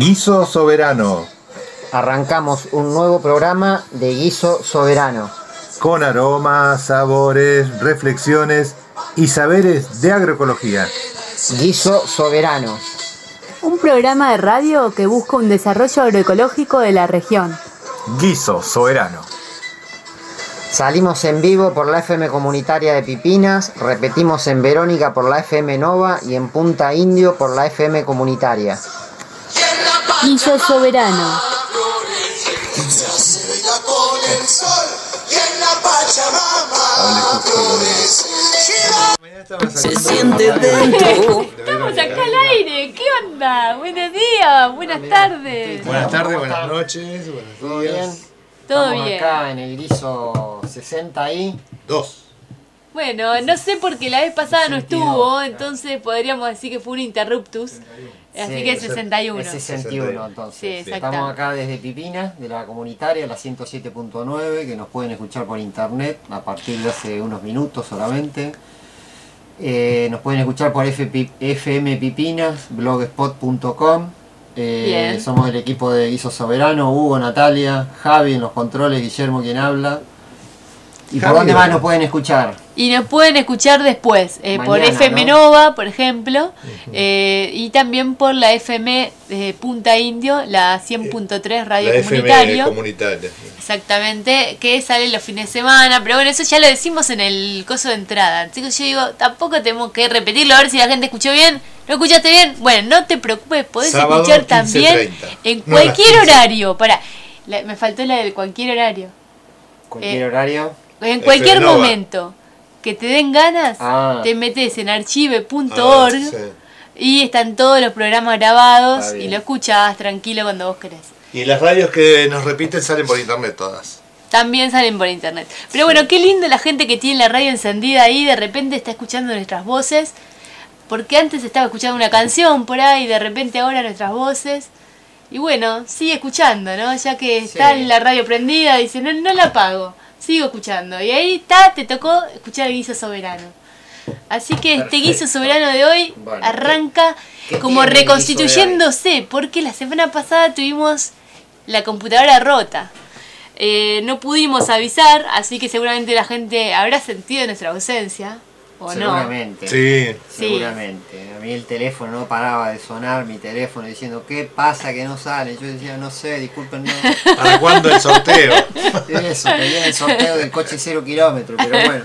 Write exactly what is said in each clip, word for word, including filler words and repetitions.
Guiso Soberano. Arrancamos un nuevo programa de Guiso Soberano. Con aromas, sabores, reflexiones y saberes de agroecología. Guiso Soberano. Un programa de radio que busca un desarrollo agroecológico de la región. Guiso Soberano. Salimos en vivo por la F M comunitaria de Pipinas, repetimos en Verónica por la F M Nova y en Punta Indio por la F M comunitaria. Guiso Soberano. Se siente dentro. Estamos acá al aire, ¿qué onda? Buenos días, buenas tardes. Buenas tardes, buenas noches, buenos ¿Todo días. bien? Todo Estamos bien. acá en el Guiso sesenta y Dos. Bueno, no sé porque la vez pasada no estuvo, entonces podríamos decir que fue un interruptus. Así Sí, que es sesenta y uno. Es sesenta y uno entonces. Sí, exacto. Estamos acá desde Pipinas, de la comunitaria, la ciento siete punto nueve, que nos pueden escuchar por internet a partir de hace unos minutos solamente. Eh, nos pueden escuchar por F M Pipinas, blogspot punto com. Eh, Bien. somos el equipo de Guiso Soberano, Hugo, Natalia, Javi en los controles, Guillermo quien habla. ¿Y por Javi, dónde más ¿no? nos pueden escuchar? Y nos pueden escuchar después, eh, por Mañana, F M ¿no? Nova, por ejemplo, eh, y también por la F M de Punta Indio, la cien punto tres Radio La Comunitario. F M comunitaria. Exactamente, que sale los fines de semana, pero bueno, eso ya lo decimos en el coso de entrada. Así que yo digo, tampoco tenemos que repetirlo, a ver si la gente escuchó bien. ¿No escuchaste bien? Bueno, no te preocupes, podés Sábado, escuchar quince también treinta. en No, a las cualquier quince. horario. Pará, la- me faltó la del cualquier horario. Cualquier Eh, horario. En cualquier F M Nova. momento que te den ganas, Ah. te metes en archive punto Ah, org sí. y están todos los programas grabados Está y bien. lo escuchás tranquilo cuando vos querés. Y las radios que nos repiten salen por internet todas. También salen por internet. Pero bueno, qué lindo la gente que tiene la radio encendida ahí, de repente está escuchando nuestras voces, porque antes estaba escuchando una canción por ahí, y de repente ahora nuestras voces. Y bueno, sigue escuchando, ¿no? Ya que está Sí. en la radio prendida, dice, no, no la apago, sigo escuchando. Y ahí está, te tocó escuchar el Guiso Soberano. Así que este Perfecto. Guiso Soberano de hoy Bueno, arranca ¿qué- qué como tiene el Guiso de reconstituyéndose, porque la semana pasada tuvimos la computadora rota. Eh, no pudimos avisar, así que seguramente la gente habrá sentido nuestra ausencia, o no. Seguramente. Sí. Sí. Seguramente. A mí el teléfono no paraba de sonar, mi teléfono diciendo, ¿qué pasa que no sale? Yo decía, no sé, disculpen, no. ¿Para cuándo el sorteo? Eso, tenía el sorteo del coche cero kilómetros, pero bueno.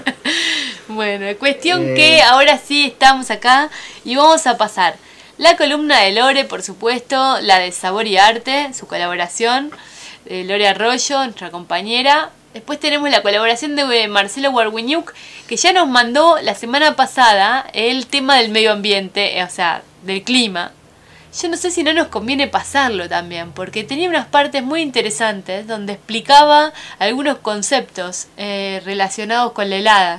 Bueno, cuestión Eh. que ahora sí estamos acá y vamos a pasar la columna de Lore, por supuesto, la de Sabor y Arte, su colaboración, de Lore Arroyo, nuestra compañera. Después tenemos la colaboración de Marcelo Warwiñuk, que ya nos mandó la semana pasada el tema del medio ambiente, o sea, del clima. Yo no sé si no nos conviene pasarlo también, porque tenía unas partes muy interesantes donde explicaba algunos conceptos eh, relacionados con la helada.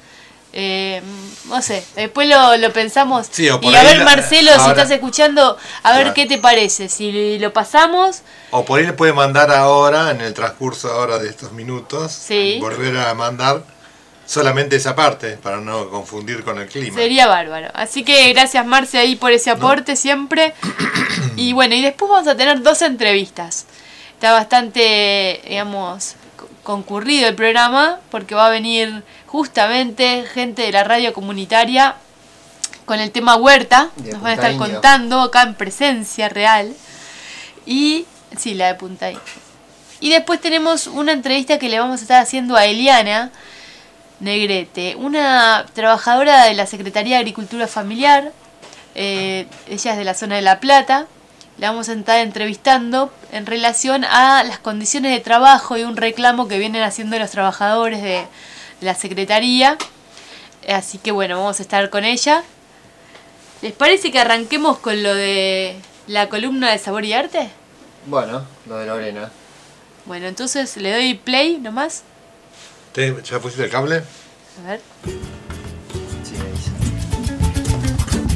Eh, no sé, después lo, lo pensamos. Sí, o por y a ahí ver, la- Marcelo, si ahora- estás escuchando, a ver Claro. qué te parece. Si lo pasamos, O por ahí le puede mandar ahora, en el transcurso ahora de estos minutos, Sí. volver a mandar solamente esa parte, para no confundir con el clima. sería bárbaro. Así que gracias, Marce, ahí por ese aporte siempre. Y bueno, y después vamos a tener dos entrevistas. Está bastante, digamos, co- concurrido el programa, porque va a venir justamente gente de la radio comunitaria con el tema huerta. De Nos van a Punta estar Indio. contando acá en presencia real. Y sí, la de Punta Indio. Y después tenemos una entrevista que le vamos a estar haciendo a Eliana Negrete, una trabajadora de la Secretaría de Agricultura Familiar. Eh, ella es de la zona de La Plata. La vamos a estar entrevistando en relación a las condiciones de trabajo y un reclamo que vienen haciendo los trabajadores de la Secretaría. Así que bueno, vamos a estar con ella. ¿Les parece que arranquemos con lo de la columna de Sabor y Arte? Bueno, lo de Lorena. Bueno, entonces le doy play nomás. ¿Te- ¿Ya pusiste el cable? A ver. Sí, ahí sí.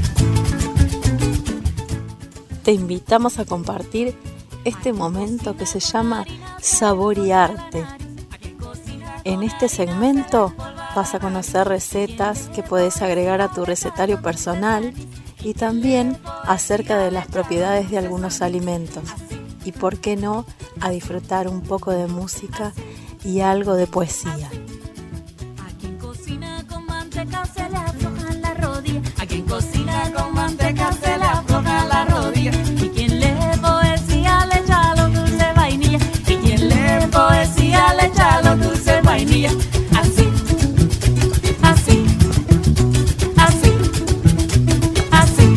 Te invitamos a compartir este momento que se llama Sabor y Arte. En este segmento vas a conocer recetas que puedes agregar a tu recetario personal y también acerca de las propiedades de algunos alimentos. Y por qué no, a disfrutar un poco de música y algo de poesía. A quien cocina con manteca se le aflojan las rodillas. A quien cocina con manteca se le aflojan las rodillas. Y quien lee poesía le echa los dulces vainilla. Y quien lee poesía le echa los dulces vainilla. Así, así, así, así.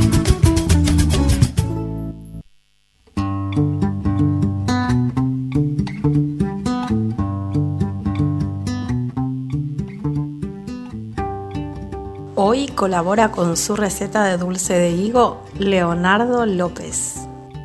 Hoy colabora con su receta de dulce de higo Leonardo López.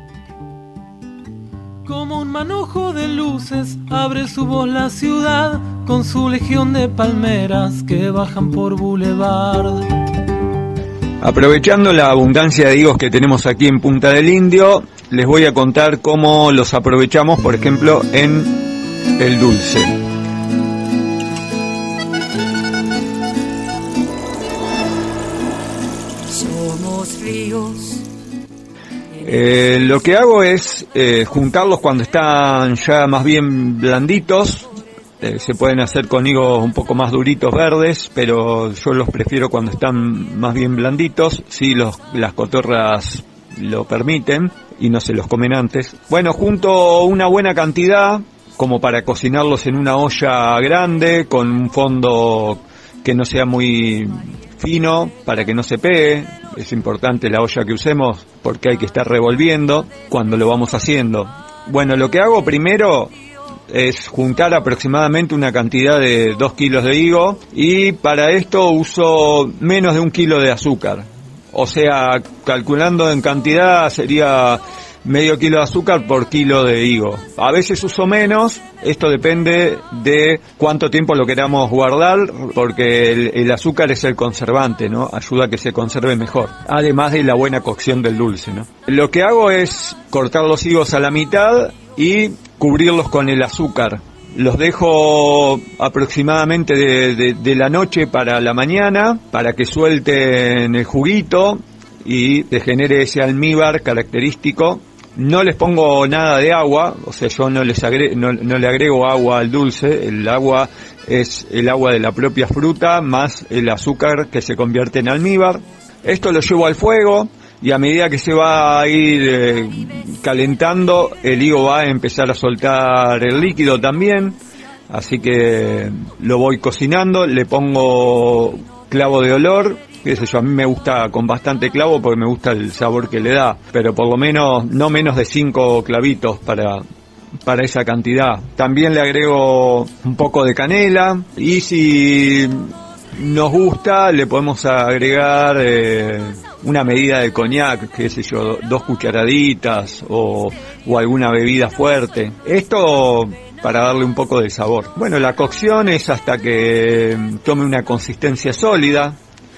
Como un manojo de luces abre su voz la ciudad con su legión de palmeras que bajan por Boulevard. Aprovechando la abundancia de higos que tenemos aquí en Punta del Indio, les voy a contar cómo los aprovechamos, por ejemplo, en el dulce. Somos ríos. Eh, lo que hago es eh, juntarlos cuando están ya más bien blanditos. Eh, se pueden hacer con higos un poco más duritos verdes, pero yo los prefiero cuando están más bien blanditos, si los, las cotorras lo permiten y no se los comen antes. Bueno, junto una buena cantidad como para cocinarlos en una olla grande con un fondo que no sea muy fino para que no se pegue. Es importante la olla que usemos porque hay que estar revolviendo cuando lo vamos haciendo. Bueno, lo que hago primero es juntar aproximadamente una cantidad de dos kilos de higo y para esto uso menos de un kilo de azúcar. O sea, calculando en cantidad sería medio kilo de azúcar por kilo de higo. A veces uso menos, esto depende de cuánto tiempo lo queramos guardar, porque el, el azúcar es el conservante, ¿no? Ayuda a que se conserve mejor, además de la buena cocción del dulce, ¿no? Lo que hago es cortar los higos a la mitad y cubrirlos con el azúcar. Los dejo aproximadamente de, de, de la noche para la mañana, para que suelten el juguito y se genere ese almíbar característico. No les pongo nada de agua, o sea, yo no les agrego, no, no le agrego agua al dulce. El agua es el agua de la propia fruta más el azúcar que se convierte en almíbar. Esto lo llevo al fuego y a medida que se va a ir eh, calentando, el higo va a empezar a soltar el líquido también. Así que lo voy cocinando, le pongo clavo de olor, qué sé yo, a mí me gusta con bastante clavo porque me gusta el sabor que le da, pero por lo menos no menos de cinco clavitos para para esa cantidad. También le agrego un poco de canela y si nos gusta le podemos agregar eh, una medida de coñac, qué sé yo, dos cucharaditas o, o alguna bebida fuerte. Esto para darle un poco de sabor. Bueno, la cocción es hasta que tome una consistencia sólida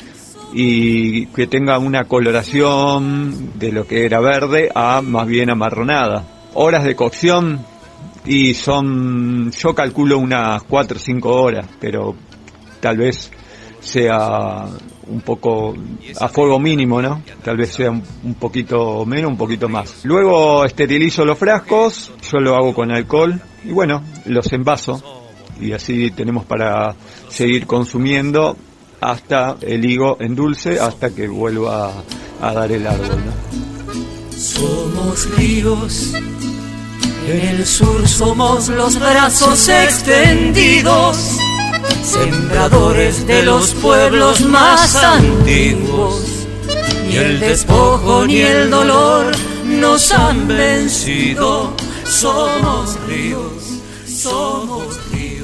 y que tenga una coloración de lo que era verde a más bien amarronada. Horas de cocción y son, yo calculo unas cuatro o cinco horas, pero tal vez sea un poco a fuego mínimo, ¿no? Tal vez sea un, un poquito menos, un poquito más. Luego esterilizo los frascos, yo lo hago con alcohol y bueno, los envaso y así tenemos para seguir consumiendo hasta el higo en dulce, hasta que vuelva a, a dar el árbol, ¿no? Somos ríos, en el sur somos los brazos extendidos, sembradores de los pueblos más antiguos. Ni el despojo ni el dolor nos han vencido. Somos ríos, somos ríos.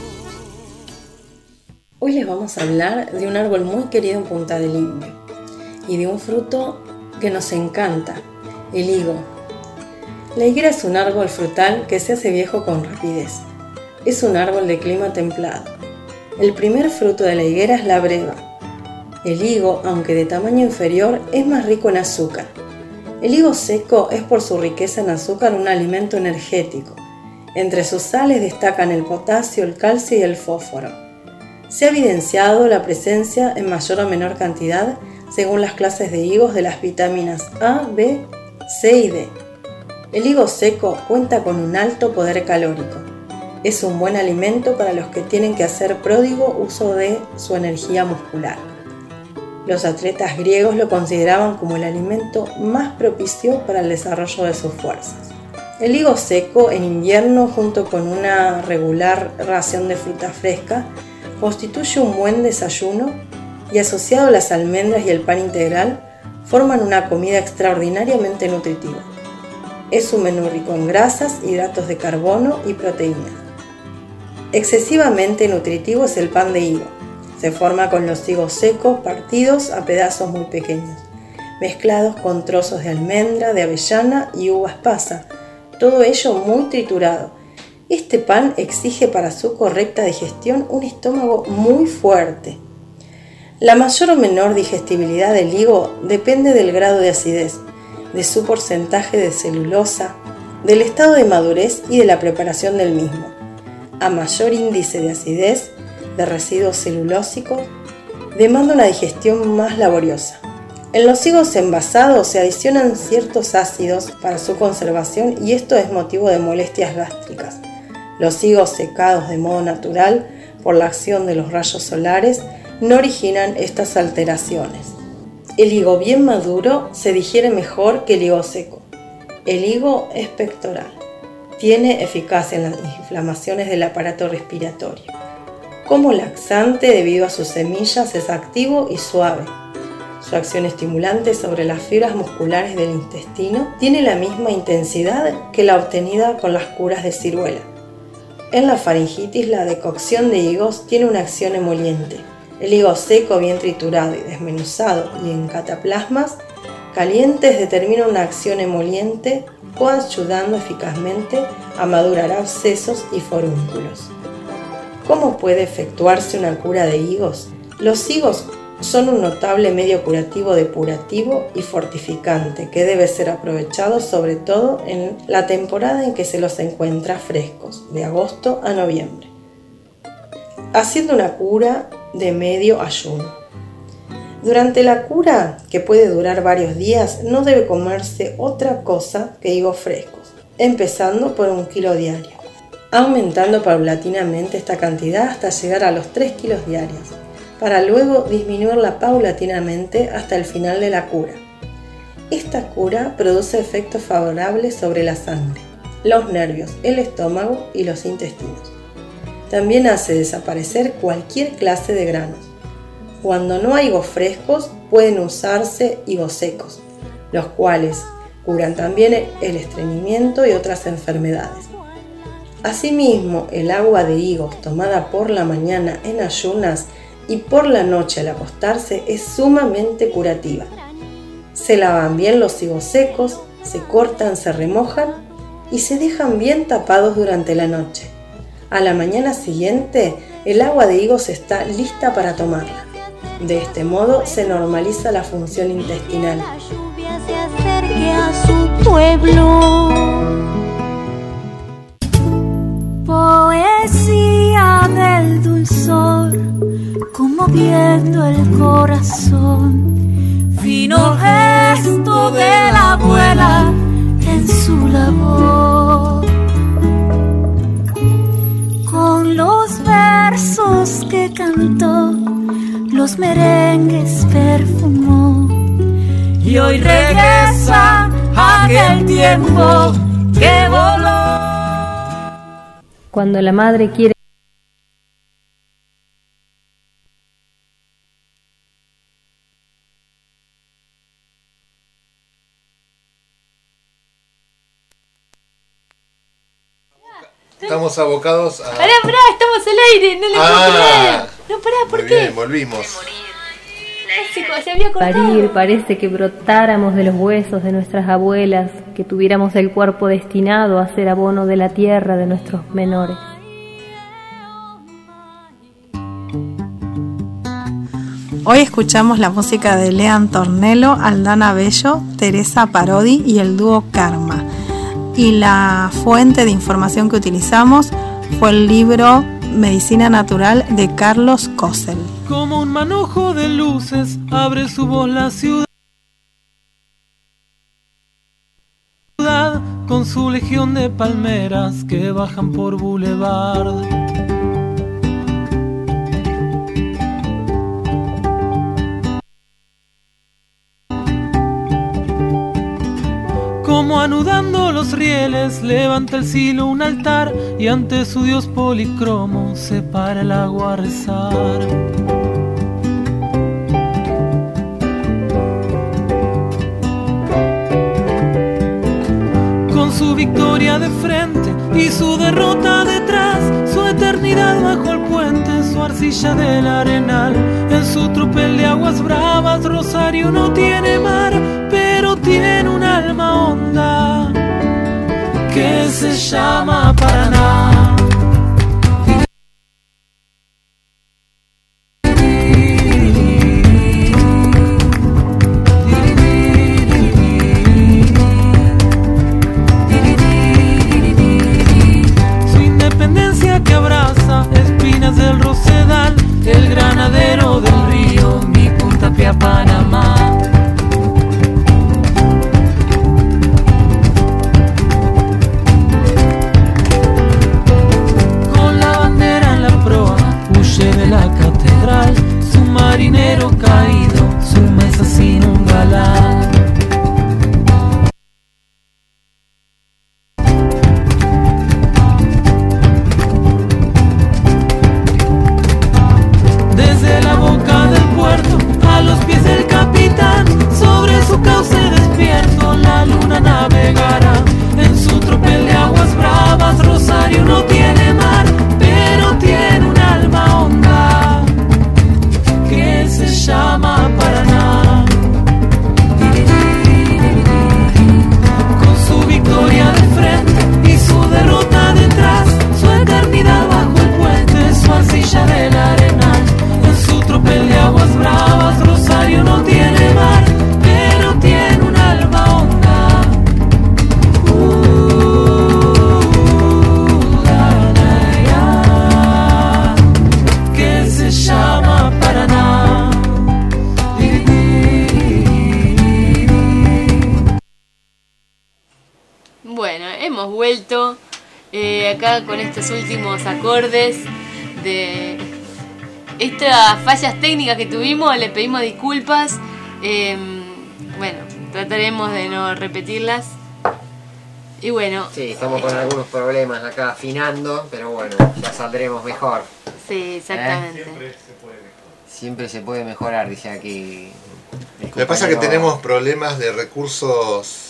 Hoy les vamos a hablar de un árbol muy querido en Punta del Indio y de un fruto que nos encanta, el higo. La higuera es un árbol frutal que se hace viejo con rapidez. Es un árbol de clima templado. El primer fruto de la higuera es la breva. El higo, aunque de tamaño inferior, es más rico en azúcar. El higo seco es por su riqueza en azúcar un alimento energético. Entre sus sales destacan el potasio, el calcio y el fósforo. Se ha evidenciado la presencia en mayor o menor cantidad según las clases de higos de las vitaminas A, B, C y D. El higo seco cuenta con un alto poder calórico. Es un buen alimento para los que tienen que hacer pródigo uso de su energía muscular. Los atletas griegos lo consideraban como el alimento más propicio para el desarrollo de sus fuerzas. El higo seco en invierno, junto con una regular ración de fruta fresca, constituye un buen desayuno y, asociado a las almendras y el pan integral, forman una comida extraordinariamente nutritiva. Es un menú rico en grasas, hidratos de carbono y proteínas. Excesivamente nutritivo es el pan de higo. Se forma con los higos secos partidos a pedazos muy pequeños, mezclados con trozos de almendra, de avellana y uvas pasa, todo ello muy triturado. Este pan exige para su correcta digestión un estómago muy fuerte. La mayor o menor digestibilidad del higo depende del grado de acidez, de su porcentaje de celulosa, del estado de madurez y de la preparación del mismo. A mayor índice de acidez, de residuos celulósicos, demanda una digestión más laboriosa. En los higos envasados se adicionan ciertos ácidos para su conservación y esto es motivo de molestias gástricas. Los higos secados de modo natural por la acción de los rayos solares no originan estas alteraciones. El higo bien maduro se digiere mejor que el higo seco. El higo es pectoral. Tiene eficacia en las inflamaciones del aparato respiratorio. Como laxante, debido a sus semillas, es activo y suave. Su acción estimulante sobre las fibras musculares del intestino tiene la misma intensidad que la obtenida con las curas de ciruela. En la faringitis, la decocción de higos tiene una acción emoliente. El higo seco, bien triturado y desmenuzado y en cataplasmas calientes, determina una acción emoliente, coayudando eficazmente a madurar abscesos y forúnculos. ¿Cómo puede efectuarse una cura de higos? Los higos son un notable medio curativo, depurativo y fortificante que debe ser aprovechado sobre todo en la temporada en que se los encuentra frescos, de agosto a noviembre. Haciendo una cura de medio ayuno. Durante la cura, que puede durar varios días, no debe comerse otra cosa que higos frescos, empezando por un kilo diario, aumentando paulatinamente esta cantidad hasta llegar a los tres kilos diarios, para luego disminuirla paulatinamente hasta el final de la cura. Esta cura produce efectos favorables sobre la sangre, los nervios, el estómago y los intestinos. También hace desaparecer cualquier clase de granos. Cuando no hay higos frescos, pueden usarse higos secos, los cuales curan también el estreñimiento y otras enfermedades. Asimismo, el agua de higos tomada por la mañana en ayunas y por la noche al acostarse es sumamente curativa. Se lavan bien los higos secos, se cortan, se remojan y se dejan bien tapados durante la noche. A la mañana siguiente, el agua de higos está lista para tomarla. De este modo se normaliza la función intestinal. La lluvia se acerque a su pueblo. Poesía del dulzor, conmoviendo el corazón. Fino gesto de la abuela en su labor. Con los versos que cantó, los merengues perfumó, y hoy regresa aquel tiempo que voló. Cuando la madre quiere Estamos abocados a... Pará, pará, estamos al aire, no le puedo Ah, creer. No, pará, ¿por muy qué? bien, volvimos. Se, se había cortado. parir, parece que brotáramos de los huesos de nuestras abuelas, que tuviéramos el cuerpo destinado a ser abono de la tierra de nuestros menores. Hoy escuchamos la música de Lean Tornello, Aldana Bello, Teresa Parodi y el dúo Karma. Y la fuente de información que utilizamos fue el libro Medicina Natural de Carlos Kossel. Como un manojo de luces abre su voz la ciudad con su legión de palmeras que bajan por Boulevard. Como anudando los rieles levanta el cielo un altar y ante su dios policromo se para el agua a rezar. Su victoria de frente y su derrota detrás, su eternidad bajo el puente, su arcilla del arenal. En su tropel de aguas bravas Rosario no tiene mar, pero tiene un alma honda que se llama Paraná. Del Rosedal, el granadero del río, mi punta pie Panamá. Con la bandera en la proa, huye de la catedral, su marinero caído, su mesa sin un galán. A los pies del capitán, sobre su cauce despierto, la luna navegará. En su tropel de aguas bravas, Rosario no tiene mar, pero tiene un alma honda que se llama Paraná. Con su victoria de frente y su derrota detrás, su eternidad bajo el puente, su arcilla del arenal. En su tropel de aguas bravas, Rosario no tiene mar, pero tiene un alma honda. Uh, la, la, ya, que se llama Paraná. Bueno, hemos vuelto eh, acá con estos últimos acordes de estas fallas técnicas que tuvimos. Le pedimos disculpas. Eh, bueno, trataremos de no repetirlas. Y bueno. Sí, estamos con algunos problemas acá afinando, pero bueno, ya saldremos mejor. Sí, exactamente. ¿Eh? Siempre se puede mejorar. Siempre se puede mejorar, dice aquí. Lo que pasa es que tenemos problemas de recursos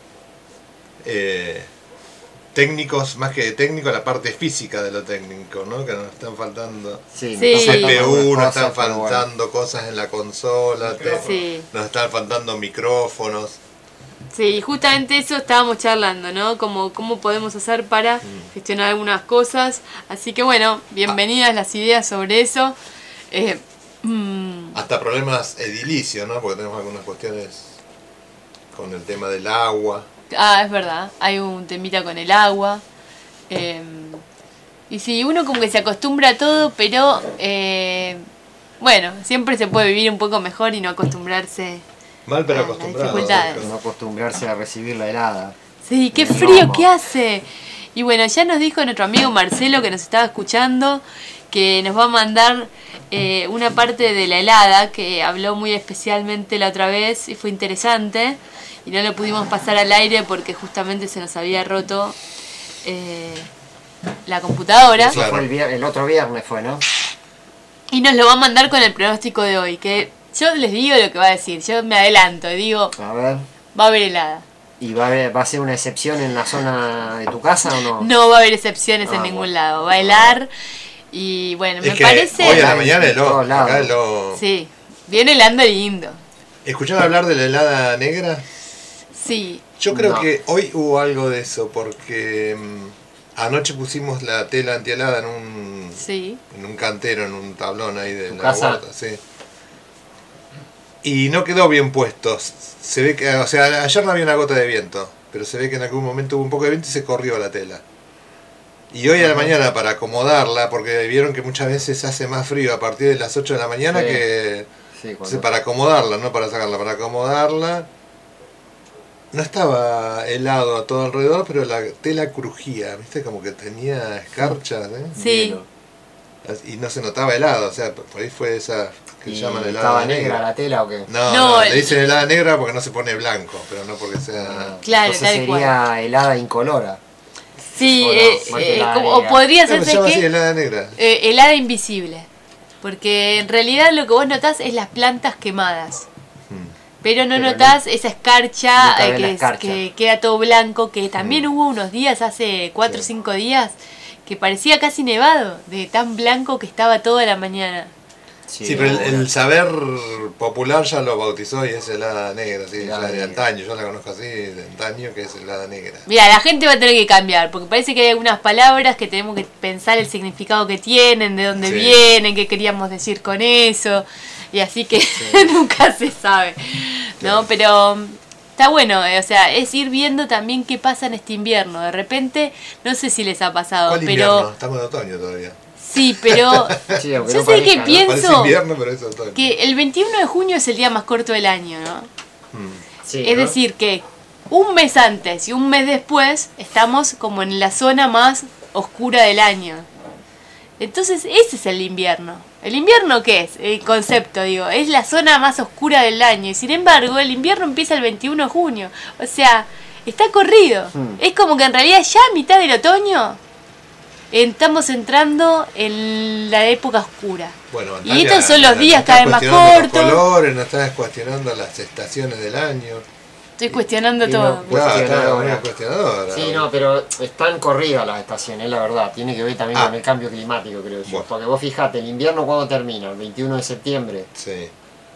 eh, técnicos, más que de técnico, la parte física de lo técnico, ¿no? Que nos están faltando sí, sí. C P U, nos están cosas, faltando bueno. cosas en la consola, te, sí. nos están faltando micrófonos. Sí, justamente eso estábamos charlando, ¿no? Como cómo podemos hacer para mm. gestionar algunas cosas. Así que bueno, bienvenidas ah. las ideas sobre eso. Eh, mm. Hasta problemas edilicios, ¿no? Porque tenemos algunas cuestiones con el tema del agua. Ah, es verdad, hay un temita con el agua. Eh, y sí, uno como que se acostumbra a todo, pero eh, bueno, siempre se puede vivir un poco mejor y no acostumbrarse. Mal pero a acostumbrado. No acostumbrarse a recibir la helada. Sí, qué frío que hace. Y bueno, ya nos dijo nuestro amigo Marcelo, que nos estaba escuchando, que nos va a mandar eh, una parte de la helada, que habló muy especialmente la otra vez y fue interesante. Y no lo pudimos pasar al aire porque justamente se nos había roto eh, la computadora. Eso fue el, vier- el otro viernes fue, ¿no? Y nos lo va a mandar con el pronóstico de hoy, que yo les digo lo que va a decir, yo me adelanto, digo, a ver. Va a haber helada. ¿Y va a, haber, va a ser una excepción en la zona de tu casa o no? No va a haber excepciones ah, en ningún bueno. lado, va a helar y bueno, es me que parece... Hoy a la mañana heló, acá heló. Sí, viene helando lindo. ¿Escucharon hablar de la helada negra? Sí. Yo creo no. que hoy hubo algo de eso, porque um, anoche pusimos la tela antihelada en un sí. en un cantero, en un tablón ahí de la casa? huerta, sí. Y no quedó bien puesto. Se ve que, o sea, ayer no había una gota de viento, pero se ve que en algún momento hubo un poco de viento y se corrió la tela. Y hoy a la mañana para acomodarla, porque vieron que muchas veces hace más frío a partir de las ocho de la mañana Sí. que... Sí, cuando- Entonces, para acomodarla, no para sacarla, para acomodarla. No estaba helado a todo alrededor, pero la tela crujía, ¿viste? Como que tenía escarchas, ¿eh? Sí. Hielo. Y no se notaba helado, o sea, por ahí fue esa que ¿Y llaman helada estaba negra. negra la tela o qué? No, No, no, el- le dicen helada negra porque no se pone blanco, pero no porque sea... Ah, Claro, entonces tal sería helada incolora. Sí, O no, eh, más que eh, helada como- o negra. podría No, ser, se ¿sabes llama qué? así, helada negra. Eh, helada invisible. Porque en realidad lo que vos notás es las plantas quemadas. Hmm. Pero no Pero notás esa escarcha, nunca eh, ves la que, es- escarcha. que queda todo blanco, que también Mm. hubo unos días, hace cuatro o Sí. cinco días, que parecía casi nevado, de tan blanco que estaba toda la mañana. Sí, pero el, el saber popular ya lo bautizó y es helada negra, sí, Helada ya de negra. antaño, yo la conozco así, de antaño, que es helada negra. Mira, la gente va a tener que cambiar, porque parece que hay algunas palabras que tenemos que pensar el significado que tienen, de dónde Sí. vienen, qué queríamos decir con eso, y así que nunca se sabe, ¿no? Claro. Pero mm, está bueno, eh, o sea, es ir viendo también qué pasa en este invierno. De repente, no sé si les ha pasado, ¿Cuál pero invierno? Estamos en otoño todavía. sí, pero Sí, aunque yo no sé que parezca, ¿no? pienso Parece invierno, pero es otoño. que el veintiuno de junio es el día más corto del año, ¿no? Hmm. Sí, Es ¿no? decir, que un mes antes y un mes después estamos como en la zona más oscura del año. Entonces ese es el invierno. ¿El invierno qué es? El concepto, digo, es la zona más oscura del año. Y sin embargo, el invierno empieza el veintiuno de junio. O sea, está corrido. Hmm. Es como que en realidad ya a mitad del otoño estamos entrando en la época oscura. Bueno, Y estos son los no días estás cada vez más cuestionando los cortos. colores, no estás cuestionando las estaciones del año. Estoy cuestionando Y todo. no- Claro, está Cuestionadora. muy cuestionadora. Sí, no, pero están corridas las estaciones, la verdad. Tiene que ver también Ah. con el cambio climático, creo yo. Bueno. Porque vos fijate, el invierno ¿cuándo termina? El veintiuno de septiembre. Sí.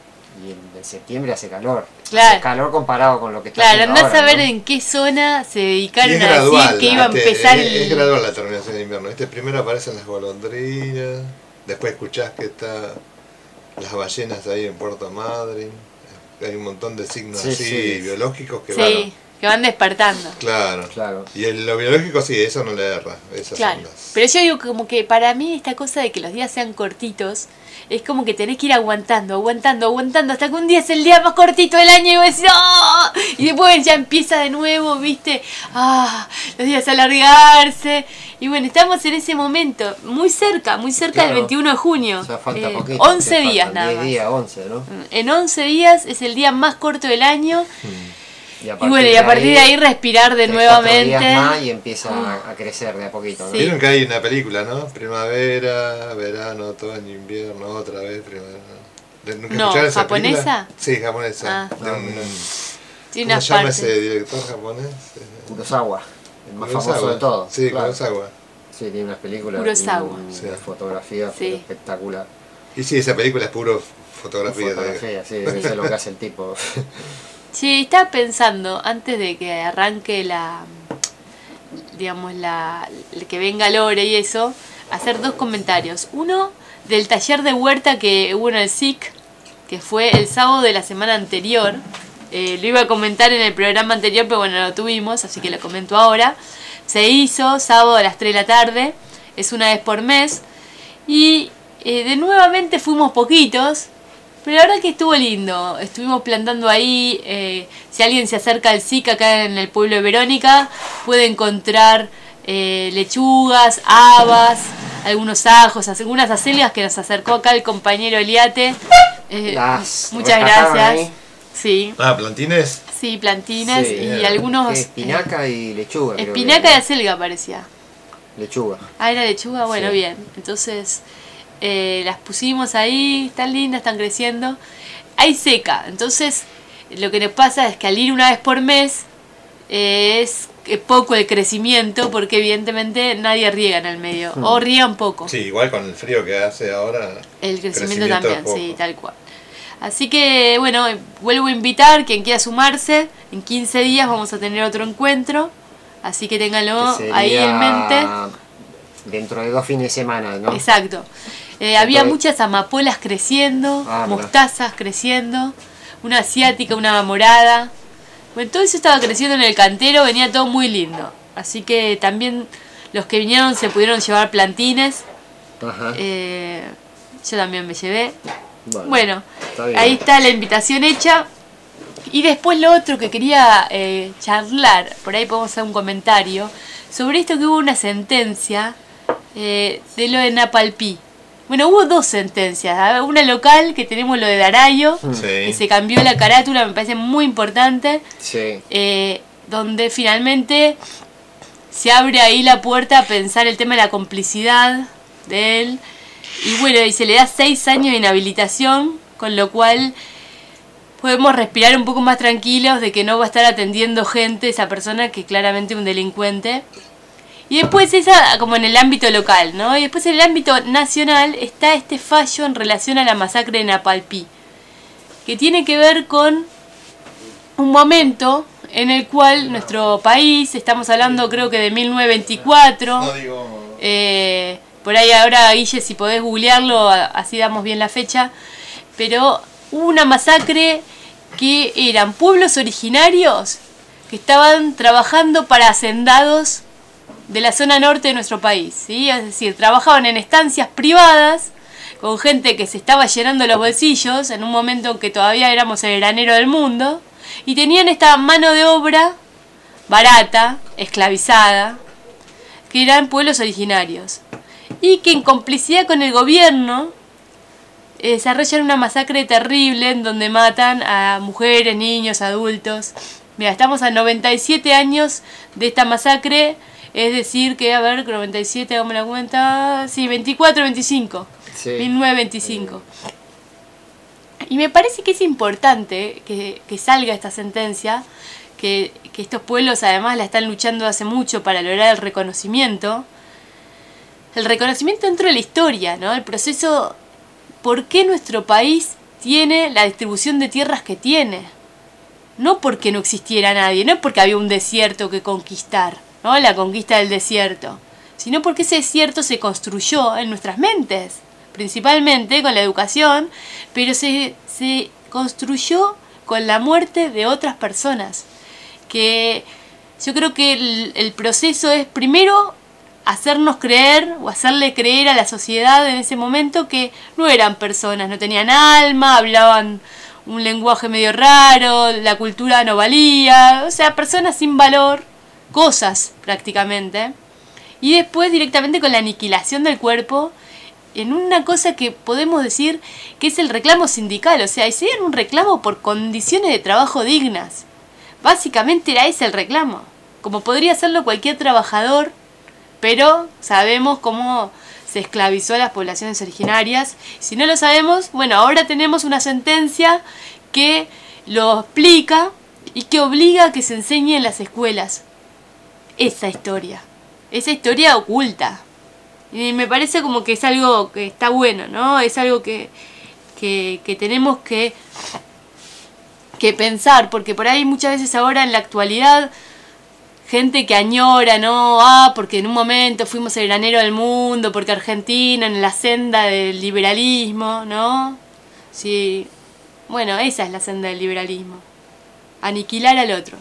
Y en, en septiembre hace calor. Claro. Hace calor comparado con lo que está Claro, haciendo andás ahora, a ver ¿no? en qué zona se Y dedicaron es a gradual, decir que iba a ¿viste? empezar es, es el... gradual la terminación de invierno. ¿Viste? Primero aparecen las golondrinas, después escuchás que está las ballenas ahí en Puerto Madryn. Hay un montón de signos Sí, así sí. biológicos que Sí, van. que van despertando. Claro. Claro. Y en lo biológico sí, eso no le erra. Esas Claro. son las- Pero yo digo como que para mí esta cosa de que los días sean cortitos es como que tenés que ir aguantando, aguantando, aguantando hasta que un día es el día más cortito del año y vos decís ¡ah! Y después ya empieza de nuevo, ¿viste? ¡Ah! Los días a alargarse. Y bueno, estamos en ese momento, muy cerca, muy cerca del Claro. veintiuno de junio. O sea, falta Eh, poquito. once te días faltan nada diez más. días, once, ¿no? En once días es el día más corto del año. Y, a Y bueno, y a partir de ahí respirar de tres, cuatro días nuevamente. más y empieza a, a crecer de a poquito, ¿no? Sí. Vieron que hay una película, ¿no? Primavera, verano, otoño, invierno, otra vez primavera. ¿De- ¿Nunca No, escucharon esa ¿japonesa? película? Sí, japonesa. Ah. De un- No, no. Tiene ¿Cómo unas se llama partes. ese director japonés? Kurosawa, el más Kurosawa. famoso de todos. Sí, claro. Kurosawa. Sí, tiene unas películas. Kurosawa. tiene Sí. Una fotografía Sí. espectacular. Y sí, esa película es puro fotografía. te digo. Fotografía, sí, eso es lo que hace el tipo. Sí, estaba pensando, antes de que arranque la, digamos, la, que venga Lore y eso, hacer dos comentarios. Uno, del taller de huerta que hubo en el S I C, que fue el sábado de la semana anterior. Eh, lo iba a comentar en el programa anterior, pero bueno, no lo tuvimos, así que lo comento ahora. Se hizo sábado a las tres de la tarde, es una vez por mes, y eh, de nuevamente fuimos poquitos, pero la verdad que estuvo lindo. Estuvimos plantando ahí. Eh, si alguien se acerca al S I C acá en el pueblo de Verónica, puede encontrar eh, lechugas, habas, algunos ajos, algunas acelgas que nos acercó acá el compañero Eliate. Eh, Las muchas rescataron gracias. ahí. Sí, Ah, plantines. sí, plantines Sí, y eh, algunos... Sí, espinaca y lechuga. eh, creo que espinaca y era. acelga parecía. Lechuga. Ah, era lechuga, bueno, Sí. bien. Entonces eh, las pusimos ahí, están lindas, están creciendo. Hay seca, entonces lo que nos pasa es que al ir una vez por mes eh, es poco el crecimiento porque evidentemente nadie riega en el medio, Hmm. o riegan poco. Sí, igual con el frío que hace ahora. El crecimiento, crecimiento también, es poco. sí, tal cual. Así que, bueno, vuelvo a invitar quien quiera sumarse. En quince días vamos a tener otro encuentro. Así que ténganlo Que ahí en mente. sería dentro de dos fines de semana, ¿no? Exacto. Eh, había Entonces- muchas amapolas creciendo, Ah, mira. mostazas creciendo, una asiática, una morada. Bueno, todo eso estaba creciendo en el cantero, venía todo muy lindo. Así que también los que vinieron se pudieron llevar plantines. Ajá. Eh, yo también me llevé. Bueno, Bueno, está bien. ahí está la invitación hecha. Y después lo otro que quería eh, charlar, por ahí podemos hacer un comentario, sobre esto que hubo una sentencia eh, de lo de Napalpí. Bueno, hubo dos sentencias, una local que tenemos lo de Darayo, Sí. que se cambió la carátula, me parece muy importante, Sí. eh, donde finalmente se abre ahí la puerta a pensar el tema de la complicidad de él. Y bueno, y se le da seis años de inhabilitación, con lo cual podemos respirar un poco más tranquilos de que no va a estar atendiendo gente esa persona que es claramente un delincuente. Y después esa como en el ámbito local, ¿no? Y después en el ámbito nacional está este fallo en relación a la masacre de Napalpí, que tiene que ver con un momento en el cual nuestro país, estamos hablando creo que de mil novecientos veinticuatro, No digo. eh, por ahí ahora Guille si podés googlearlo, así damos bien la fecha, pero hubo una masacre que eran pueblos originarios que estaban trabajando para hacendados de la zona norte de nuestro país, ¿sí? Es decir, trabajaban en estancias privadas con gente que se estaba llenando los bolsillos en un momento en que todavía éramos el granero del mundo y tenían esta mano de obra barata, esclavizada, que eran pueblos originarios y que en complicidad con el gobierno eh, desarrollan una masacre terrible en donde matan a mujeres, niños, adultos. Mira, estamos a noventa y siete años de esta masacre. Es decir que, a ver, noventa y siete, hagamos la cuenta, sí, veinticuatro, veinticinco, Sí. mil novecientos veinticinco. Y me parece que es importante que, que salga esta sentencia, que, que estos pueblos además la están luchando hace mucho para lograr el reconocimiento. El reconocimiento dentro de la historia, ¿no? El proceso, ¿por qué nuestro país tiene la distribución de tierras que tiene? No porque no existiera nadie, no porque había un desierto que conquistar, ¿no? La conquista del desierto, sino porque ese desierto se construyó en nuestras mentes, principalmente con la educación, pero se, se construyó con la muerte de otras personas, que yo creo que el, el proceso es primero hacernos creer o hacerle creer a la sociedad en ese momento que no eran personas, no tenían alma, hablaban un lenguaje medio raro, la cultura no valía, o sea, personas sin valor, cosas prácticamente, y después directamente con la aniquilación del cuerpo en una cosa que podemos decir que es el reclamo sindical, o sea, hicieron un reclamo por condiciones de trabajo dignas, básicamente era ese el reclamo, como podría hacerlo cualquier trabajador, pero sabemos cómo se esclavizó a las poblaciones originarias. Si no lo sabemos, bueno, ahora tenemos una sentencia que lo explica y que obliga a que se enseñe en las escuelas esa historia, esa historia oculta. Y me parece como que es algo que está bueno, ¿no? Es algo que, que, que tenemos que, que pensar, porque por ahí muchas veces ahora en la actualidad gente que añora, ¿no? Ah, porque en un momento fuimos el granero del mundo, porque Argentina en la senda del liberalismo, ¿no? Sí. Bueno, esa es la senda del liberalismo. Aniquilar al otro.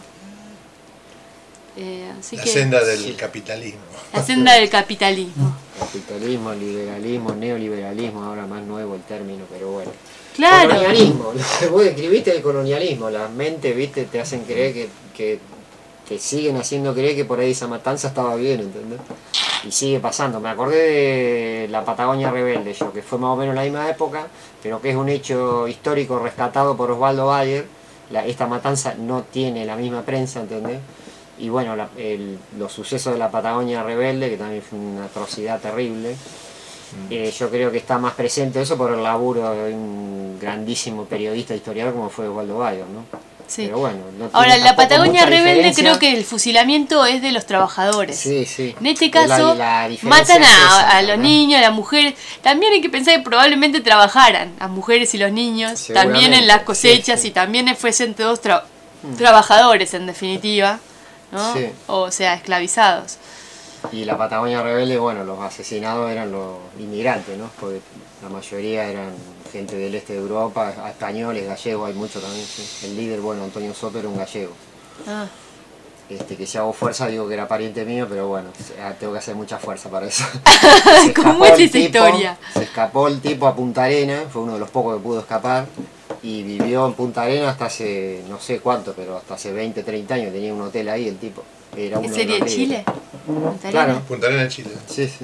Eh, así La que, senda del sí. capitalismo. La senda del capitalismo. Capitalismo, liberalismo, neoliberalismo, ahora más nuevo el término, pero bueno. Claro. Colonialismo, lo que vos describiste el colonialismo, las mentes, viste, te hacen creer que, que te siguen haciendo creer que por ahí esa matanza estaba bien, ¿entendés? Y sigue pasando. Me acordé de la Patagonia Rebelde, yo, que fue más o menos la misma época, pero que es un hecho histórico rescatado por Osvaldo Bayer. La, esta matanza no tiene la misma prensa, ¿entendés? Y bueno, la, el, los sucesos de la Patagonia Rebelde, que también fue una atrocidad terrible, mm. eh, yo creo que está más presente eso por el laburo de un grandísimo periodista historiador como fue Osvaldo Bayer, ¿no? Sí. Pero bueno, no ahora, tiene la tampoco Patagonia mucha Rebelde diferencia. creo que el fusilamiento es de los trabajadores. Sí, sí. En este La- caso, la diferencia matan es a, esa, a los ¿no? niños, a las mujeres. También hay que pensar que probablemente trabajaran las mujeres y los niños, también en las cosechas, sí, sí. y también fuesen todos tra- trabajadores en definitiva, ¿no? Sí. O sea, esclavizados. Y la Patagonia Rebelde, bueno, los asesinados eran los inmigrantes, ¿no? Porque la mayoría eran gente del este de Europa, españoles, gallegos, hay muchos también, sí. El líder, bueno, Antonio Soto era un gallego. Ah. Este, que si hago fuerza digo que era pariente mío, pero bueno, tengo que hacer mucha fuerza para eso. Se ¿Cómo escapó es el esa tipo, historia? Se escapó el tipo a Punta Arena, fue uno de los pocos que pudo escapar, y vivió en Punta Arena hasta hace, no sé cuánto, pero hasta hace veinte, treinta años, tenía un hotel ahí el tipo. Era ¿Qué uno sería de los Chile? líderes. ¿Punta Claro. Arenas? Punta Arenas, Chile. Sí, sí.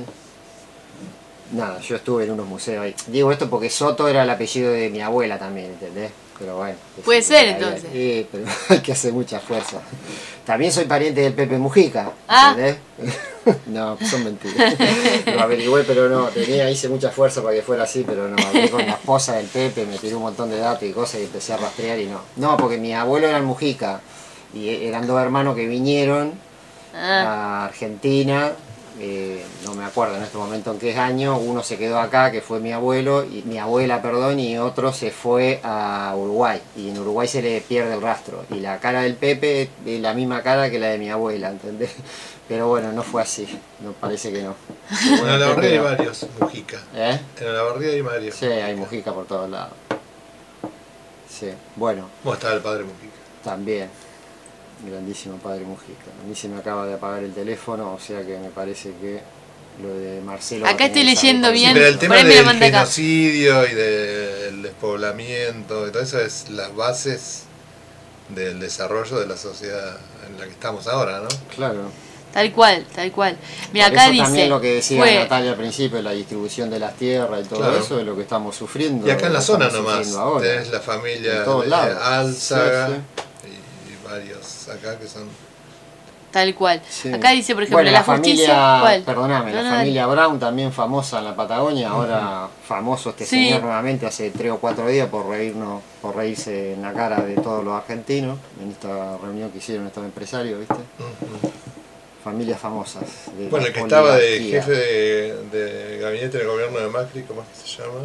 Nada, yo estuve en unos museos ahí. Digo esto porque Soto era el apellido de mi abuela también, ¿entendés? Pero bueno. Puede sí, ser, ahí- entonces. Sí, pero hay que hacer mucha fuerza. También soy pariente del Pepe Mujica, Ah. ¿entendés? No, son mentiras. Lo averigüé, pero no, tenía, hice mucha fuerza para que fuera así, pero no, hablé con la esposa del Pepe, me tiró un montón de datos y cosas y empecé a rastrear y no. No, porque mi abuelo era en Mujica y eran dos hermanos que vinieron Ah, a Argentina, eh, no me acuerdo en este momento en qué año, uno se quedó acá, que fue mi abuelo, y mi abuela, perdón, y otro se fue a Uruguay, y en Uruguay se le pierde el rastro, y la cara del Pepe es la misma cara que la de mi abuela, ¿entendés? Pero bueno, no fue así, no parece que no. Pero bueno, En la el Pepe barriga hay no. varios Mujica. ¿Eh? En la barriga hay varios. Sí, hay Mujica por todos lados. Sí, bueno, ¿Cómo estaba el padre Mujica? también. Grandísimo padre Mujica. A mí se me acaba de apagar el teléfono, o sea que me parece que lo de Marcelo... va a Acá estoy tener esa leyendo repercusión. bien. Pero el por tema ahí me la del manda acá. genocidio y del despoblamiento y todo eso es las bases del desarrollo de la sociedad en la que estamos ahora, ¿no? Claro. tal cual, tal cual. Mira, Por acá eso dice... también lo que decía fue- Natalia al principio, la distribución de las tierras y todo Claro. eso es lo que estamos sufriendo. Y acá en la lo zona estamos nomás sufriendo ahora. tenés la familia En todos de lados. Álzaga Sí, Y, y varios acá que son... Tal cual. Sí. Acá dice, por ejemplo, Bueno, la, la justicia... familia, ¿Cuál? perdóname, No, la no, familia Brown también famosa en la Patagonia, ahora famoso este Sí. señor nuevamente hace tres o cuatro días por reírnos, por reírse en la cara de todos los argentinos en esta reunión que hicieron estos empresarios, ¿viste? Ujú. Familias famosas. de Bueno, la el que estaba de oligarquía. jefe de, de gabinete del gobierno de Macri, ¿cómo es que se llama?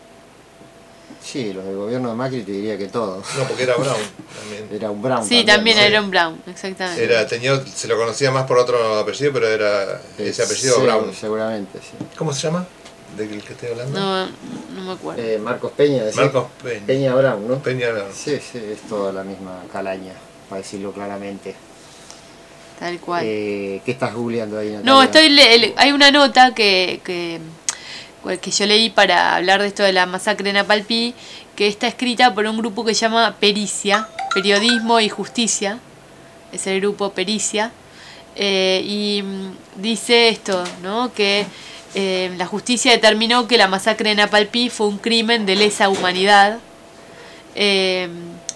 Sí, los del gobierno de Macri te diría que todos. No, porque era Brown también. Era un Brown. Sí, también ¿no? Aaron Brown, exactamente. Era, tenía, se lo conocía más por otro apellido, pero era ese apellido Sí, Brown. Seguramente, sí. ¿Cómo se llama? ¿Del que estoy hablando? No, no me acuerdo. Eh, Marcos Peña, decís. Marcos Peña. Peña Brown, ¿no? Peña Brown. Sí, sí, es toda la misma calaña, para decirlo claramente. Tal cual. Eh, ¿Qué estás googleando ahí, Natalia? No, estoy le- le- hay una nota que, que, que yo leí para hablar de esto de la masacre en Apalpí, que está escrita por un grupo que se llama Pericia, Periodismo y Justicia, es el grupo Pericia, eh, y mm, dice esto, ¿no? Que eh, la justicia determinó que la masacre en Apalpí fue un crimen de lesa humanidad. Eh,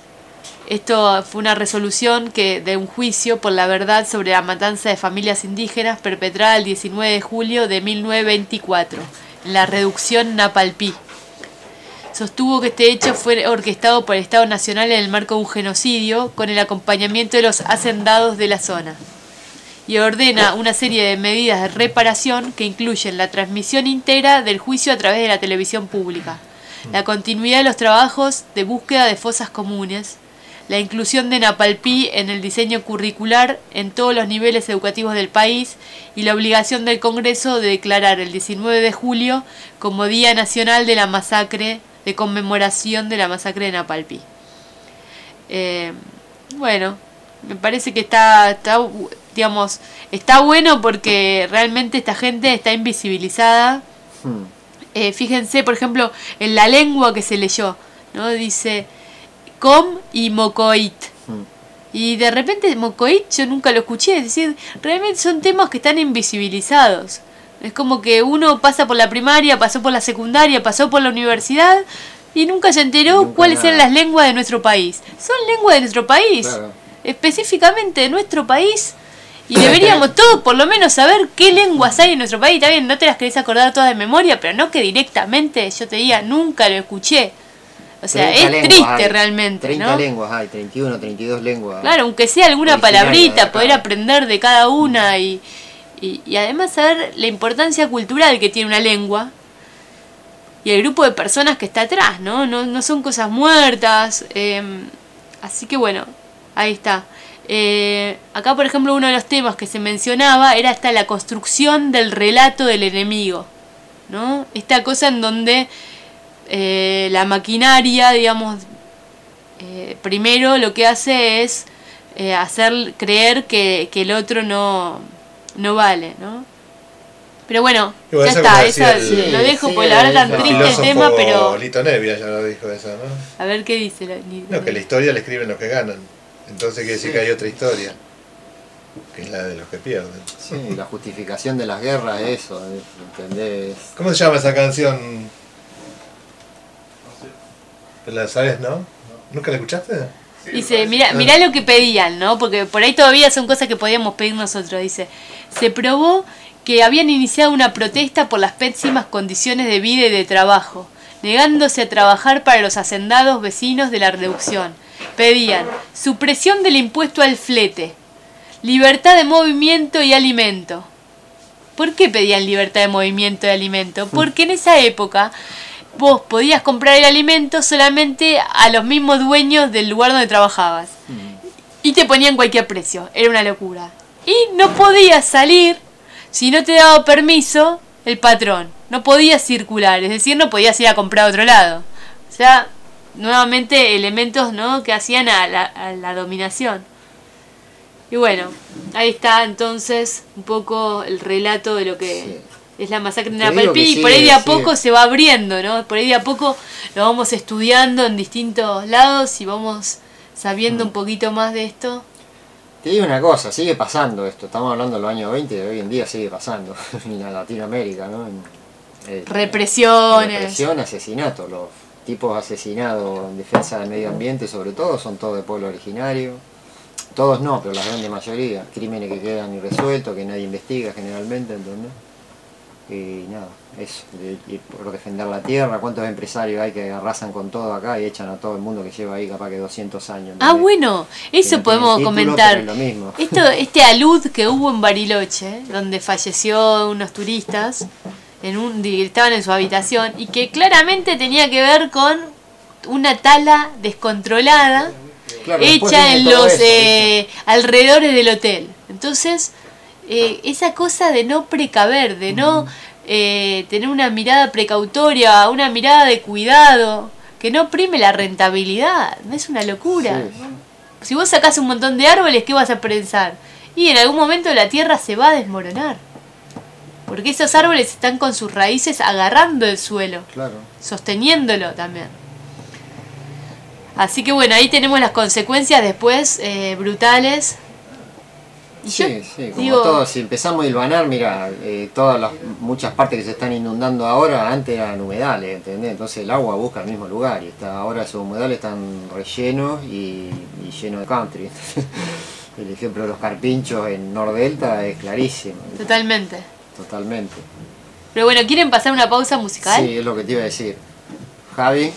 Esto fue una resolución que de un juicio por la verdad sobre la matanza de familias indígenas perpetrada el diecinueve de julio de mil novecientos veinticuatro en la reducción Napalpí. Sostuvo que este hecho fue orquestado por el Estado Nacional en el marco de un genocidio con el acompañamiento de los hacendados de la zona. Y ordena una serie de medidas de reparación que incluyen la transmisión íntegra del juicio a través de la televisión pública, la continuidad de los trabajos de búsqueda de fosas comunes, la inclusión de Napalpí en el diseño curricular en todos los niveles educativos del país y la obligación del Congreso de declarar el diecinueve de julio como Día Nacional de la Masacre, de conmemoración de la masacre de Napalpí. Eh, bueno, me parece que está, está, digamos, está bueno porque realmente esta gente está invisibilizada. Hmm. Eh, fíjense, por ejemplo, en la lengua que se leyó, ¿no? Dice com y mocoit. Hmm. Y de repente mocoit yo nunca lo escuché, es decir, realmente son temas que están invisibilizados. Es como que uno pasa por la primaria, pasó por la secundaria, pasó por la universidad y nunca se enteró Nunca cuáles nada. eran las lenguas de nuestro país. Son lenguas de nuestro país, Claro. específicamente de nuestro país. Y deberíamos todos por lo menos saber qué lenguas hay en nuestro país. Está bien, no te las querés acordar todas de memoria, pero no que directamente yo te diga, nunca lo escuché. O sea, treinta es lenguas triste hay. realmente, treinta ¿no? lenguas hay, treinta y uno, treinta y dos lenguas. Claro, aunque sea alguna originarias de palabrita, acá. poder aprender de cada una y, y, y además saber la importancia cultural que tiene una lengua y el grupo de personas que está atrás, ¿no? No, no son cosas muertas. Eh, así que bueno, ahí está. Eh, acá, por ejemplo, uno de los temas que se mencionaba era hasta la construcción del relato del enemigo, ¿no? Esta cosa en donde eh, la maquinaria, digamos, eh, primero lo que hace es eh, hacer creer que, que el otro no, no vale, ¿no? Pero bueno, Igual ya esa está, como esa decía el- lo dejo sí, porque la verdad tan el triste el filósofo tema, pero Lito Nevia ya lo dijo eso, ¿no? a ver qué dice. La, ni- No, que la historia la escriben los que ganan. Entonces quiere decir Sí. que hay otra historia, que es la de los que pierden. Sí, la justificación de las guerras es eso, ¿entendés? ¿Cómo se llama esa canción? ¿La sabes, no? ¿Nunca la escuchaste? Dice, mira, mirá lo que pedían, ¿no? Porque por ahí todavía son cosas que podíamos pedir nosotros. Dice, se probó que habían iniciado una protesta por las pésimas condiciones de vida y de trabajo, negándose a trabajar para los hacendados vecinos de la reducción. Pedían supresión del impuesto al flete, libertad de movimiento y alimento. ¿Por qué pedían libertad de movimiento y alimento? Porque en esa época vos podías comprar el alimento solamente a los mismos dueños del lugar donde trabajabas. Y te ponían cualquier precio. Era una locura. Y no podías salir si no te daba permiso el patrón. No podías circular. Es decir, no podías ir a comprar a otro lado. O sea, nuevamente elementos, ¿no?, que hacían a la, a la dominación. Y bueno, ahí está entonces un poco el relato de lo que... Sí. Es la masacre de Te digo Napalpí, que y por ahí sigue, de a sigue. poco se va abriendo, ¿no? Por ahí de a poco lo vamos estudiando en distintos lados y vamos sabiendo un poquito más de esto. Te digo una cosa, sigue pasando esto, estamos hablando de los años veinte y hoy en día sigue pasando en Latinoamérica, ¿no? En, eh, Represiones. Represión, asesinato, los tipos asesinados en defensa del medio ambiente sobre todo son todos de pueblo originario, todos no, pero la gran mayoría, crímenes que quedan irresueltos, que nadie investiga generalmente, ¿entendés? Y nada, eso, y, y por defender la tierra, ¿cuántos empresarios hay que arrasan con todo acá y echan a todo el mundo que lleva ahí capaz que doscientos años? Ah, ¿entendés? bueno, Que eso no podemos tienen título, comentar. pero es lo mismo. Esto, este alud que hubo en Bariloche, donde falleció unos turistas, en un, que estaban en su habitación, y que claramente tenía que ver con una tala descontrolada Claro, después hecha viene en todo los eso, eh, alrededores del hotel. Entonces, eh, esa cosa de no precaver, de no eh, tener una mirada precautoria, una mirada de cuidado, que no prime la rentabilidad, no es una locura. Sí. Si vos sacás un montón de árboles, ¿qué vas a pensar? Y en algún momento la tierra se va a desmoronar. Porque esos árboles están con sus raíces agarrando el suelo, Claro. sosteniéndolo también. Así que bueno, ahí tenemos las consecuencias después eh, brutales. Y yo Sí, sí, como digo, todo, si empezamos a hilvanar, mira, eh, todas las muchas partes que se están inundando ahora, antes eran humedales, ¿entendés? Entonces el agua busca el mismo lugar y está, ahora esos humedales están rellenos y, y llenos de country. El ejemplo de los carpinchos en Nordelta es clarísimo, totalmente. totalmente. Pero bueno, ¿quieren pasar una pausa musical? Sí, es lo que te iba a decir. Javi,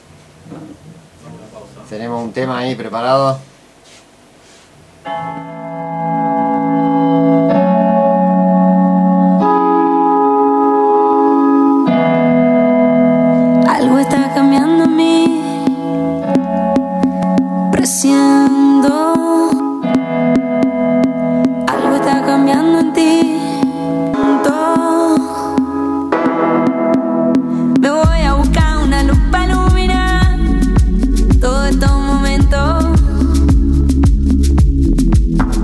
tenemos un tema ahí preparado. Algo está cambiando en mí, presiento. Algo está cambiando en ti. Me voy a buscar una luz para iluminar todos estos momentos.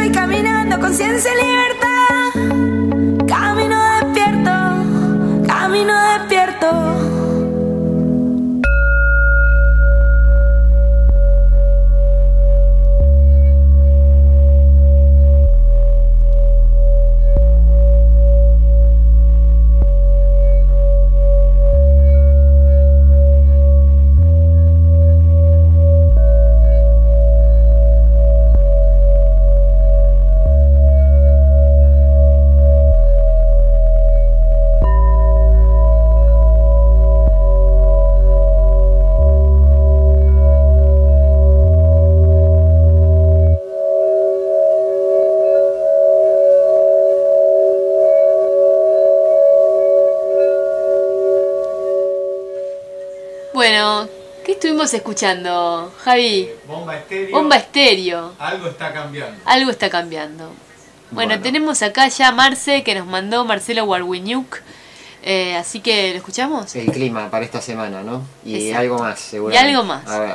voy caminando con ciencia y libertad. Camino despierto, camino despierto. Bueno, ¿qué estuvimos escuchando, Javi? Bomba Estéreo. Bomba Estéreo. Algo está cambiando. Algo está cambiando. Bueno, Bueno. tenemos acá ya a Marce, que nos mandó Marcelo Warwiñuk. Eh, así que, ¿lo escuchamos? El clima para esta semana, ¿no? Y Exacto. algo más, seguramente. Y algo más. A ver.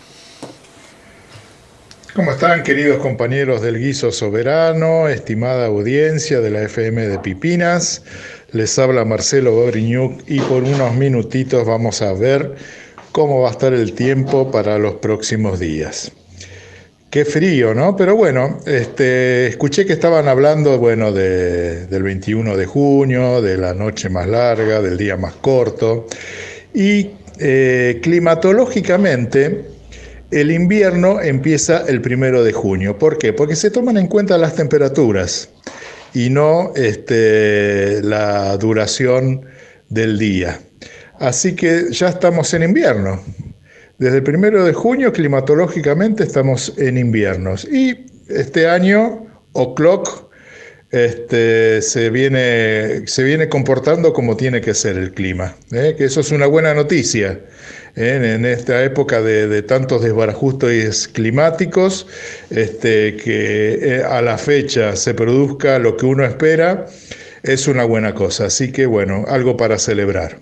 ¿Cómo están, queridos compañeros del Guiso Soberano, estimada audiencia de la F M de Pipinas? Les habla Marcelo Warwiñuk y por unos minutitos vamos a ver cómo va a estar el tiempo para los próximos días. Qué frío, ¿no? Pero bueno, este, escuché que estaban hablando, bueno, de, del veintiuno de junio, de la noche más larga, del día más corto. Y eh, climatológicamente, el invierno empieza el primero de junio. ¿Por qué? Porque se toman en cuenta las temperaturas y no este, la duración del día. Así que ya estamos en invierno. Desde el primero de junio, climatológicamente, estamos en inviernos. Y este año, O'Clock este, se, viene, se viene comportando como tiene que ser el clima. ¿eh? Que eso es una buena noticia. ¿eh? En esta época de, de tantos desbarajustes climáticos, este, que eh, a la fecha se produzca lo que uno espera, es una buena cosa. Así que, bueno, algo para celebrar.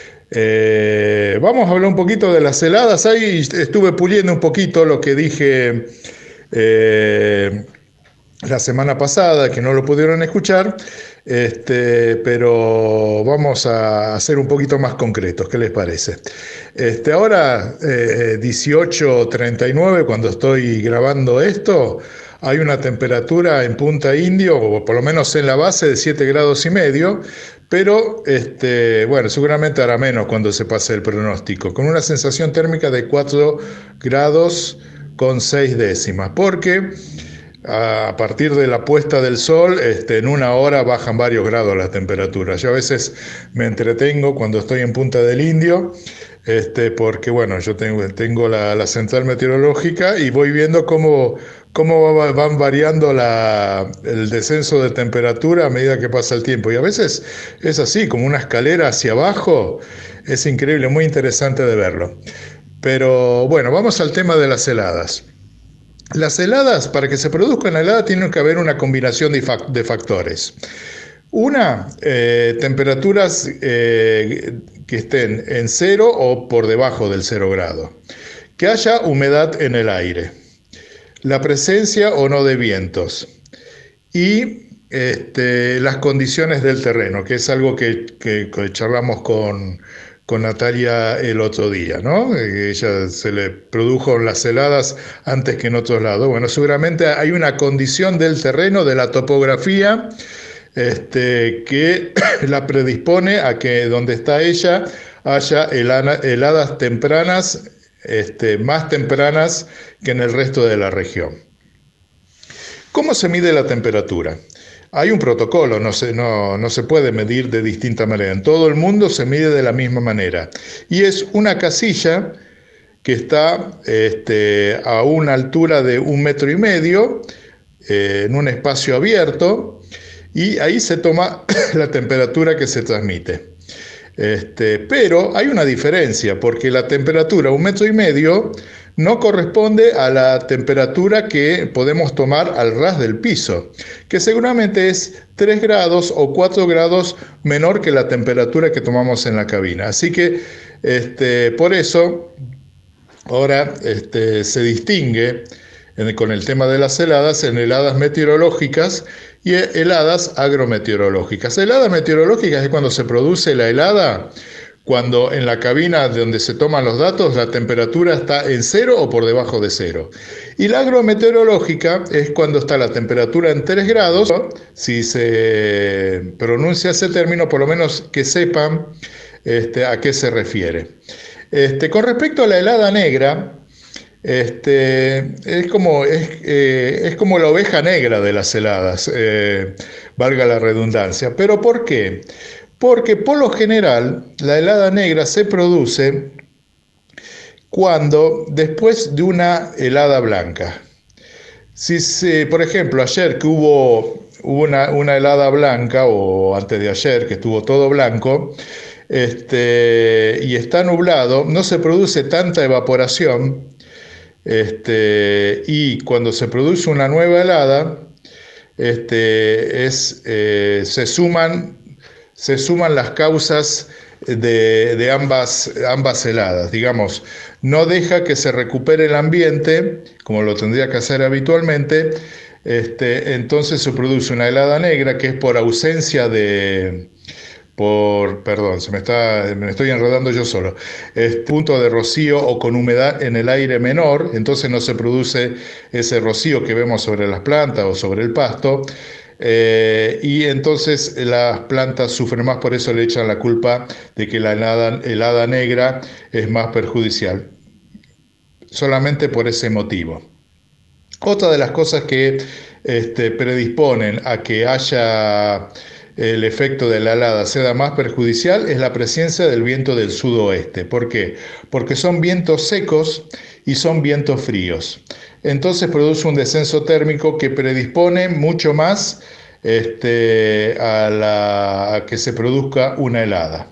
Eh, vamos a hablar un poquito de las heladas. Ahí estuve puliendo un poquito lo que dije eh, la semana pasada, que no lo pudieron escuchar, este, pero vamos a ser un poquito más concretos. ¿Qué les parece? Este, ahora, eh, dieciocho treinta y nueve, cuando estoy grabando esto, hay una temperatura en Punta Indio, o por lo menos en la base, de siete grados y medio, pero este, bueno, seguramente hará menos cuando se pase el pronóstico, con una sensación térmica de cuatro grados con seis décimas, porque a partir de la puesta del sol, este, en una hora bajan varios grados la temperatura. Yo a veces me entretengo cuando estoy en Punta del Indio, este, porque bueno, yo tengo, tengo la, la central meteorológica y voy viendo cómo, cómo va, van variando la, el descenso de temperatura a medida que pasa el tiempo. Y a veces es así, como una escalera hacia abajo. Es increíble, muy interesante de verlo. Pero bueno, vamos al tema de las heladas. Las heladas, para que se produzca una helada, tiene que haber una combinación de, fac- de factores. Una, eh, temperaturas eh, que estén en cero o por debajo del cero grado. Que haya humedad en el aire. La presencia o no de vientos. Y este, las condiciones del terreno, que es algo que, que, que charlamos con, con Natalia el otro día, ¿no? Ella se le produjo las heladas antes que en otros lados. Bueno, seguramente hay una condición del terreno, de la topografía, Este, que la predispone a que donde está ella haya helana, heladas tempranas, este, más tempranas que en el resto de la región. ¿Cómo se mide la temperatura? Hay un protocolo, no se, no, no se puede medir de distinta manera. En todo el mundo se mide de la misma manera. Y es una casilla que está este, a una altura de un metro y medio, eh, en un espacio abierto, y ahí se toma la temperatura que se transmite. Este, pero hay una diferencia, porque la temperatura a un metro y medio no corresponde a la temperatura que podemos tomar al ras del piso, que seguramente es tres grados o cuatro grados menor que la temperatura que tomamos en la cabina. Así que este, por eso ahora este, se distingue en, con el tema de las heladas en heladas meteorológicas y heladas agrometeorológicas. Heladas meteorológicas es cuando se produce la helada, cuando en la cabina donde se toman los datos la temperatura está en cero o por debajo de cero. Y la agrometeorológica es cuando está la temperatura en tres grados. Si se pronuncia ese término, por lo menos que sepan este, a qué se refiere. Este, con respecto a la helada negra, este, es, como, es, eh, es como la oveja negra de las heladas, eh, valga la redundancia. ¿Pero por qué? Porque por lo general la helada negra se produce cuando después de una helada blanca. Si, si por ejemplo, ayer que hubo una, una helada blanca, o antes de ayer que estuvo todo blanco, este, y está nublado, no se produce tanta evaporación, este, y cuando se produce una nueva helada, este, es, eh, se suman se suman las causas de, de ambas, ambas heladas, digamos, no deja que se recupere el ambiente, como lo tendría que hacer habitualmente, este, entonces se produce una helada negra que es por ausencia de, por, perdón, se me está, me estoy enredando yo solo, es punto de rocío o con humedad en el aire menor, entonces no se produce ese rocío que vemos sobre las plantas o sobre el pasto. Eh, y entonces las plantas sufren más, por eso le echan la culpa de que la helada, helada negra es más perjudicial, solamente por ese motivo. Otra de las cosas que este, predisponen a que haya el efecto de la helada sea más perjudicial es la presencia del viento del sudoeste. ¿Por qué? Porque son vientos secos y son vientos fríos. Entonces produce un descenso térmico que predispone mucho más este, a, la, a que se produzca una helada.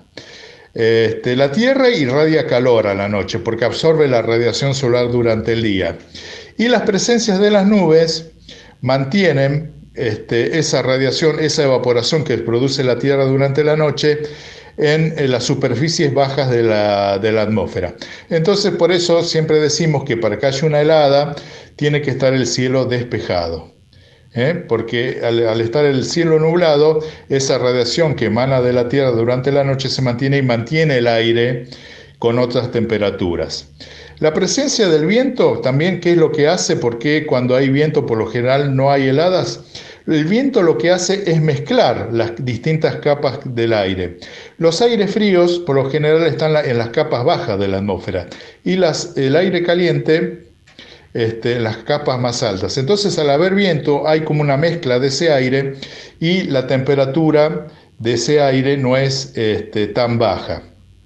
Este, la Tierra irradia calor a la noche porque absorbe la radiación solar durante el día. Y las presencias de las nubes mantienen este, esa radiación, esa evaporación que produce la Tierra durante la noche en, en las superficies bajas de la, de la atmósfera. Entonces, por eso siempre decimos que para que haya una helada tiene que estar el cielo despejado, ¿eh? Porque al, al estar el cielo nublado, esa radiación que emana de la Tierra durante la noche se mantiene y mantiene el aire con otras temperaturas. La presencia del viento también, ¿qué es lo que hace? Porque cuando hay viento por lo general no hay heladas. El viento lo que hace es mezclar las distintas capas del aire. Los aires fríos por lo general están en las capas bajas de la atmósfera y las, el aire caliente este, en las capas más altas. Entonces, al haber viento hay como una mezcla de ese aire y la temperatura de ese aire no es este, tan baja.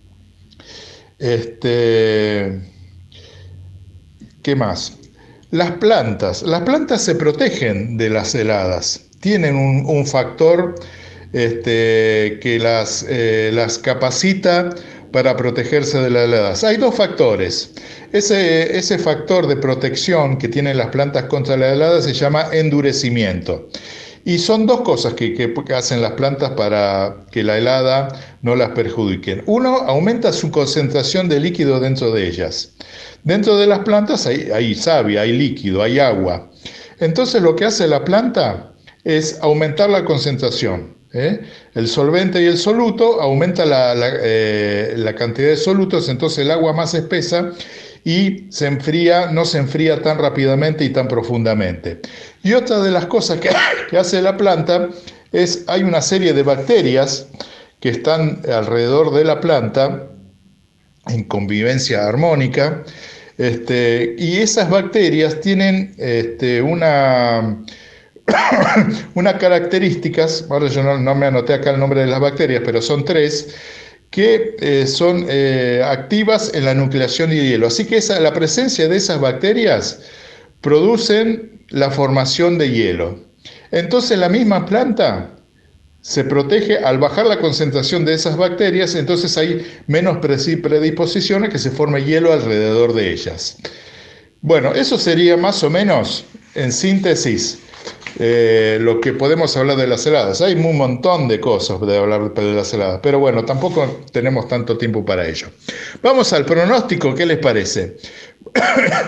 Este, ¿qué más? Las plantas. Las plantas se protegen de las heladas. Tienen un, un factor este, que las, eh, las capacita para protegerse de las heladas. Hay dos factores. Ese, ese factor de protección que tienen las plantas contra la helada se llama endurecimiento. Y son dos cosas que, que hacen las plantas para que la helada no las perjudique. Uno, aumenta su concentración de líquido dentro de ellas. Dentro de las plantas hay, hay savia, hay líquido, hay agua. Entonces lo que hace la planta es aumentar la concentración. ¿eh? El solvente y el soluto aumenta la, la, eh, la cantidad de solutos, entonces el agua más espesa y se enfría, no se enfría tan rápidamente y tan profundamente. Y otra de las cosas que, que hace la planta es, hay una serie de bacterias que están alrededor de la planta en convivencia armónica, este, y esas bacterias tienen este, una, una características, ahora yo no, no me anoté acá el nombre de las bacterias, pero son tres, que eh, son eh, activas en la nucleación de hielo. Así que esa, la presencia de esas bacterias producen la formación de hielo. Entonces la misma planta se protege al bajar la concentración de esas bacterias, entonces hay menos predisposiciones que se forme hielo alrededor de ellas. Bueno, eso sería más o menos, en síntesis, eh, lo que podemos hablar de las heladas. Hay un montón de cosas de hablar de las heladas, pero bueno, tampoco tenemos tanto tiempo para ello. Vamos al pronóstico, ¿qué les parece?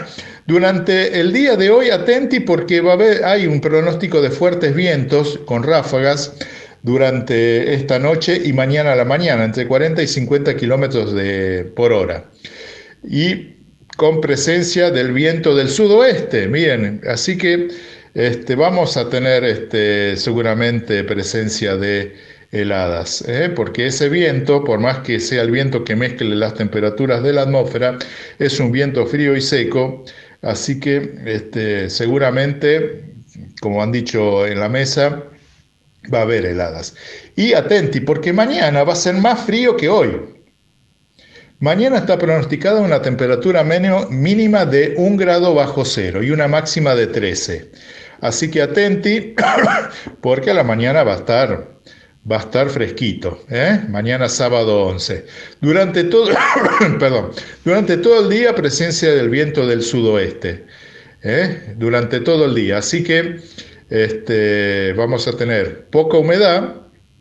Durante el día de hoy, atenti porque va a haber, hay un pronóstico de fuertes vientos con ráfagas durante esta noche y mañana a la mañana, entre cuarenta y cincuenta kilómetros de, por hora. Y con presencia del viento del sudoeste, miren, así que este, vamos a tener este, seguramente presencia de heladas, ¿eh? Porque ese viento, por más que sea el viento que mezcle las temperaturas de la atmósfera, es un viento frío y seco, así que este, seguramente, como han dicho en la mesa, va a haber heladas. Y atenti, porque mañana va a ser más frío que hoy. Mañana está pronosticada una temperatura mínima de un grado bajo cero y una máxima de trece. Así que atenti, porque a la mañana va a estar, va a estar fresquito, ¿eh? Mañana sábado once. Durante todo, perdón, durante todo el día presencia del viento del sudoeste, ¿eh? Durante todo el día. Así que este, vamos a tener poca humedad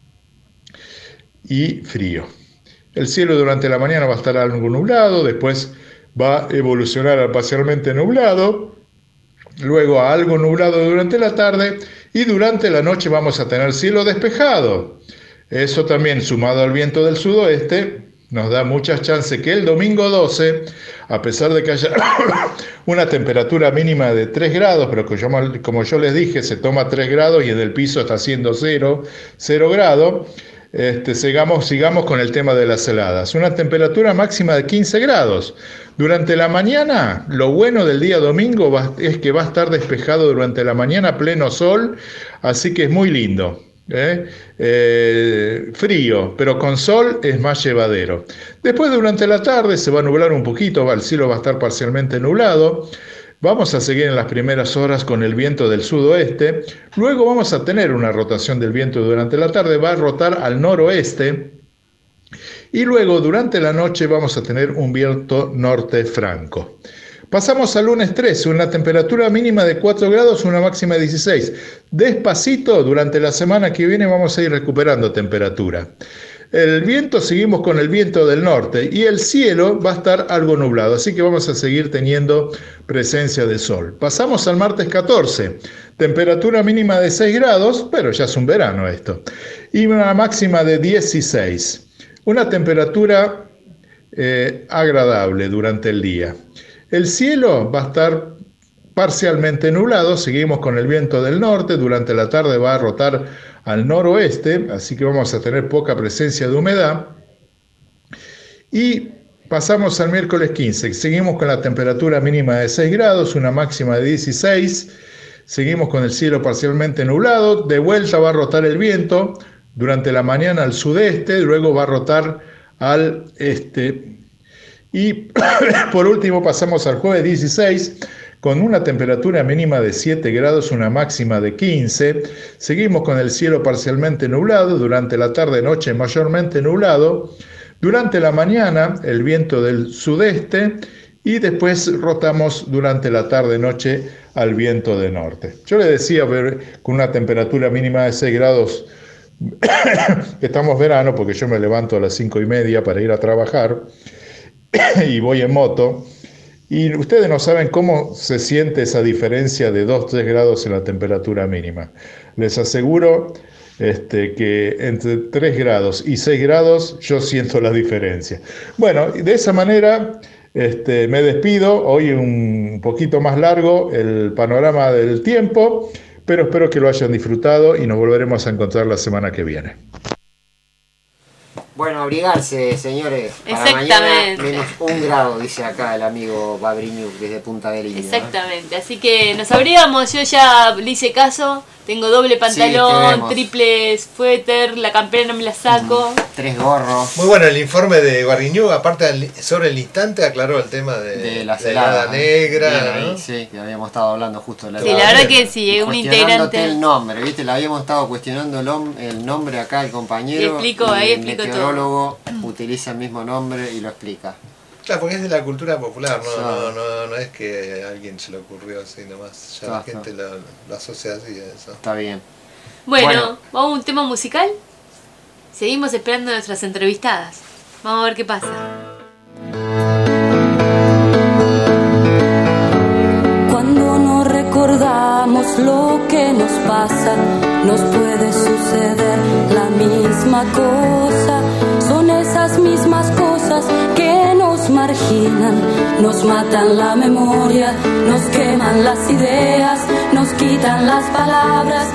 y frío. El cielo durante la mañana va a estar algo nublado, después va a evolucionar a parcialmente nublado, luego a algo nublado durante la tarde y durante la noche vamos a tener cielo despejado. Eso también, sumado al viento del sudoeste, nos da muchas chances que el domingo doce, a pesar de que haya una temperatura mínima de tres grados, pero que yo, como yo les dije, se toma tres grados y en el piso está haciendo cero, cero grados, Este, sigamos, sigamos con el tema de las heladas. Una temperatura máxima de quince grados. Durante la mañana, lo bueno del día domingo va, es que va a estar despejado durante la mañana, pleno sol, así que es muy lindo. ¿eh? Eh, frío, pero con sol es más llevadero. Después, durante la tarde, se va a nublar un poquito, el cielo va a estar parcialmente nublado. Vamos a seguir en las primeras horas con el viento del sudoeste, luego vamos a tener una rotación del viento durante la tarde, va a rotar al noroeste y luego durante la noche vamos a tener un viento norte franco. Pasamos al lunes trece, una temperatura mínima de cuatro grados, una máxima de dieciséis. Despacito, durante la semana que viene vamos a ir recuperando temperatura. El viento, seguimos con el viento del norte y el cielo va a estar algo nublado, así que vamos a seguir teniendo presencia de sol. Pasamos al martes catorce, temperatura mínima de seis grados, pero ya es un verano esto, y una máxima de dieciséis. Una temperatura eh, agradable durante el día. El cielo va a estar parcialmente nublado, seguimos con el viento del norte, durante la tarde va a rotar al noroeste, así que vamos a tener poca presencia de humedad. Y pasamos al miércoles quince, seguimos con la temperatura mínima de seis grados, una máxima de dieciséis, seguimos con el cielo parcialmente nublado, de vuelta va a rotar el viento, durante la mañana al sudeste, luego va a rotar al este. Y por último pasamos al jueves dieciséis, con una temperatura mínima de siete grados, una máxima de quince. Seguimos con el cielo parcialmente nublado, durante la tarde-noche mayormente nublado. Durante la mañana el viento del sudeste y después rotamos durante la tarde-noche al viento de norte. Yo les decía, ver, con una temperatura mínima de seis grados, estamos verano porque yo me levanto a las cinco y media para ir a trabajar y voy en moto. Y ustedes no saben cómo se siente esa diferencia de dos a tres grados en la temperatura mínima. Les aseguro este, que entre tres grados y seis grados yo siento la diferencia. Bueno, de esa manera este, me despido. Hoy un poquito más largo el panorama del tiempo, pero espero que lo hayan disfrutado y nos volveremos a encontrar la semana que viene. Bueno, abrigarse, señores. Para mañana menos un grado, dice acá el amigo Babriñuk desde Punta del Indio. Exactamente, ¿eh? Así que nos abrigamos. Yo ya le hice caso. Tengo doble pantalón, sí, triple suéter, la campera no me la saco. Mm, tres gorros. Muy bueno el informe de Babriñuk. Aparte, sobre el instante aclaró el tema de, de la de helada negra. Bien, ¿no? ahí, sí, que habíamos estado hablando justo de la Sí, la verdad que sí, es un integrante. El nombre, ¿viste? Le habíamos estado cuestionando el, el nombre acá el compañero. Y explico, ahí explico todo. El meteorólogo utiliza el mismo nombre y lo explica. Claro, porque es de la cultura popular, no, no, no, no es que a alguien se le ocurrió así nomás, ya la gente lo, lo asocia así a eso. Está bien. Bueno, bueno, vamos a un tema musical. Seguimos esperando nuestras entrevistadas. Vamos a ver qué pasa. misma cosa, son esas mismas cosas que nos marginan, nos matan la memoria, nos queman las ideas, nos quitan las palabras.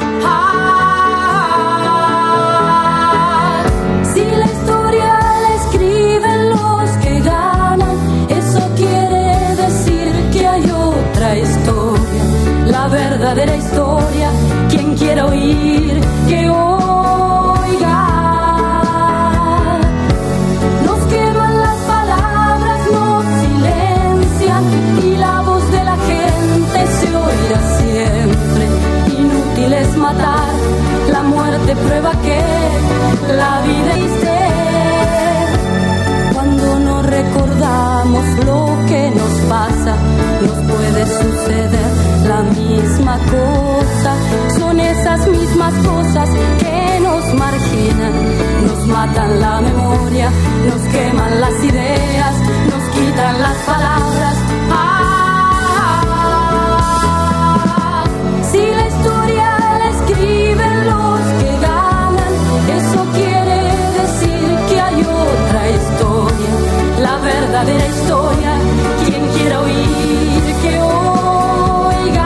Ah, si la historia la escriben los que ganan, eso quiere decir que hay otra historia, la verdadera historia. Quien quiera oír, que oiga. Nos queman las palabras, nos silencian y la voz de la gente se oirá siempre. Inútil es matar, la muerte prueba que la vida existe. Cuando no recordamos lo que nos pasa, nos puede suceder la misma cosa. Son esas mismas cosas que nos marginan, nos matan la memoria, nos queman las ideas, nos quitan las palabras. Ah, si la historia la escriben los que ganan, eso quiere decir que hay otra historia, la verdadera historia. Quien quiera oír, que oiga.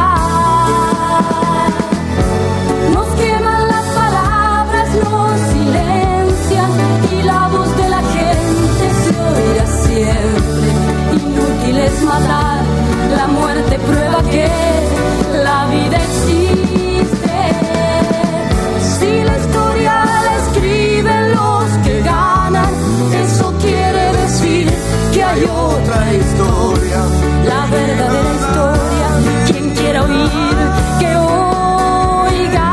Nos queman las palabras, nos silencian y la voz de la gente se oirá siempre. Inútil es matar, la muerte prueba que la vida existe. Si la historia la escriben los que ganan, eso quiere decir que hay otra historia, la verdadera historia. Quien quiera oír, que oiga.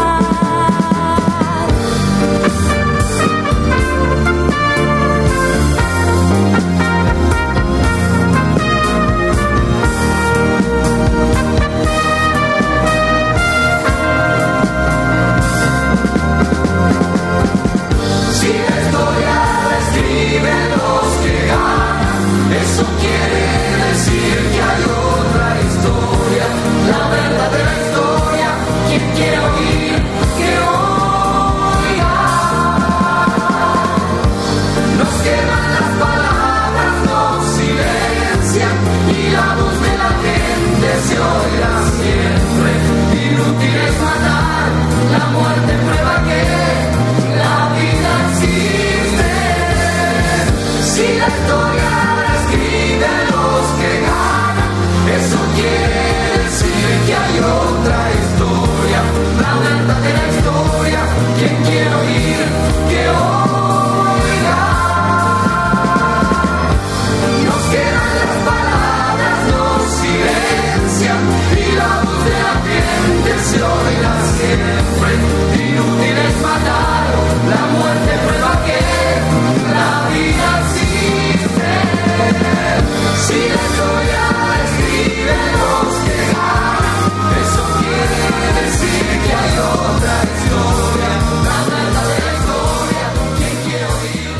Si la historia la escriben los que ganan, eso quiere decir que hay otra historia, la verdadera historia. Quien quiera oír, que oiga. Nos queman las palabras, nos silencian y la voz de la gente se oirá siempre. Inútil es matar, la muerte prueba que la vida existe. Si la historia la escriben los que ganan, eso quiere decir que hay otra historia, la verdadera historia. Quien quiera oír, que oiga. Nos quedan las palabras, nos silencian y la voz de la gente se oirá siempre. Inútil es matar, la muerte prueba que la vida existe. Si la historia la escriben los que ganan, eso quiere decir que hay otra historia, la verdadera historia. Quien quiere oír,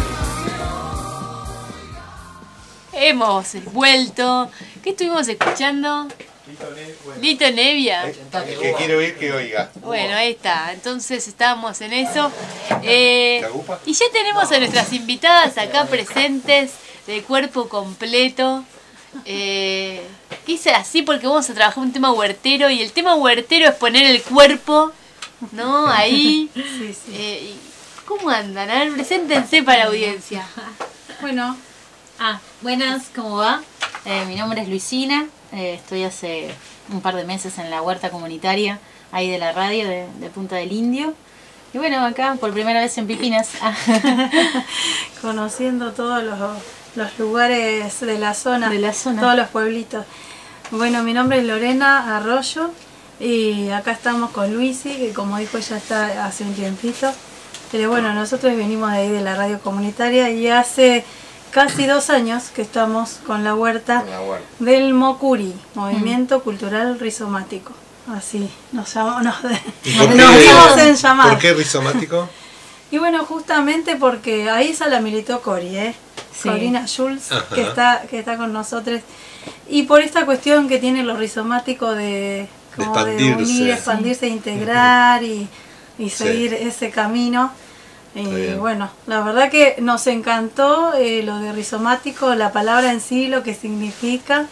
Hemos vuelto. ¿Qué estuvimos escuchando? Lito Nevia. El que quiere oír, que oiga. Bueno, ahí está. Entonces estábamos en eso. Eh, y ya tenemos a nuestras invitadas acá presentes de cuerpo completo. Eh, quise así porque vamos a trabajar un tema huertero y el tema huertero es poner el cuerpo, ¿no? Ahí. Sí, sí. Eh, ¿Cómo andan? A ver, preséntense para la audiencia. Bueno, ah, buenas, ¿cómo va? Eh, mi nombre es Luisina, eh, estoy hace un par de meses en la huerta comunitaria ahí de la radio de, de Punta del Indio. Y bueno, acá por primera vez en Pipinas. Conociendo todos los, los lugares de la zona, de la zona, todos los pueblitos. Bueno, mi nombre es Lorena Arroyo y acá estamos con Luisi, que como dijo ella está hace un tiempito. Pero bueno, nosotros venimos de ahí de la radio comunitaria y hace casi dos años que estamos con la huerta, con la huerta. del Mocuri, Movimiento mm. Cultural Rizomático. Así nos llamamos, nos, ¿Por, nos qué, en llamar. ¿Por qué rizomático? Y bueno, justamente porque ahí se la militó Cori, ¿eh? Sí. Corina Schulz, que está, que está con nosotros. Y por esta cuestión que tiene lo rizomático de, como de, de unir, expandirse, sí. integrar y, y seguir sí. ese camino. Y bueno, la verdad que nos encantó eh, lo de rizomático, la palabra en sí, lo que significa.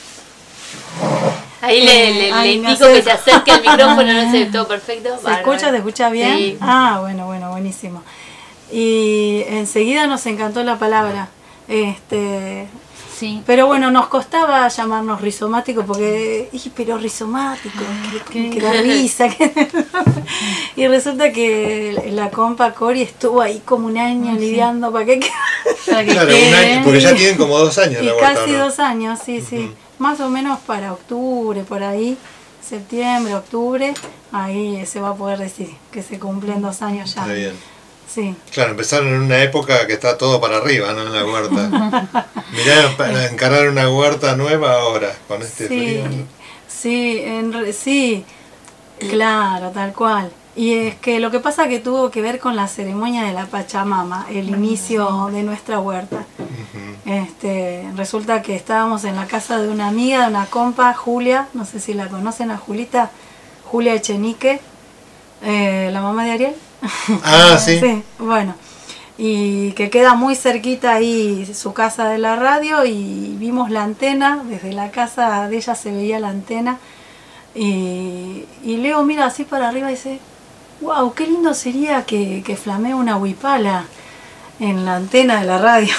Ahí le, le, le Ay, indico que se acerque al micrófono, no sé, todo perfecto. ¿Se Bárbaro. escucha? ¿Se escucha bien? Sí. Ah, bueno, bueno, buenísimo. Y enseguida nos encantó la palabra. Este, sí. Pero bueno, nos costaba llamarnos rizomático porque, y, pero rizomático, que, que da risa. Que, y resulta que la compa Cori estuvo ahí como un año Sí. lidiando para que, para que Claro, quede. un año, porque ya tienen como dos años Y la huerta, casi ¿no? dos años, sí, sí. Más o menos para octubre, por ahí, septiembre, octubre, ahí se va a poder decir que se cumplen dos años ya. Está bien. Sí. Claro, empezaron en una época que está todo para arriba, ¿no? En la huerta. Mirá, para encarar una huerta nueva ahora, con este Sí, frío. sí, en re- sí, claro, tal cual. Y es que lo que pasa que tuvo que ver con la ceremonia de la Pachamama, el inicio de nuestra huerta. Este, resulta que estábamos en la casa de una amiga, de una compa, Julia, no sé si la conocen a Julita, Julia Echenique, eh, la mamá de Ariel. Ah, sí. Sí, bueno. Y que queda muy cerquita ahí su casa de la radio y vimos la antena, desde la casa de ella se veía la antena y, y Leo mira así para arriba y dice, wow, qué lindo sería que, que flamee una huipala en la antena de la radio.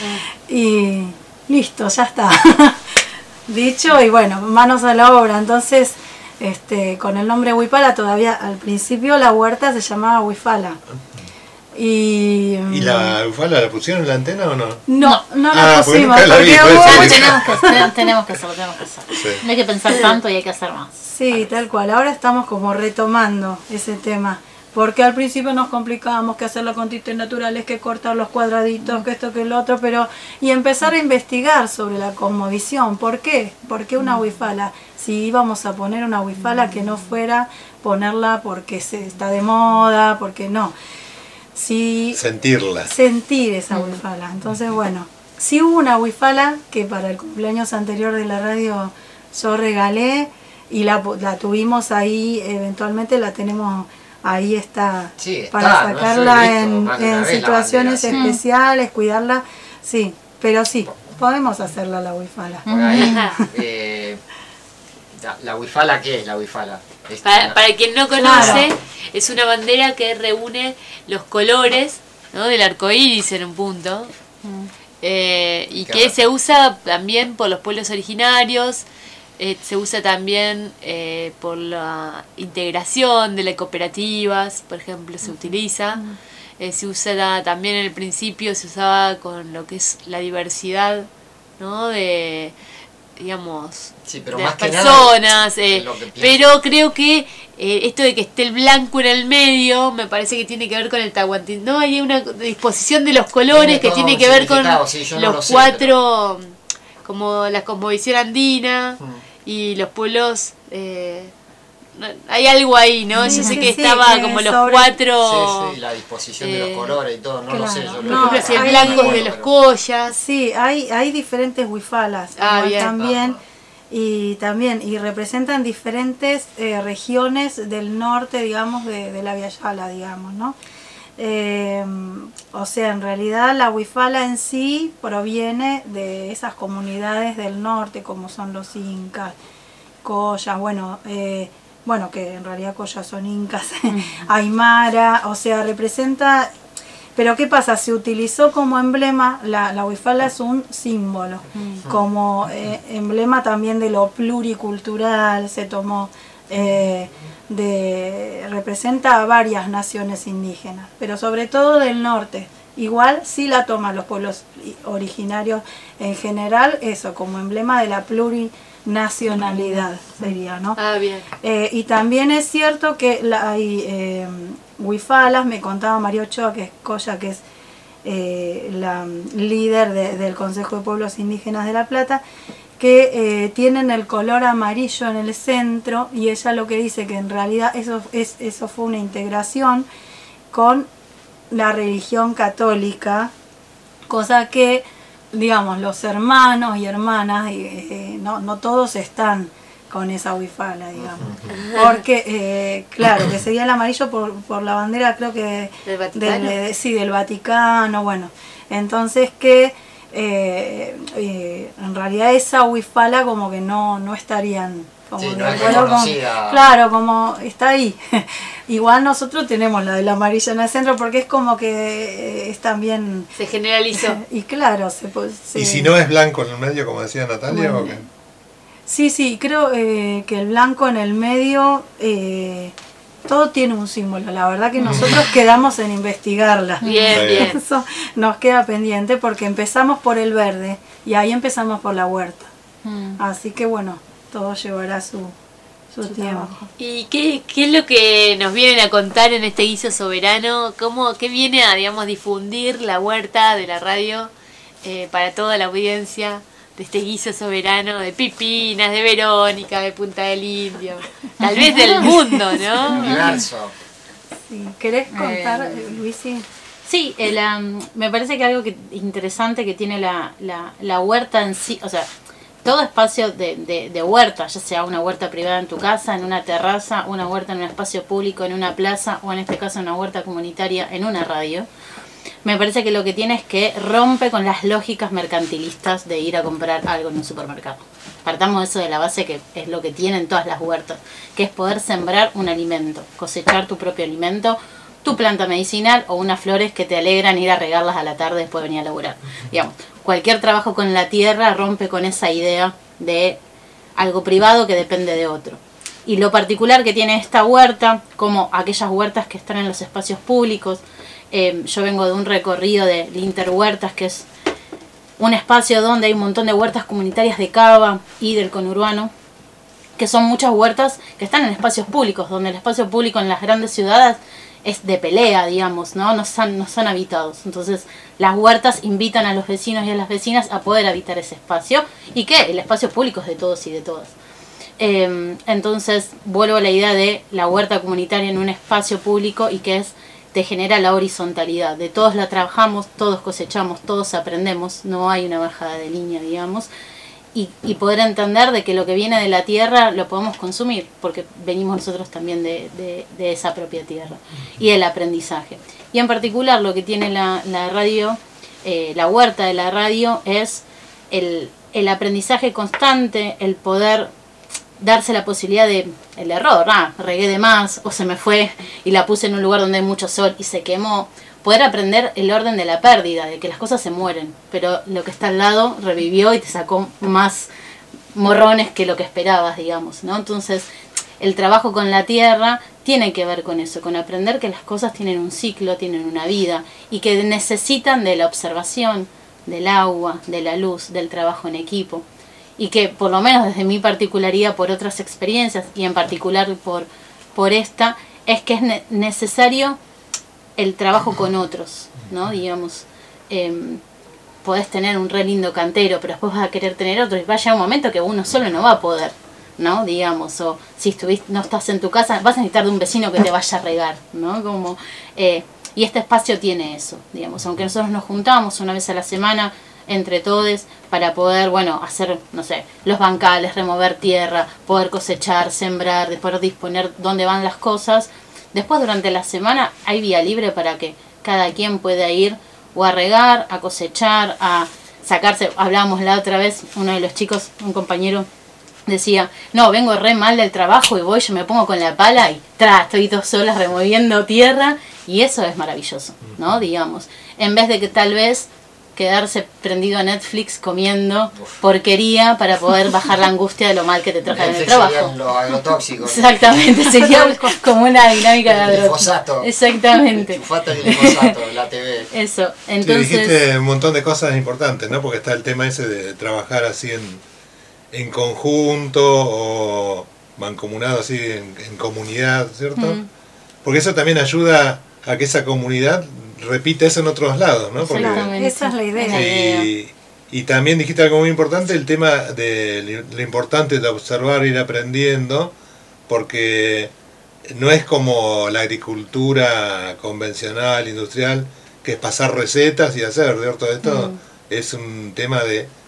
Y listo, ya está. Dicho y bueno, manos a la obra. Entonces, este, con el nombre Huipala todavía al principio la huerta se llamaba Huifala. Y, ¿Y la bufala la pusieron en la antena o no? no, no Ah, la porque pusimos. nunca la vi, porque por eso hubo- digo. Tenemos que, hacer, tenemos que hacerlo, tenemos que hacerlo. Sí. No hay que pensar tanto y hay que hacer más. Sí, tal cual. Ahora estamos como retomando ese tema. Porque al principio nos complicábamos que hacerlo con tintes naturales, que cortar los cuadraditos, que esto, que el otro, pero y empezar a investigar sobre la cosmovisión. ¿Por qué? ¿Por qué una huifala? Si íbamos a poner una huifala que no fuera ponerla porque se está de moda, porque no. Si Sentirla. sentir esa huifala. Entonces, bueno, sí hubo una huifala que para el cumpleaños anterior de la radio yo regalé y la, la tuvimos ahí, eventualmente la tenemos ahí, está, Sí, está, para ¿no? sacarla Yo he visto en, más de una en vez la situaciones bandera, sí. especiales, cuidarla, sí, pero sí, podemos hacerla la huifala. Por ahí, eh, la, la huifala, ¿qué es la huifala? Es Para, una- para quien no conoce, Claro. es una bandera que reúne los colores, ¿no?, del arco iris en un punto. Eh, y Qué que raro. se usa también por los pueblos originarios, eh, se usa también eh, por la integración de las cooperativas, por ejemplo, se utiliza. Eh, se usa la- también en el principio, se usaba con lo que es la diversidad, ¿no?, de, digamos, Sí, pero de más las que nada, personas. eh, es lo que pienso. pero creo que eh, esto de que esté el blanco en el medio, me parece que tiene que ver con el tahuantín. No, hay una disposición de los colores Tiene que todo tiene un que ver con significado, sí, yo no los lo sé, cuatro, como la cosmovisión andina Mm. y los pueblos. Eh, no, hay algo ahí, ¿no? Sí, Yo sé sí, que sí, estaba eh, como los sobre- cuatro. Sí, sí, la disposición de eh, los colores y todo, no lo sé. claro, Yo no, Por ejemplo, si el hay- blanco es de los collas. Sí, hay, hay diferentes huifalas Ah, igual bien. también y también y representan diferentes eh, regiones del norte, digamos, de, de la Via Yala, digamos, ¿no? Eh, o sea, en realidad la huifala en sí proviene de esas comunidades del norte, como son los incas, collas, bueno, eh, bueno, que en realidad collas son incas, aymara, o sea, representa. Pero ¿qué pasa? Se utilizó como emblema, la, la huifala es un símbolo, como eh, emblema también de lo pluricultural, se tomó, eh, de, representa a varias naciones indígenas, pero sobre todo del norte. Igual sí la toman los pueblos originarios en general, eso, como emblema de la plurinacionalidad sería, ¿no? Ah, bien. Eh, y también es cierto que la, hay eh, huifalas, me contaba María Ochoa, que es Coya, que es eh, la líder de- del Consejo de Pueblos Indígenas de La Plata, que eh, tienen el color amarillo en el centro, y ella lo que dice que en realidad eso, es, eso fue una integración con la religión católica, cosa que, digamos, los hermanos y hermanas, eh, eh, no, no todos están con esa huifala, digamos. Porque, eh, claro, que sería el amarillo por, por la bandera, creo que... ¿Del Vaticano? Del, sí, del Vaticano, bueno. Entonces que eh, eh, en realidad esa huifala como que no, no estarían... Como Sí, de no es acuerdo con- reconocida. claro, como está ahí. Igual nosotros tenemos la del amarillo en el centro porque es como que eh, es también... Se generalizó. Y claro, se, puede- se- Y si no es blanco en el medio, como decía Natalia, Bueno. ¿o qué? Sí, sí, creo eh, que el blanco en el medio, eh, todo tiene un símbolo. La verdad que nosotros quedamos en investigarla. Bien, bien. Eso nos queda pendiente porque empezamos por el verde y ahí empezamos por la huerta. Mm. Así que bueno, todo llevará su, su tiempo. ¿Y qué, qué es lo que nos vienen a contar en este guiso soberano? ¿Cómo, ¿Qué viene a, digamos, difundir la huerta de la radio eh, para toda la audiencia de este guiso soberano de Pipinas, de Verónica, de Punta del Indio? Tal vez del mundo, ¿no? Universo. Sí. ¿Querés contar, Eh, Luisi? Sí, el, am, me parece que algo que, interesante que tiene la, la, la huerta en sí, o sea, todo espacio de, de, de huerta, ya sea una huerta privada en tu casa, en una terraza, una huerta en un espacio público, en una plaza, o en este caso una huerta comunitaria en una radio, me parece que lo que tiene es que rompe con las lógicas mercantilistas de ir a comprar algo en un supermercado. Partamos de eso de la base que es lo que tienen todas las huertas, que es poder sembrar un alimento, cosechar tu propio alimento, tu planta medicinal o unas flores que te alegran ir a regarlas a la tarde después de venir a laburar. Digamos, cualquier trabajo con la tierra rompe con esa idea de algo privado que depende de otro. Y lo particular que tiene esta huerta, como aquellas huertas que están en los espacios públicos, eh, yo vengo de un recorrido de Interhuertas, que es un espacio donde hay un montón de huertas comunitarias de Cava y del conurbano, que son muchas huertas que están en espacios públicos, donde el espacio público en las grandes ciudades es de pelea, digamos, ¿no? No son, no son habitados. Entonces, las huertas invitan a los vecinos y a las vecinas a poder habitar ese espacio y que el espacio público es de todos y de todas. Eh, entonces, vuelvo a la idea de la huerta comunitaria en un espacio público y que es te genera la horizontalidad. De todos la trabajamos, todos cosechamos, todos aprendemos, no hay una bajada de línea, digamos. Y, y poder entender de que lo que viene de la tierra lo podemos consumir, porque venimos nosotros también de, de, de esa propia tierra, y el aprendizaje. Y en particular lo que tiene la, la radio, eh, la huerta de la radio, es el, el aprendizaje constante, el poder darse la posibilidad de el error, ah, regué de más, o se me fue y la puse en un lugar donde hay mucho sol y se quemó. Poder aprender el orden de la pérdida, de que las cosas se mueren, pero lo que está al lado revivió y te sacó más morrones que lo que esperabas, digamos, ¿no? Entonces, el trabajo con la tierra tiene que ver con eso, con aprender que las cosas tienen un ciclo, tienen una vida, y que necesitan de la observación, del agua, de la luz, del trabajo en equipo. Y que, por lo menos desde mi particularidad, por otras experiencias, y en particular por, por esta, es que es ne- necesario el trabajo con otros, ¿no? Digamos, eh, podés tener un re lindo cantero, pero después vas a querer tener otro y va a llegar un momento que uno solo no va a poder, ¿no? Digamos, o si estuviste, no estás en tu casa, vas a necesitar de un vecino que te vaya a regar, ¿no? Como, eh, y este espacio tiene eso, digamos, aunque nosotros nos juntamos una vez a la semana entre todos para poder, bueno, hacer, no sé, los bancales, remover tierra, poder cosechar, sembrar, de poder disponer dónde van las cosas. Después, durante la semana, hay vía libre para que cada quien pueda ir o a regar, a cosechar, a sacarse. Hablábamos la otra vez, uno de los chicos, un compañero, decía, no, vengo re mal del trabajo y voy, yo me pongo con la pala y tra, estoy dos horas removiendo tierra, y eso es maravilloso, ¿no? Digamos, en vez de que tal vez quedarse prendido a Netflix comiendo porquería para poder bajar la angustia de lo mal que te trata en el trabajo. Los agrotóxicos. Exactamente, sería como una dinámica de El agro- glifosato. Exactamente. El sulfato y glifosato, la T V. Eso, Sí, entonces... dijiste un montón de cosas importantes, ¿no? Porque está el tema ese de trabajar así en, en conjunto o mancomunado así en, en comunidad, ¿cierto? Mm. Porque eso también ayuda a que esa comunidad repita eso en otros lados, ¿no? Porque, Exactamente. Esa es la idea. y, y también dijiste algo muy importante, el tema de lo importante de observar e ir aprendiendo, porque no es como la agricultura convencional, industrial, que es pasar recetas y hacer, ¿cierto? Esto Mm. es un tema de,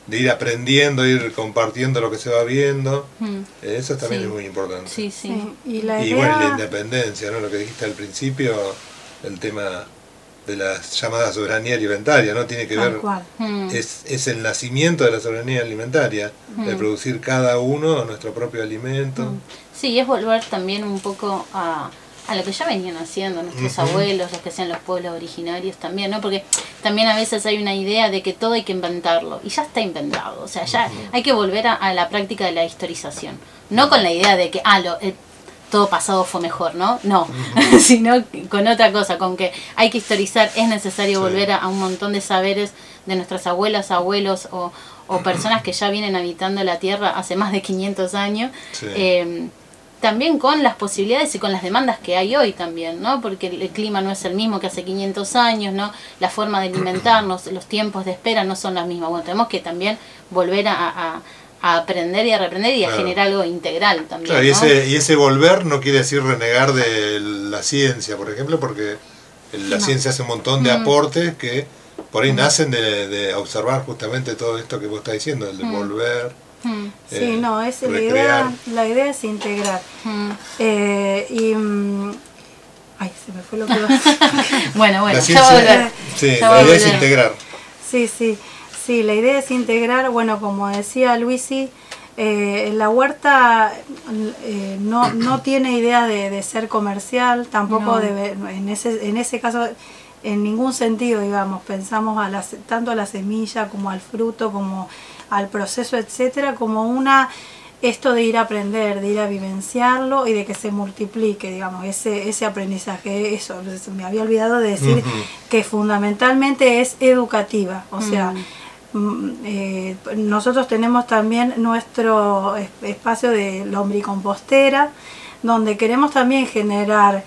de ir aprendiendo, ir compartiendo lo que se va viendo. Mm. Eso también Sí. es muy importante. Sí, sí. Sí, y la Y idea... bueno, la independencia, ¿no? Lo que dijiste al principio, el tema de la llamada soberanía alimentaria, ¿no? Tiene que Tal ver, cual. Mm. es, es el nacimiento de la soberanía alimentaria, de Mm. producir cada uno nuestro propio alimento. Sí, es volver también un poco a, a lo que ya venían haciendo nuestros Ujú. abuelos, los que sean los pueblos originarios también, ¿no? Porque también a veces hay una idea de que todo hay que inventarlo, y ya está inventado, o sea, ya Ujú. hay que volver a, a la práctica de la historización, no con la idea de que, ah, lo, el, todo pasado fue mejor, ¿no? No, sino con otra cosa, con que hay que historizar, es necesario Sí. volver a, a un montón de saberes de nuestras abuelas, abuelos o, o personas que ya vienen habitando la tierra hace más de quinientos años. Sí. Eh, también con las posibilidades y con las demandas que hay hoy también, ¿no? Porque el, el clima no es el mismo que hace quinientos años, ¿no? La forma de alimentarnos, los tiempos de espera no son las mismas. Bueno, tenemos que también volver a, a, a aprender y a reprender y a Claro. generar algo integral también, Claro, y, ¿no? ese, y ese volver no quiere decir renegar de la ciencia, por ejemplo, porque la No. ciencia hace un montón de Mm. aportes que por ahí Mm. nacen de, de observar justamente todo esto que vos estás diciendo, el de Mm. volver. Mm, Sí, eh, no, es, la, recrear. idea, la idea es integrar. mm. Eh, y... mm, ay, se me fue lo que iba a Bueno, bueno, La ya ciencia- va a volver. Sí, Ya va la a idea es volver. integrar. Sí, sí, sí, la idea es integrar, bueno, como decía Luisi, eh, la huerta eh, no, no tiene idea de, de ser comercial, tampoco No. debe, en ese, en ese caso, en ningún sentido, digamos, pensamos a la, tanto a la semilla como al fruto, como al proceso, etcétera, como una esto de ir a aprender, de ir a vivenciarlo y de que se multiplique, digamos, ese, ese aprendizaje, eso, me había olvidado de decir Ujú. que fundamentalmente es educativa, o sea, Mm. mm, eh, nosotros tenemos también nuestro es- espacio de lombricompostera, donde queremos también generar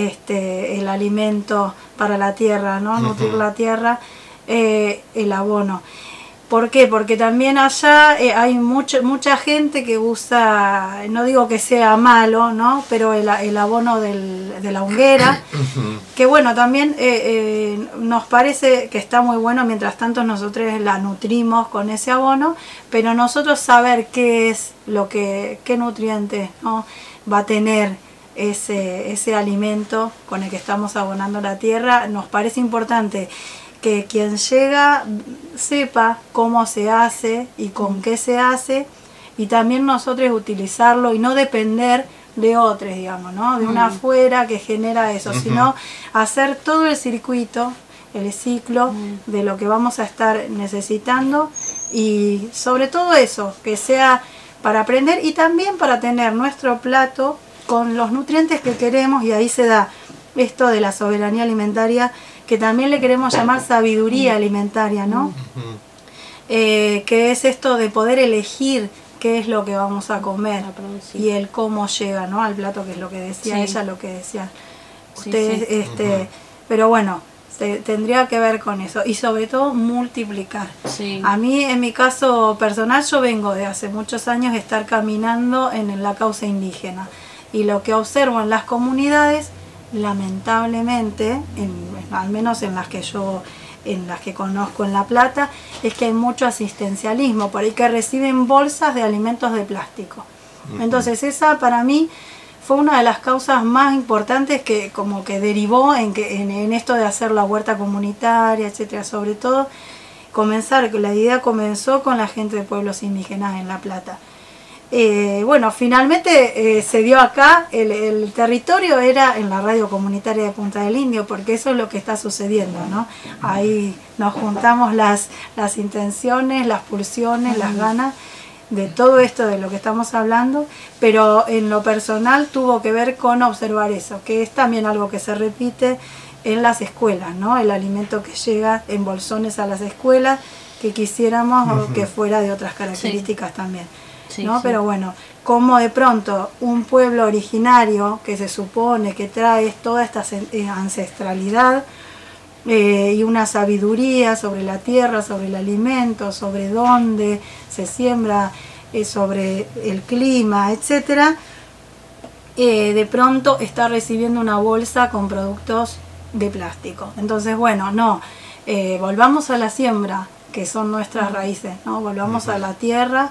este el alimento para la tierra, ¿no? Nutrir Ujú. la tierra, eh, el abono. ¿Por qué? Porque también allá eh, hay mucho, mucha gente que usa, no digo que sea malo, ¿no? Pero el, el abono del, de la hoguera, que bueno, también eh, eh, nos parece que está muy bueno, mientras tanto nosotros la nutrimos con ese abono, pero nosotros saber qué es lo que, qué nutrientes, ¿no? va a tener ese, ese alimento con el que estamos abonando la tierra, nos parece importante que quien llega sepa cómo se hace y con qué se hace, y también nosotros utilizarlo y no depender de otros, digamos, ¿no? De una Mm. afuera que genera eso, Ujú. sino hacer todo el circuito, el ciclo Mm. de lo que vamos a estar necesitando, y sobre todo eso, que sea para aprender y también para tener nuestro plato con los nutrientes que queremos, y ahí se da esto de la soberanía alimentaria, que también le queremos llamar sabiduría alimentaria, ¿no? Ujú. Eh, que es esto de poder elegir qué es lo que vamos a comer A producir. y el cómo llega, ¿no? Al plato, que es lo que decía Sí. ella, lo que decía Sí, ustedes, sí. este, Ujú. pero bueno, te- tendría que ver con eso, y sobre todo multiplicar. Sí. A mí, en mi caso personal, yo vengo de hace muchos años de estar caminando en la causa indígena, y lo que observo en las comunidades, lamentablemente, en, al menos en las que yo, en las que conozco en La Plata, es que hay mucho asistencialismo, por ahí que reciben bolsas de alimentos de plástico. Ujú. Entonces esa para mí fue una de las causas más importantes que como que derivó en, que, en, en esto de hacer la huerta comunitaria, etcétera. Sobre todo comenzar, la idea comenzó con la gente de pueblos indígenas en La Plata. Eh, bueno, finalmente eh, se dio acá, el, el territorio era en la radio comunitaria de Punta del Indio, porque eso es lo que está sucediendo, ¿no? Ahí nos juntamos las, las intenciones, las pulsiones, las ganas de todo esto de lo que estamos hablando, pero en lo personal tuvo que ver con observar eso, que es también algo que se repite en las escuelas, ¿no? El alimento que llega en bolsones a las escuelas, que quisiéramos Ujú. que fuera de otras características también. Sí, ¿no? sí. Pero bueno, como de pronto un pueblo originario que se supone que trae toda esta sen- eh, ancestralidad eh, y una sabiduría sobre la tierra, sobre el alimento, sobre dónde se siembra, eh, sobre el clima, etcétera, eh, de pronto está recibiendo una bolsa con productos de plástico. Entonces, bueno, no, eh, volvamos a la siembra, que son nuestras raíces, ¿no? Volvamos a la tierra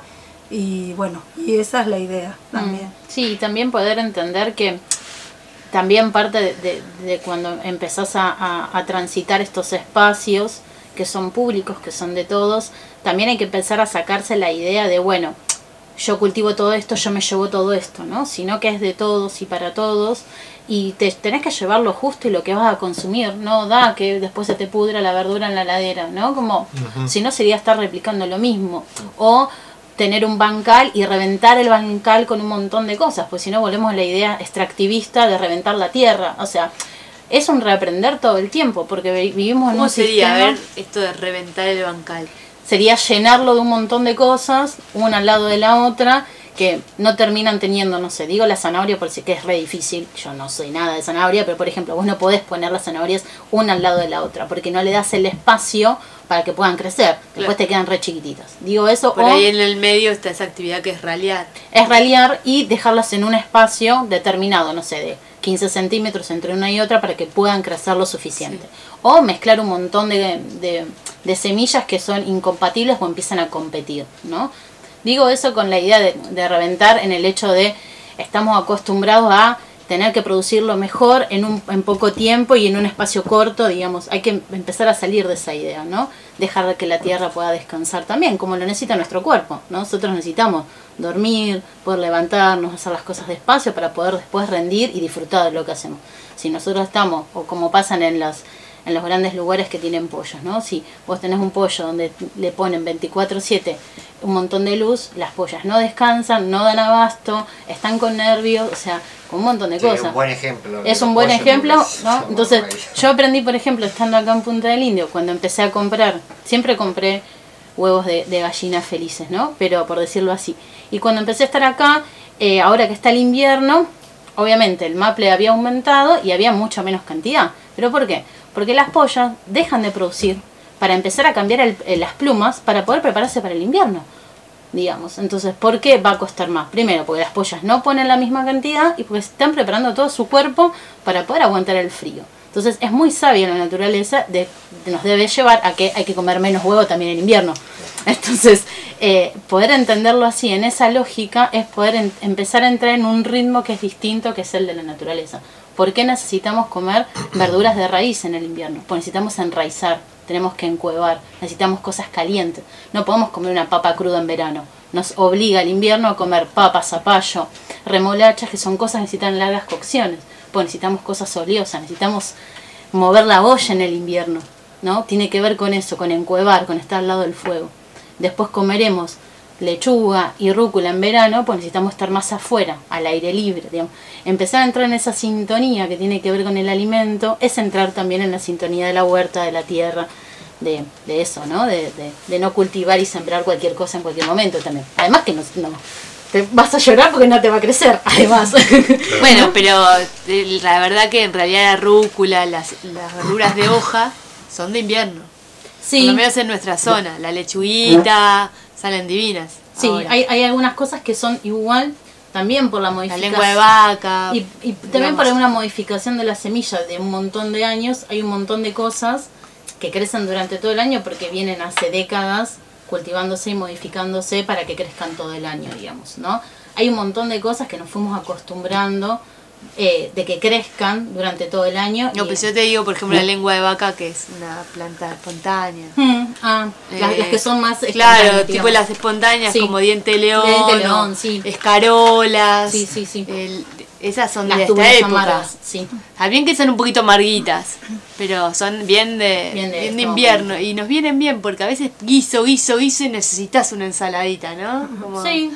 y bueno, y esa es la idea también. Sí, y también poder entender que también parte de, de, de cuando empezás a, a, a transitar estos espacios que son públicos, que son de todos, también hay que empezar a sacarse la idea de, bueno, yo cultivo todo esto, yo me llevo todo esto, ¿no? Sino que es de todos y para todos, y te tenés que llevar lo justo y lo que vas a consumir, no da que después se te pudra la verdura en la heladera, ¿no? Como, uh-huh. Si no sería estar replicando lo mismo, o tener un bancal y reventar el bancal con un montón de cosas, pues si no volvemos a la idea extractivista de reventar la tierra, o sea, es un reaprender todo el tiempo, porque vivimos en un sistema... ¿Cómo sería, a ver, esto de reventar el bancal? Sería llenarlo de un montón de cosas, una al lado de la otra, que no terminan teniendo, no sé, digo la zanahoria porque que es re difícil, yo no soy nada de zanahoria, pero por ejemplo, vos no podés poner las zanahorias una al lado de la otra, porque no le das el espacio para que puedan crecer, después claro. Te quedan re chiquititas. Digo eso, por o ahí en el medio está esa actividad que es ralear. Es ralear y dejarlas en un espacio determinado, no sé, de quince centímetros entre una y otra para que puedan crecer lo suficiente. Sí. O mezclar un montón de, de, de semillas que son incompatibles o empiezan a competir, ¿no? Digo eso con la idea de, de reventar en el hecho de estamos acostumbrados a tener que producirlo mejor en un en poco tiempo y en un espacio corto, digamos, hay que empezar a salir de esa idea, ¿no? Dejar que la tierra pueda descansar también, como lo necesita nuestro cuerpo, ¿no? Nosotros necesitamos dormir, poder levantarnos, hacer las cosas despacio para poder después rendir y disfrutar de lo que hacemos. Si nosotros estamos, o como pasan en las en los grandes lugares que tienen pollos, ¿no? Si vos tenés un pollo donde le ponen veinticuatro siete un montón de luz, las pollas no descansan, no dan abasto, están con nervios, o sea, con un montón de sí, cosas. Es un buen ejemplo. Es un buen ejemplo, ¿no? Entonces, yo aprendí, por ejemplo, estando acá en Punta del Indio, cuando empecé a comprar, siempre compré huevos de, de gallinas felices, ¿no? Pero por decirlo así. Y cuando empecé a estar acá, eh, ahora que está el invierno, obviamente el maple había aumentado y había mucha menos cantidad. ¿Pero por qué? Porque las pollas dejan de producir para empezar a cambiar el, el, las plumas para poder prepararse para el invierno, digamos. Entonces, ¿por qué va a costar más? Primero, porque las pollas no ponen la misma cantidad y porque están preparando todo su cuerpo para poder aguantar el frío. Entonces, es muy sabia la naturaleza, de, de nos debe llevar a que hay que comer menos huevo también en invierno. Entonces, eh, poder entenderlo así, en esa lógica, es poder en, empezar a entrar en un ritmo que es distinto, que es el de la naturaleza. ¿Por qué necesitamos comer verduras de raíz en el invierno? Porque necesitamos enraizar, tenemos que encuevar, necesitamos cosas calientes. No podemos comer una papa cruda en verano. Nos obliga el invierno a comer papa, zapallo, remolachas, que son cosas que necesitan largas cocciones. Pues necesitamos cosas oleosas, necesitamos mover la olla en el invierno, ¿no? Tiene que ver con eso, con encuevar, con estar al lado del fuego. Después comeremos lechuga y rúcula en verano, pues necesitamos estar más afuera, al aire libre, digamos. Empezar a entrar en esa sintonía que tiene que ver con el alimento es entrar también en la sintonía de la huerta, de la tierra, de, de eso, ¿no? De, de, de no cultivar y sembrar cualquier cosa en cualquier momento también. Además que no, no te vas a llorar porque no te va a crecer, además. Bueno, pero eh, la verdad que en realidad la rúcula, las, las verduras de hoja son de invierno. Sí. Por lo menos en nuestra zona, la lechuguita, salen divinas. Sí, hay, hay algunas cosas que son igual, también por la modificación. La lengua de vaca. Y, y también por una modificación de la semilla de un montón de años, hay un montón de cosas que crecen durante todo el año porque vienen hace décadas cultivándose y modificándose para que crezcan todo el año, digamos, ¿no? Hay un montón de cosas que nos fuimos acostumbrando eh, de que crezcan durante todo el año. No, pues yo te digo, por ejemplo, la lengua de vaca, que es una planta espontánea. Hmm, ah, eh, las, las que son más claro, tipo las espontáneas, sí. Como diente de león, diente de león, sí. Escarolas. Sí, sí, sí. El, esas son las de esta época. Amargas, sí. También que son un poquito amarguitas, pero son bien de, bien de, bien de invierno momento. Y nos vienen bien porque a veces guiso, guiso, guiso y necesitas una ensaladita, ¿no? Como, sí.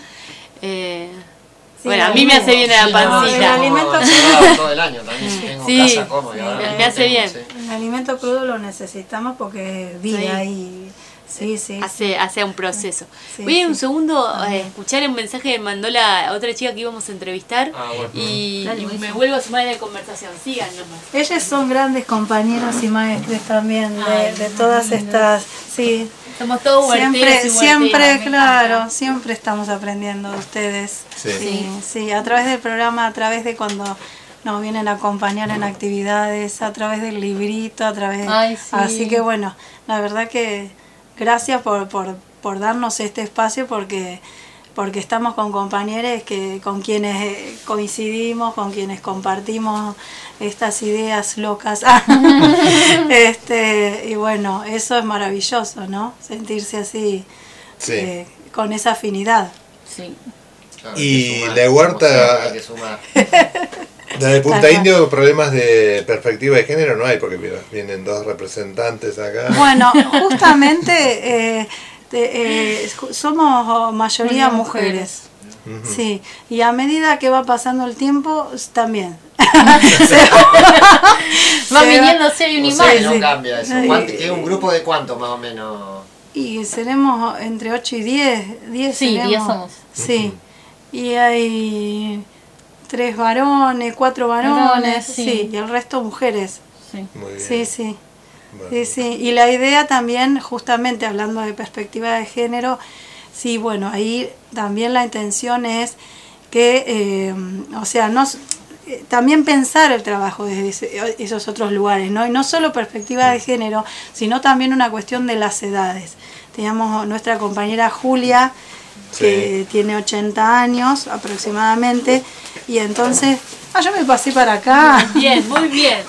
Eh, sí. Bueno, a mí me hace bien sí, la pancita. El alimento crudo todo el año también. Si tengo sí, casa, como, y ahora me hace bien. Sí. El alimento crudo lo necesitamos porque es vida sí. y sí, sí, hace, sí. hace un proceso. Sí, Voy a un sí. segundo a eh, escuchar el mensaje que mandó la otra chica que íbamos a entrevistar ah, bueno. y, Dale, y me vuelvo a sumar a la conversación. Sigan nomás. Ellos son grandes compañeros y maestres también de, Ay, de todas estas, sí. Somos todos huerteros siempre, y huerteras, siempre, claro, siempre estamos aprendiendo de ustedes. Sí. Sí, sí, a través del programa, a través de cuando nos vienen a acompañar en actividades, a través del librito, a través, Ay, sí. Así que bueno, la verdad que gracias por, por, por darnos este espacio porque, porque estamos con compañeros que, con quienes coincidimos, con quienes compartimos estas ideas locas. este, y bueno, eso es maravilloso, ¿no? Sentirse así, Sí. eh, con esa afinidad. Sí. Y la huerta, Hay que sumar. desde Punta Ajá. Indio, problemas de perspectiva de género no hay, porque mira, vienen dos representantes acá. Bueno, justamente eh, te- eh, somos mayoría Mayoría mujeres. Ujú. Sí, y a medida que va pasando el tiempo, también. Va Se viniendo si hay un O imán. sea, no sí. cambia eso. Sí. ¿Cuánto- ¿Qué es un grupo de cuánto más o menos? Y seremos entre ocho y diez. diez Sí, seremos. diez somos. Sí. Y hay tres varones, cuatro varones, Varones, sí. sí. y el resto mujeres. Sí. Muy bien. Sí, sí. Bueno. Sí, sí. Y la idea también, justamente hablando de perspectiva de género, sí, bueno, ahí también la intención es que, eh, o sea, no, s- eh, también pensar el trabajo desde ese- esos otros lugares, ¿no? Y no solo perspectiva de género, sino también una cuestión de las edades. Teníamos nuestra compañera Julia, que tiene ochenta años aproximadamente, y entonces, ah, yo me pasé para acá. Bien, muy bien.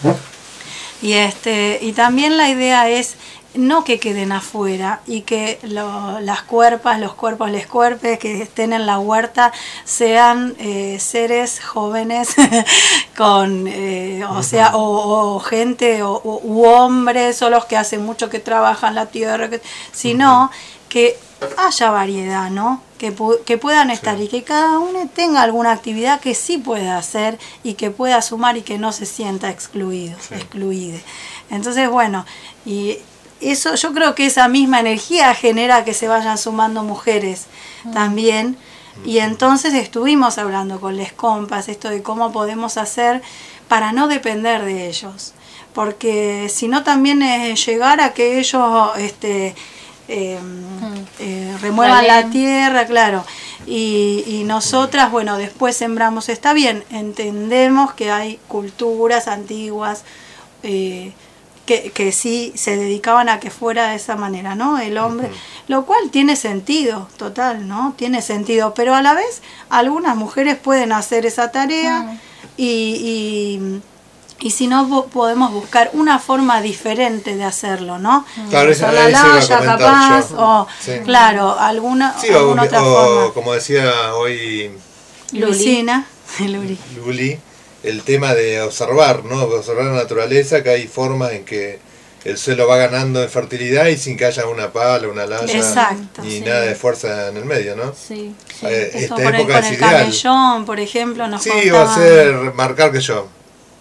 Y este y también la idea es no que queden afuera y que lo- las cuerpas, los cuerpos, les cuerpes que estén en la huerta sean eh, seres jóvenes con, eh, o sea, o, o gente o, o- u hombres o los que hacen mucho que trabajan la tierra, que, sino que haya variedad, ¿no? Que, pu- que puedan estar y que cada uno tenga alguna actividad que sí pueda hacer y que pueda sumar y que no se sienta excluido, excluide. Entonces, bueno, y eso yo creo que esa misma energía genera que se vayan sumando mujeres también. Y entonces estuvimos hablando con les compas esto de cómo podemos hacer para no depender de ellos. Porque si no también es llegar a que ellos este, eh, eh, remuevan la Valen. tierra, claro. Y, y nosotras, bueno, después sembramos, está bien, entendemos que hay culturas antiguas eh, que, que sí se dedicaban a que fuera de esa manera, ¿no? El hombre, lo cual tiene sentido, total, ¿no? Tiene sentido, pero a la vez algunas mujeres pueden hacer esa tarea y, y, y si no bo- podemos buscar una forma diferente de hacerlo, ¿no? Claro, eso- Usar la eso iba a laya, comentar capaz, yo. o Sí. claro, alguna, Sí, o, alguna otra o forma. como decía hoy Lucina, Luli. Luli, el tema de observar, ¿no? Observar la naturaleza, que hay formas en que el suelo va ganando en fertilidad y sin que haya una pala, una laya, Exacto, ni sí. nada de fuerza en el medio, ¿no? Sí. Eh, Esto esta por el, época con es el ideal. camellón, por ejemplo, nos Sí, va a contaban- ser marcar que yo.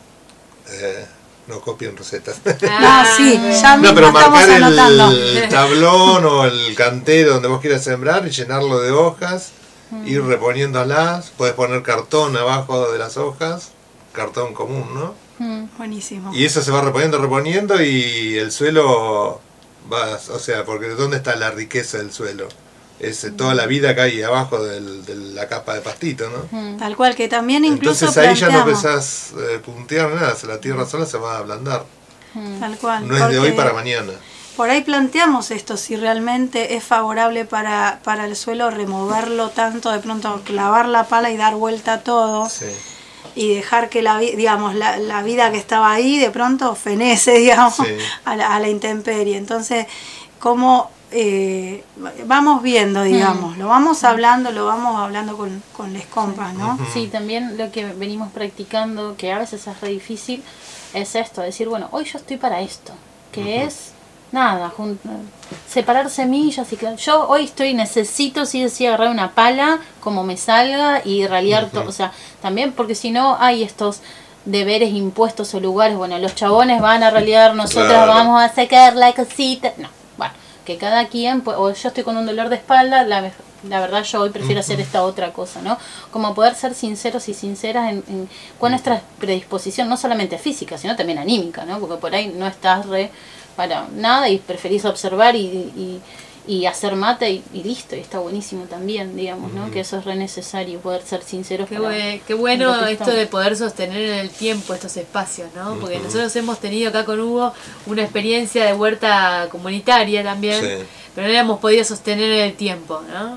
Eh, no copien recetas. Ah, sí, ya No, mismo pero estamos marcar el, anotando. el tablón o el cantero donde vos quieras sembrar y llenarlo de hojas, ir reponiéndolas, puedes poner cartón abajo de las hojas, cartón común, ¿no? Buenísimo. Y eso se va reponiendo, reponiendo y el suelo va, o sea, porque ¿dónde está la riqueza del suelo? Es eh, toda la vida que hay abajo del- de la capa de pastito, ¿no? Tal cual, que también incluso Entonces ahí ya no planteamos, pensás eh, puntear nada, la tierra sola se va a ablandar. tal cual, No es de hoy porque para mañana. por ahí planteamos esto, si realmente es favorable para, para el suelo removerlo tanto, de pronto clavar la pala y dar vuelta a todo. Sí. Y dejar que la, vi- digamos, la, la vida que estaba ahí de pronto fenece, digamos, Sí. a, la, a la intemperie. Entonces, cómo eh, vamos viendo, digamos, lo vamos hablando, lo vamos hablando con, con les compas, ¿no? Sí, también lo que venimos practicando, que a veces es re difícil, es esto, decir, bueno, hoy yo estoy para esto, que es nada, jun- separar semillas y que yo hoy estoy, necesito sí o sí agarrar una pala como me salga y ralear todo, o sea, también porque si no hay estos deberes impuestos o lugares, bueno, los chabones van a ralear, nosotras Claro. vamos a sacar la cosita, no, bueno, que cada quien, pues, o yo estoy con un dolor de espalda, la, la verdad yo hoy prefiero hacer esta otra cosa, ¿no? Como poder ser sinceros y sinceras en, en con nuestra predisposición, no solamente física, sino también anímica, ¿no? Porque por ahí no estás re para nada y preferís observar y, y, y hacer mate y, y listo, y está buenísimo también, digamos, ¿no? Que eso es re necesario, poder ser sinceros. Qué, para- bue- qué bueno lo que esto estamos. de poder sostener en el tiempo estos espacios, ¿no? Porque Ujú. nosotros hemos tenido acá con Hugo una experiencia de huerta comunitaria también, Sí. pero no la hemos podido sostener en el tiempo, ¿no?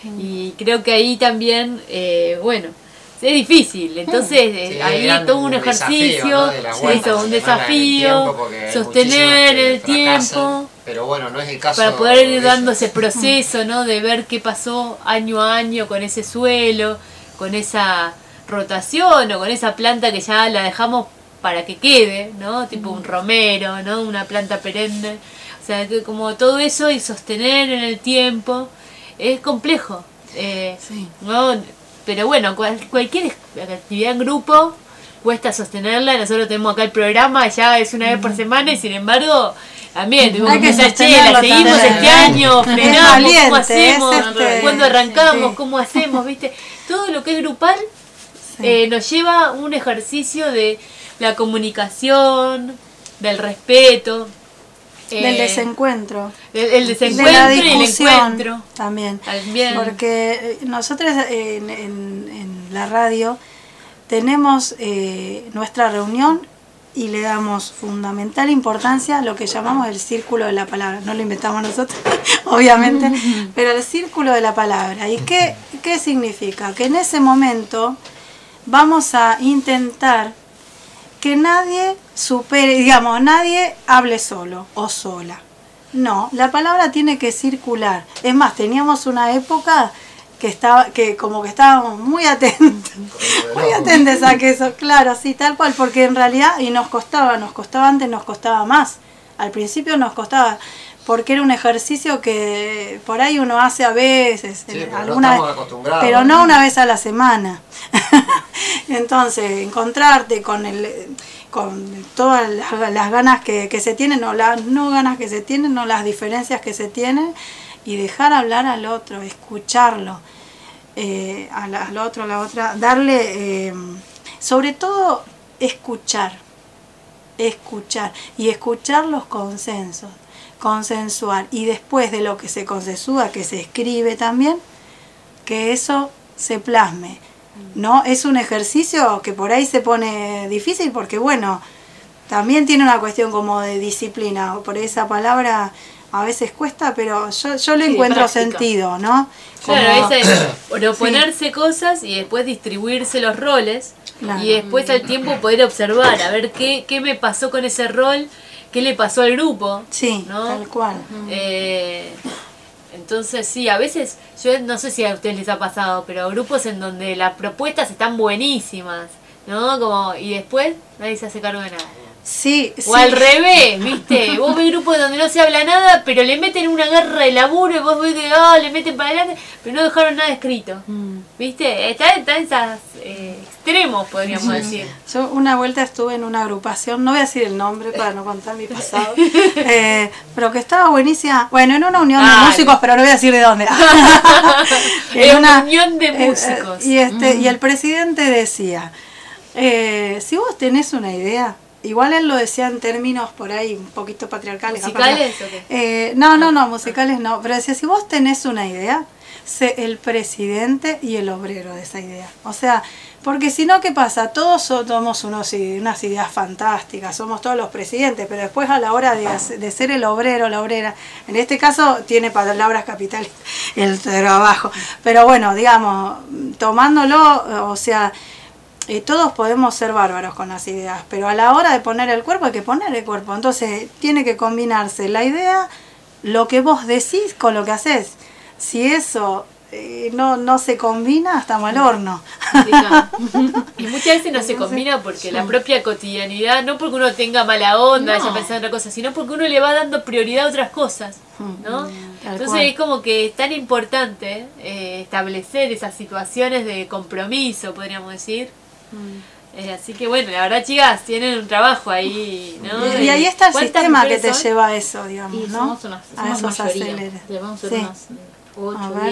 Y creo que ahí también, eh, bueno, es difícil, entonces eh, Sí, ahí gran todo un desafío, ejercicio, ¿no? De la sí, huerta, eso, un sostenerla en el desafío, tiempo, porque hay sostener muchísimas que el tiempo. fracasan, pero bueno, no es el caso Para poder ir de dando ellos. ese proceso, ¿no? De ver qué pasó año a año con ese suelo, con esa rotación o con esa planta que ya la dejamos para que quede, ¿no? Tipo un romero, ¿no? Una planta perenne. O sea, que como todo eso y sostener en el tiempo es complejo. Eh, ¿no? Pero bueno, cual- cualquier actividad en grupo cuesta sostenerla. Nosotros tenemos acá el programa, ya es una vez por semana y sin embargo... También tuvimos Hay que que pensar, che, sostenerlo la seguimos también, este ¿eh? año, Es frenamos, valiente, ¿cómo hacemos? es este- ¿Cuándo arrancamos? sí. ¿Cómo hacemos? ¿Viste? Todo lo que es grupal eh, nos lleva a un ejercicio de la comunicación, del respeto. Del eh, desencuentro. el, el de desencuentro la y el discusión encuentro. también. También. Porque nosotros en, en- en la radio tenemos eh, nuestra reunión y le damos fundamental importancia a lo que llamamos el círculo de la palabra. No lo inventamos nosotros, obviamente, pero el círculo de la palabra. ¿Y qué, qué significa? Que en ese momento vamos a intentar que nadie supere, digamos, nadie hable solo o sola. No, la palabra tiene que circular. Es más, teníamos una época que estaba, que como que estábamos muy atentos, muy atentos a que eso, claro, sí, tal cual, porque en realidad, y nos costaba, nos costaba antes, nos costaba más. Al principio nos costaba, porque era un ejercicio que por ahí uno hace a veces, Sí, pero no alguna estamos vez, acostumbrados. pero no una vez a la semana. Entonces, encontrarte con el con todas las, las ganas que, que se tienen, o las no ganas que se tienen, o las diferencias que se tienen, y dejar hablar al otro, escucharlo, eh, al, al otro, a la otra, darle, eh, sobre todo, escuchar, escuchar, y escuchar los consensos, consensuar, y después de lo que se consensúa, que se escribe también, que eso se plasme. ¿No? Es un ejercicio que por ahí se pone difícil porque, bueno, también tiene una cuestión como de disciplina. Por esa palabra a veces cuesta, pero yo, yo le Sí, encuentro práctica. sentido, ¿no? Claro, Como- esa es proponerse cosas y después distribuirse los roles Claro. y después al tiempo poder observar, a ver qué, qué me pasó con ese rol, qué le pasó al grupo. Sí, ¿no? tal cual. Eh, entonces sí, a veces, yo no sé si a ustedes les ha pasado, pero grupos en donde las propuestas están buenísimas, ¿no? Como, y después nadie se hace cargo de nada. Sí, O sí. al revés, ¿viste? Vos ves grupos donde no se habla nada, pero le meten una guerra de laburo y vos ves que ah, le meten para adelante, pero no dejaron nada escrito. ¿Viste? Está, está en esos eh, extremos, podríamos Sí. decir. Yo una vuelta estuve en una agrupación, no voy a decir el nombre para no contar mi pasado, eh, pero que estaba buenísima. Bueno, en una unión de Ay. músicos, pero no voy a decir de dónde. En una unión de eh, músicos. y, este, y el presidente decía, eh, si vos tenés una idea, igual él lo decía en términos por ahí un poquito patriarcales. ¿Musicales capaz, o qué? eh, no, no, no, musicales no, pero decía, si vos tenés una idea, sé el presidente y el obrero de esa idea. O sea, porque si no, ¿qué pasa? Todos somos unos, i- unas ideas fantásticas, somos todos los presidentes, pero después a la hora de, hacer- de ser el obrero, la obrera, en este caso tiene palabras capitales, el trabajo. Pero bueno, digamos, tomándolo, o sea, eh, todos podemos ser bárbaros con las ideas, pero a la hora de poner el cuerpo hay que poner el cuerpo. Entonces tiene que combinarse la idea, lo que vos decís con lo que haces. Si eso eh, no, no se combina, estamos al horno. Y muchas veces no se combina porque la propia cotidianidad, no porque uno tenga mala onda, No. haya pensado en otra cosa, sino porque uno le va dando prioridad a otras cosas, ¿no? Tal Entonces cual. es como que es tan importante eh, establecer esas situaciones de compromiso, podríamos decir. Eh, así que bueno, la verdad, chicas, tienen un trabajo ahí, ¿no? Y ahí está el ¿Cuántas sistema que mujeres te son? lleva a eso, digamos, Y ¿no? somos unas a somos esos mayoría. aceleres. Debemos ser Sí. unas A ocho, ver. diez.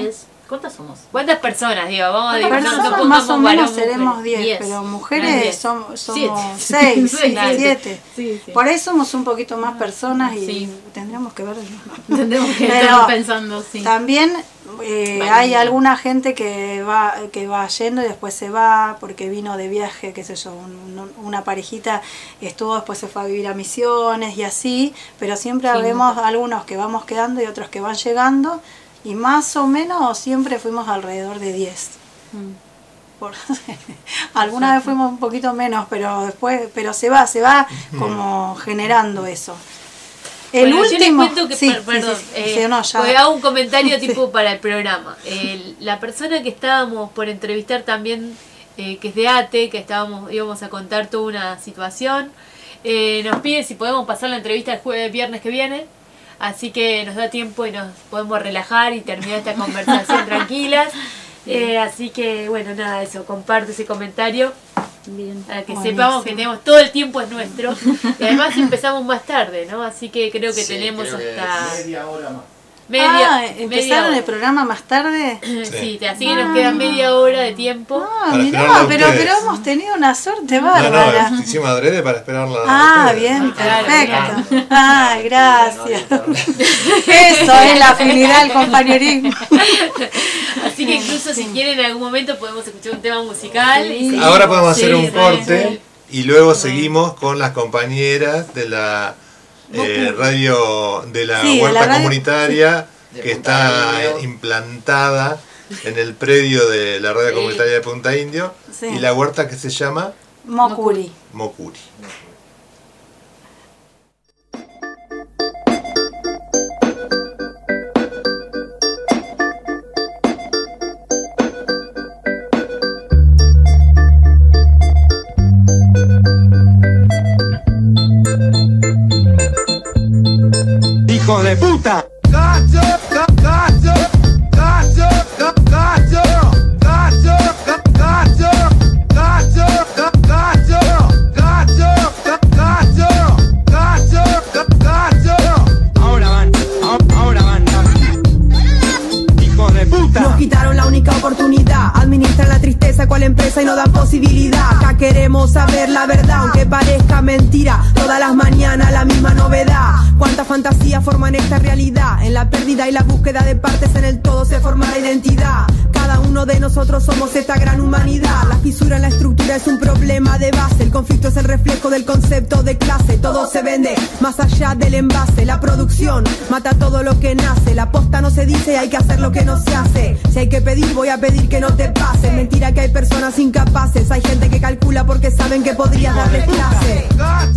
¿Cuántas somos? ¿Cuántas personas, digo? Vamos a Bueno, decir, no, no nosotros pongamos más o menos varón, seremos mujer. diez, pero mujeres Diez. somos, Siete. somos seis, Sí, seis, claro. siete. Sí, sí. Por ahí somos un poquito más personas y Sí. tendríamos que ver. Tendremos que Pero estar pensando, sí. También eh, Vale. hay alguna gente que va que va yendo y después se va porque vino de viaje, qué sé yo, un- un- una parejita estuvo, después se fue a vivir a Misiones y así, pero siempre Sí, vemos algunos que vamos quedando y otros que van llegando y más o menos siempre fuimos alrededor de diez. Mm. Por, alguna vez fuimos un poquito menos, pero después, pero se va, se va como generando eso. El Bueno, yo último, les cuento que, sí, per- perdón, sí, sí, eh, sí, no, ya. pues hago un comentario Sí. tipo para el programa. El- la persona que estábamos por entrevistar también, eh, que es de ATE, que estábamos íbamos a contar toda una situación, eh, nos pide si podemos pasar la entrevista el jueves, viernes que viene. Así que nos da tiempo y nos podemos relajar y terminar esta conversación tranquilas. Eh, así que, bueno, nada, eso, comparto ese comentario. Bien. Para que Buenísimo. sepamos que tenemos todo el tiempo es nuestro. Y además empezamos más tarde, ¿no? Así que creo que Sí, tenemos creo que hasta media hora más. media, ah, media ¿empezaron hora. el programa más tarde? Sí, te- así que nos queda media hora de tiempo. Ah, Para mirá, esperarla a pero, ustedes. pero hemos tenido una suerte No, bárbara. no, hicimos adrede para esperarla. a Ah, ustedes. bien, Claro, perfecto. Ah, gracias. Eso es la afinidad, el compañerismo. Así que incluso si quieren en algún momento podemos escuchar un tema musical. y seguimos. Ahora podemos hacer Sí, un sí, corte sí. y luego seguimos con las compañeras de la eh, radio de la Sí, de huerta la radio- comunitaria De que Punta está Indio. implantada en el predio de la radio Sí. comunitaria de Punta Indio Sí. y la huerta que se llama Mocuri. Mocuri. ¡Hijo de puta! Ahora van, ahora van. ¡Hijo de puta! Nos quitaron la única oportunidad. Administran la tristeza con la empresa y no dan posibilidad. Acá queremos saber la verdad, aunque parezca mentira. Todas las mañanas la misma novedad. Cuántas fantasías forman esta realidad. En la pérdida y la búsqueda de partes en el todo se forma la identidad. Cada uno de nosotros somos esta gran humanidad. La fisura en la estructura es un problema de base. El conflicto es el reflejo del concepto de clase. Todo se vende más allá del envase. La producción mata todo lo que nace. La posta no se dice, hay que hacer lo que no se hace. Si hay que pedir, voy a pedir que no te pase. Mentira que hay personas incapaces. Hay gente que calcula porque saben que podrías darles clase.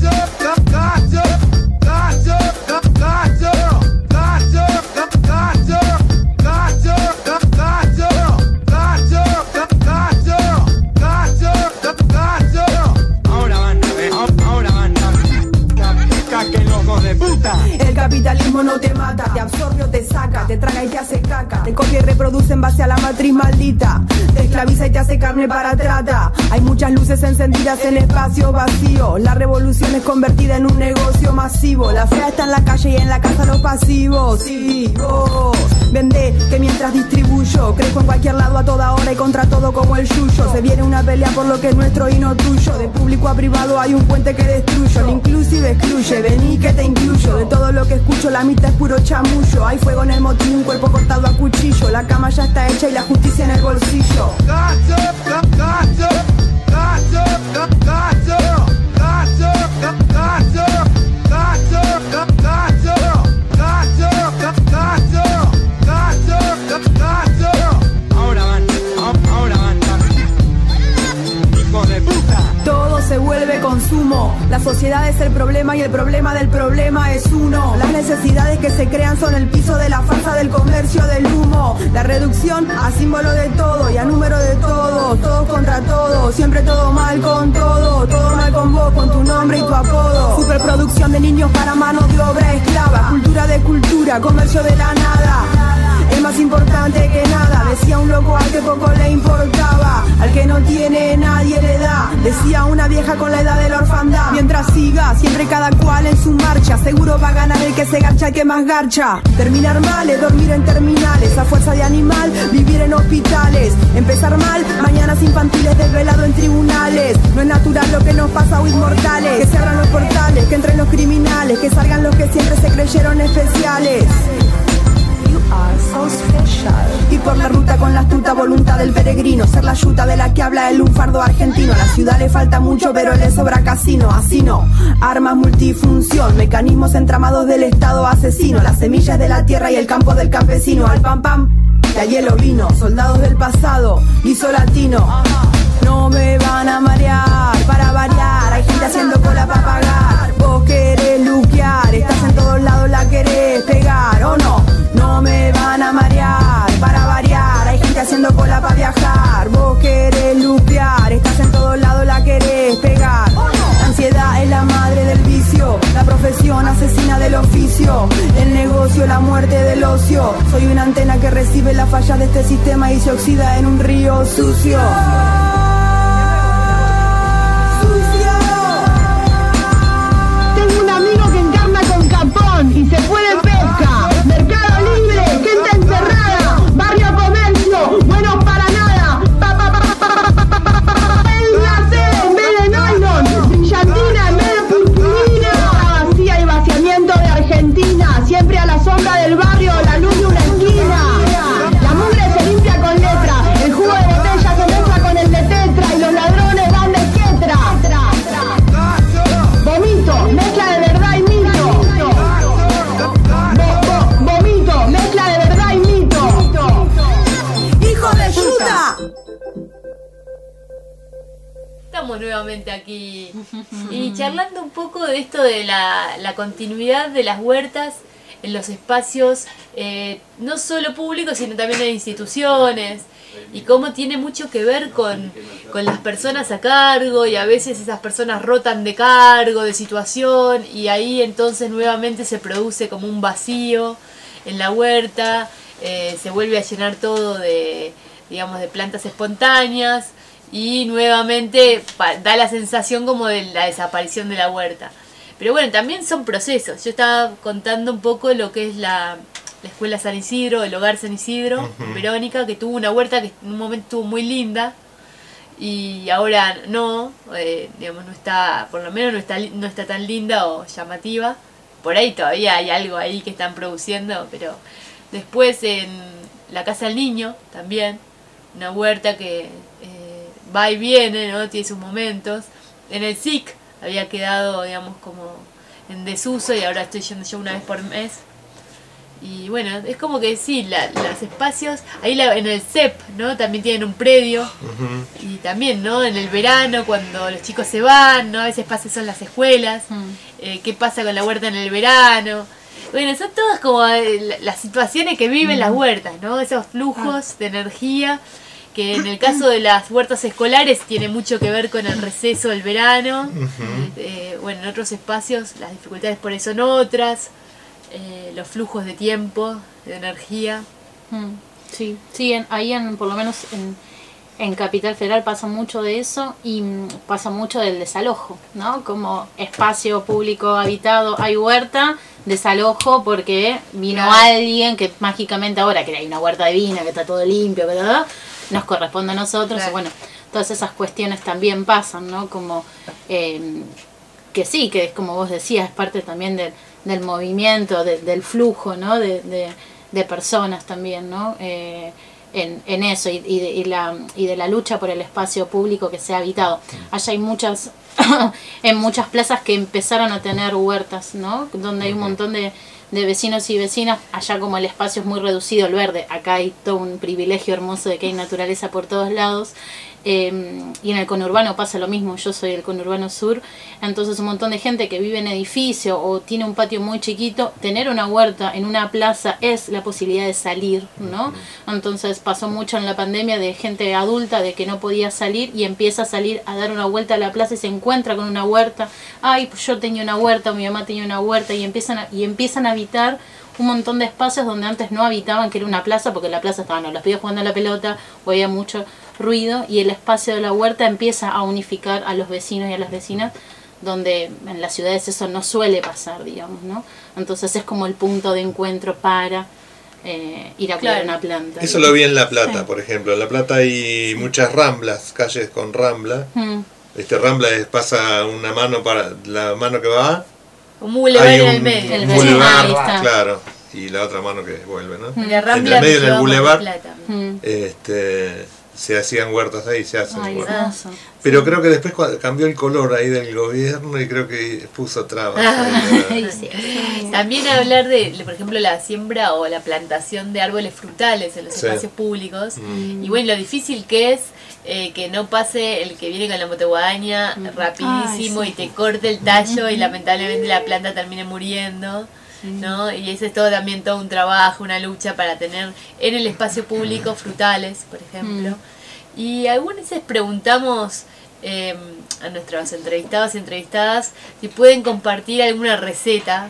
Ahora van, ahora van. ¡Qué locos de puta! El capitalismo no te mata, te absorbe o te saca, te traga y te hace caca, te copia y reproduce en base a la matriz maldita, te esclaviza y te hace carne para trata. Hay muchas luces encendidas en espacio vacío, la revolución es convertida en un negocio masivo, la fea está en la calle y en la casa los pasivos. Sí, vos vende que mientras distribuyo, crezco en cualquier lado a toda hora y contra todo como el yuyo. Se viene una pelea por lo que es nuestro y no tuyo, de público a privado hay un puente que destruyo, el inclusive excluye, vení que te incluyo, de todo lo que escucho la mitad es puro chamullo. Hay fuego en el motín, un cuerpo cortado a cuchillo, la cama ya está hecha y la justicia en el bolsillo. Ahora van, ahora van. ¡Hijo de puta! Todo se vuelve consumo, la sociedad es el problema y el problema del problema es uno. Las necesidades que se crean son el piso de la farsa del comercio del humo. La reducción a símbolo de todo y a número de todo, todos contra todos, siempre todo mal con todo, todo mal con vos, con tu nombre y tu apodo. Superproducción de niños para mano de obra esclava, cultura de cultura, comercio de la nada. Es más importante que nada, decía un loco al que poco le importaba. Al que no tiene nadie le da, decía una vieja con la edad de la orfandad. Mientras siga, siempre cada cual en su marcha, seguro va a ganar el que se garcha, el que más garcha. Terminar mal es dormir en terminales, a fuerza de animal, vivir en hospitales. Empezar mal, mañanas infantiles desvelado en tribunales. No es natural lo que nos pasa o inmortales. Que se abran los portales, que entren los criminales, que salgan los que siempre se creyeron especiales. So special. Y por la ruta con la astuta voluntad del peregrino, ser la yuta de la que habla el lunfardo argentino. A la ciudad le falta mucho pero le sobra casino. Así no, armas multifunción, mecanismos entramados del estado asesino. Las semillas de la tierra y el campo del campesino. Al pam pam, y a hielo vino. Soldados del pasado, guiso latino. No me van a marear, para variar. Hay gente haciendo cola para pagar. Vos querés luquear, estás en todos lados, la querés pegar, ¿o no? No me van a marear, para variar. Hay gente haciendo cola para viajar. Vos querés lupear, estás en todos lados, la querés pegar. La ansiedad es la madre del vicio, la profesión asesina del oficio, el negocio, la muerte del ocio. Soy una antena que recibe las fallas de este sistema y se oxida en un río sucio. Tengo un amigo que encarna con Capón y se fue de pesca. Mercado Libre, gente encerrada, barrio comercio, buenos para nada. Pa, pa, pa, pa, pa, pa, pa, pa, pa, pa. El glacé en vez de nylon, brillantina en vez de purpurina. La vacía y vaciamiento de Argentina, siempre a la sombra del barrio, la luz de una esquina. La mugre se limpia con letra, el jugo de botella se mezcla con el de tetra y los ladrones van de quetra. Vomito, mezcla de verdad y mito. Vomito, mezcla de verdad y mito. ¡Hijo de puta! Estamos nuevamente aquí y charlando un poco de esto de la, la continuidad de las huertas en los espacios, eh, no solo públicos, sino también en instituciones, y cómo tiene mucho que ver con, con las personas a cargo, y a veces esas personas rotan de cargo, de situación, y ahí entonces nuevamente se produce como un vacío en la huerta, eh, se vuelve a llenar todo de, digamos, de plantas espontáneas, y nuevamente pa, da la sensación como de la desaparición de la huerta. Pero bueno, también son procesos. Yo estaba contando un poco lo que es la, la escuela San Isidro, el hogar San Isidro, uh-huh. Verónica, que tuvo una huerta que en un momento estuvo muy linda y ahora no, eh, digamos, no está, por lo menos no está, no está tan linda o llamativa. Por ahí todavía hay algo ahí que están produciendo, pero después en la Casa del Niño también, una huerta que eh, va y viene, ¿no? Tiene sus momentos. En el S I C había quedado, digamos, como en desuso y ahora estoy yendo yo una vez por mes. Y bueno, es como que sí, la, los espacios, ahí la, en el C E P, ¿no? También tienen un predio. Uh-huh. Y también, ¿no? En el verano, cuando los chicos se van, ¿no? A veces pasa son las escuelas. Uh-huh. eh, ¿Qué pasa con la huerta en el verano? Bueno, son todas como eh, las situaciones que viven uh-huh. las huertas, ¿no? Esos flujos uh-huh. de energía, que en el caso de las huertas escolares tiene mucho que ver con el receso del verano. Uh-huh. eh, bueno, en otros espacios las dificultades por eso son otras. Eh, los flujos de tiempo, de energía. Mm, sí, sí, en, ahí en, por lo menos en, en Capital Federal pasa mucho de eso y mm, pasa mucho del desalojo, ¿no? Como espacio público habitado, hay huerta, desalojo porque vino claro. alguien que mágicamente ahora que hay una huerta divina, que está todo limpio, ¿verdad? Nos corresponde a nosotros. Claro. Y bueno, todas esas cuestiones también pasan, ¿no? Como eh, que sí, que es como vos decías, es parte también del del movimiento, de, del flujo, ¿no? de, de, de personas también, ¿no? Eh, en, en eso y, y, de, y, la, y de la lucha por el espacio público que sea habitado. Allá hay muchas en muchas plazas que empezaron a tener huertas, ¿no? Donde hay un montón de, de vecinos y vecinas. Allá como el espacio es muy reducido, el verde, acá hay todo un privilegio hermoso de que hay naturaleza por todos lados. Eh, y en el conurbano pasa lo mismo, yo soy del conurbano sur, entonces un montón de gente que vive en edificio o tiene un patio muy chiquito, tener una huerta en una plaza es la posibilidad de salir, ¿no? Entonces pasó mucho en la pandemia de gente adulta de que no podía salir y empieza a salir a dar una vuelta a la plaza y se encuentra con una huerta, ay, pues yo tenía una huerta, o mi mamá tenía una huerta, y empiezan a, y empiezan a habitar un montón de espacios donde antes no habitaban, que era una plaza, porque en la plaza estaban o los pibes jugando a la pelota, o había mucho, ruido y el espacio de la huerta empieza a unificar a los vecinos y a las vecinas, donde en las ciudades eso no suele pasar, digamos, ¿no? Entonces es como el punto de encuentro para eh, ir a cuidar Claro. una planta. Eso lo vi en La Plata, por ejemplo. En La Plata hay muchas ramblas, calles con rambla. Mm. Este rambla es, pasa una mano para la mano que va. Un boulevard hay en un el medio. El boulevard, ahí está. claro, y la otra mano que vuelve, ¿no? La En Rambla el medio que del llevamos de boulevard Plata. Mm. este, se hacían huertas ahí, se hacen Ay, huertas. hermoso. Pero creo que después cua- cambió el color ahí del gobierno y creo que puso trabas. ahí, ¿verdad? Sí. También hablar de, por ejemplo, la siembra o la plantación de árboles frutales en los Sí. espacios públicos. Mm. Y bueno, lo difícil que es eh, que no pase el que viene con la motoguadaña rapidísimo Ay, sí. y te corte el tallo y lamentablemente la planta termine muriendo. ¿No? Y ese es todo también todo un trabajo, una lucha para tener en el espacio público frutales, por ejemplo. Y algunas veces preguntamos eh, a nuestros entrevistados y entrevistadas si pueden compartir alguna receta.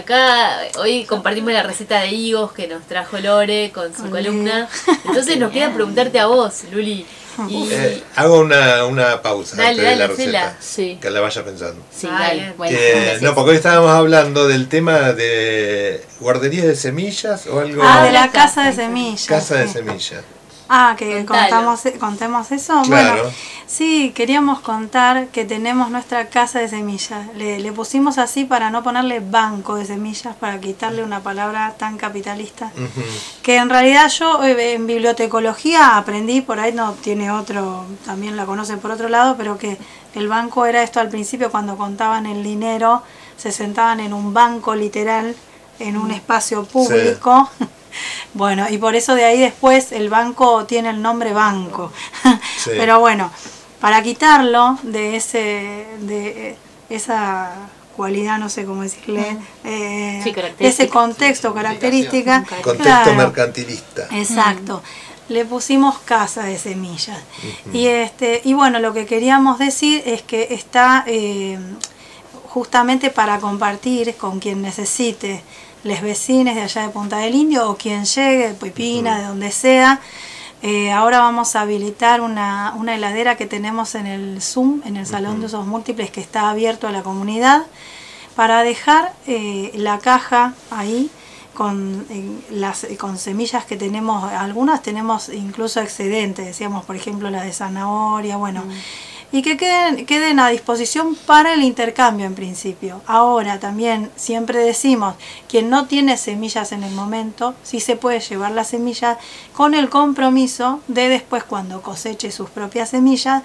Acá hoy compartimos la receta de higos que nos trajo Lore con su Olé. columna. Entonces nos queda preguntarte a vos, Luli. Y, Eh, hago una, una pausa Dale, antes de la dale, receta. hacela. Sí. Que la vaya pensando. Sí, Ah, dale. bien. Bueno, Eh, gracias. no, porque hoy estábamos hablando del tema de guarderías de semillas o algo. Ah, de la Acá. casa de semillas. Casa de sí. semillas. Ah, que Contalo. contamos, contemos eso. Claro. Bueno, sí, queríamos contar que tenemos nuestra casa de semillas. Le, le pusimos así para no ponerle banco de semillas, para quitarle una palabra tan capitalista. Ujú. Que en realidad yo eh, en bibliotecología aprendí, por ahí no tiene otro, también la conocen por otro lado, pero que el banco era esto al principio cuando contaban el dinero, se sentaban en un banco literal, en un espacio público. Bueno, y por eso de ahí después el banco tiene el nombre banco. Sí. Pero bueno, para quitarlo de ese de esa cualidad, no sé cómo decirle, eh, Sí, de característica. ese contexto, característica. Contexto claro, mercantilista. exacto. Le pusimos casa de semillas. Y este y bueno, lo que queríamos decir es que está eh, justamente para compartir con quien necesite, les vecines de allá de Punta del Indio o quien llegue de Pipina, de donde sea. Eh, ahora vamos a habilitar una, una heladera que tenemos en el Zoom, en el Salón de Usos Múltiples, que está abierto a la comunidad, para dejar eh, la caja ahí con, eh, las, con semillas que tenemos. Algunas tenemos incluso excedentes, decíamos, por ejemplo, la de zanahoria, bueno. Y que queden, queden a disposición para el intercambio en principio. Ahora también siempre decimos, quien no tiene semillas en el momento, sí se puede llevar las semillas con el compromiso de después, cuando coseche sus propias semillas,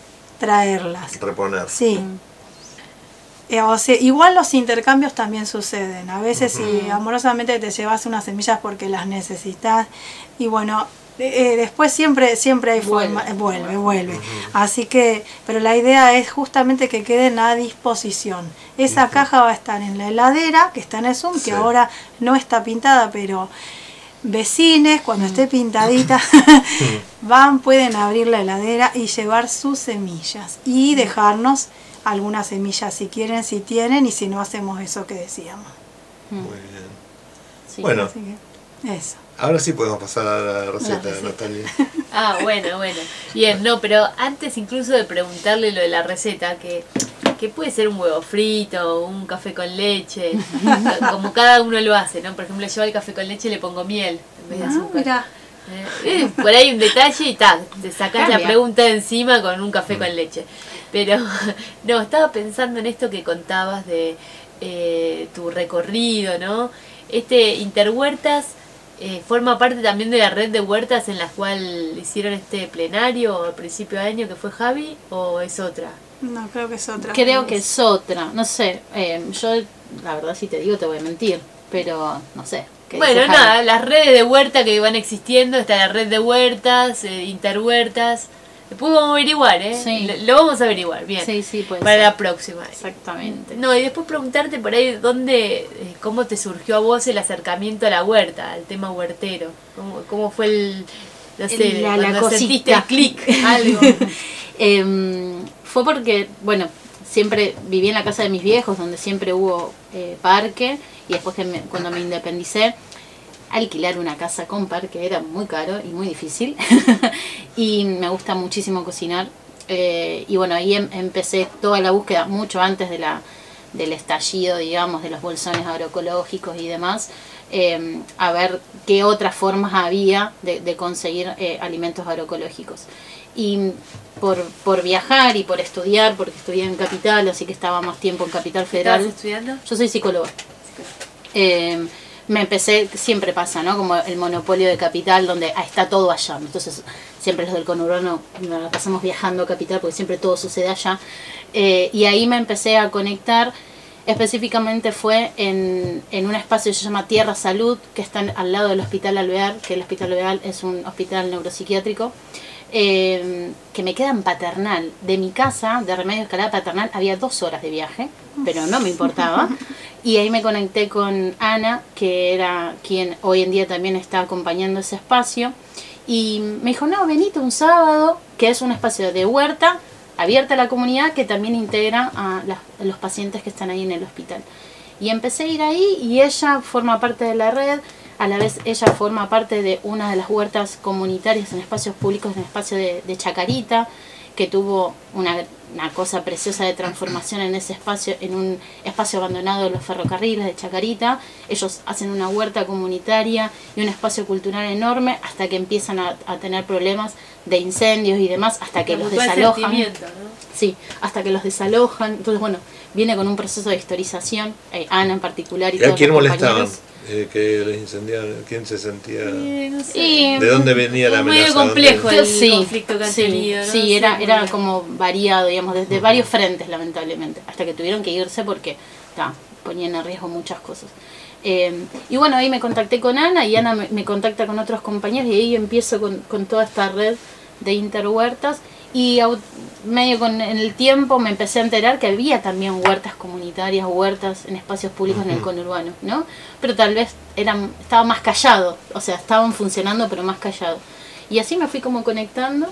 traerlas. Reponer. Sí. Eh, o sea, igual los intercambios también suceden. A veces si amorosamente te llevas unas semillas porque las necesitas, y bueno, eh, después siempre siempre hay forma, eh, vuelve, vuelve. Así que, pero la idea es justamente que queden a disposición. Esa caja va a estar en la heladera, que está en el Zoom, que Sí. ahora no está pintada, pero vecines, cuando esté pintadita, van, pueden abrir la heladera y llevar sus semillas y dejarnos algunas semillas si quieren, si tienen, y si no, hacemos eso que decíamos. Muy bien. Sí. Bueno, Así que eso. ahora sí podemos pasar a la receta, receta. Natalia. Ah, bueno, bueno. Bien, no, pero antes incluso de preguntarle lo de la receta, que, que puede ser un huevo frito, un café con leche, como cada uno lo hace, ¿no? Por ejemplo, yo al café con leche le pongo miel en vez de Ah, azúcar. mirá. Eh, eh, por ahí un detalle y ta, te sacás la Cambia. pregunta de encima con un café con leche. Pero no, estaba pensando en esto que contabas de eh, tu recorrido, ¿no? Este Interhuertas eh, forma parte también de la red de huertas en las cuales hicieron este plenario al principio de año que fue Javi, ¿o es otra? No, creo que es otra. Creo que es otra, no sé, eh, yo la verdad si te digo te voy a mentir, pero no sé. ¿qué Bueno, dice Javi? nada, las redes de huerta que van existiendo, está la red de huertas, eh, Interhuertas. Después vamos a averiguar, ¿eh? Sí. Lo, lo vamos a averiguar, bien. Sí, sí, puede Para ser. la próxima. Exactamente. No, y después preguntarte por ahí dónde, eh, cómo te surgió a vos el acercamiento a la huerta, al tema huertero. ¿Cómo, cómo fue el, no sé, La- la cuando sentiste cosita. el clic, algo? Em, fue porque, bueno, siempre viví en la casa de mis viejos, donde siempre hubo eh, parque, y después que me- cuando me independicé, alquilar una casa con parque, era muy caro y muy difícil. Y me gusta muchísimo cocinar. Eh, y bueno, ahí em, empecé toda la búsqueda mucho antes de la, del estallido, digamos, de los bolsones agroecológicos y demás, eh, a ver qué otras formas había de, de conseguir eh, alimentos agroecológicos. Y por, por viajar y por estudiar, porque estudié en Capital, así que estaba más tiempo en Capital Federal. ¿Estabas estudiando? Yo soy psicóloga. Eh, me empecé, siempre pasa, ¿no? Como el monopolio de Capital, donde ah, está todo allá. Entonces, siempre los del conurbano nos la pasamos viajando a Capital, porque siempre todo sucede allá. Eh, y ahí me empecé a conectar. Específicamente fue en, en un espacio que se llama Tierra Salud, que está al lado del Hospital Alvear, que el Hospital Alvear es un hospital neuropsiquiátrico. Eh, que me queda en Paternal. De mi casa, de Remedio Escalada a Paternal, había dos horas de viaje, pero no me importaba. Y ahí me conecté con Ana, que era quien hoy en día también está acompañando ese espacio. Y me dijo, no, venite un sábado, que es un espacio de huerta, abierta a la comunidad, que también integra a, las, a los pacientes que están ahí en el hospital. Y empecé a ir ahí, y ella forma parte de la red. A la vez ella forma parte de una de las huertas comunitarias en espacios públicos, en el espacio de, de Chacarita, que tuvo una, una cosa preciosa de transformación en ese espacio, en un espacio abandonado de los ferrocarriles de Chacarita. Ellos hacen una huerta comunitaria y un espacio cultural enorme hasta que empiezan a, a tener problemas de incendios y demás, hasta que los desalojan. ¿No? Sí, hasta que los desalojan. Entonces, bueno, viene con un proceso de historización, eh, Ana en particular y, ¿Y a todos quién los molestaban? compañeros. Eh, que les incendiaron, ¿quién se sentía? Eh, no sé. Y, ¿De dónde venía la amenaza? Medio complejo ¿Dónde? el Sí, conflicto que han sí, tenido, ¿no? sí, Sí, era, muy era bien. como variado, digamos, desde varios frentes, lamentablemente, hasta que tuvieron que irse porque ta, ponían en riesgo muchas cosas. Eh, y bueno, ahí me contacté con Ana, y Ana me, me contacta con otros compañeros, y ahí empiezo con, con toda esta red de interhuertas. Y au- medio con en el tiempo me empecé a enterar que había también huertas comunitarias, huertas en espacios públicos en el conurbano, ¿no? Pero tal vez eran, estaba más callado, o sea, estaban funcionando pero más callado. Y así me fui como conectando.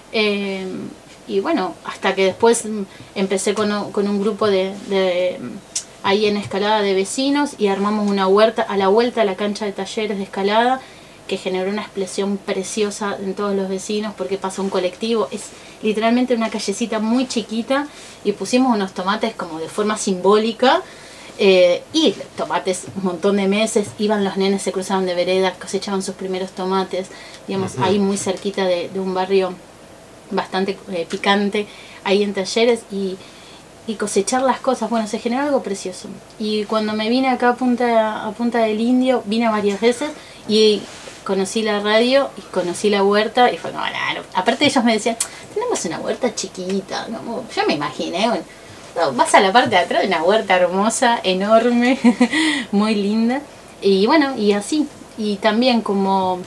Eh, y bueno, hasta que después mm, empecé con, o- con un grupo de, de mm, ahí en Escalada de vecinos, y armamos una huerta a la vuelta de la cancha de talleres de Escalada, que generó una explosión preciosa en todos los vecinos, porque pasó un colectivo, es literalmente una callecita muy chiquita, y pusimos unos tomates como de forma simbólica, eh, y tomates un montón de meses, iban los nenes, se cruzaban de vereda, cosechaban sus primeros tomates, digamos, Ujú. ahí muy cerquita de, de un barrio bastante eh, picante, ahí en Talleres, y y cosechar las cosas, bueno, se generó algo precioso. Y cuando me vine acá a Punta, a Punta del Indio, vine varias veces y conocí la radio y conocí la huerta, y fue como, nah, no. Aparte ellos me decían, tenemos una huerta chiquita, ¿no? Yo me imaginé, bueno, no, vas a la parte de atrás de una huerta hermosa, enorme, muy linda, y bueno, y así. Y también como,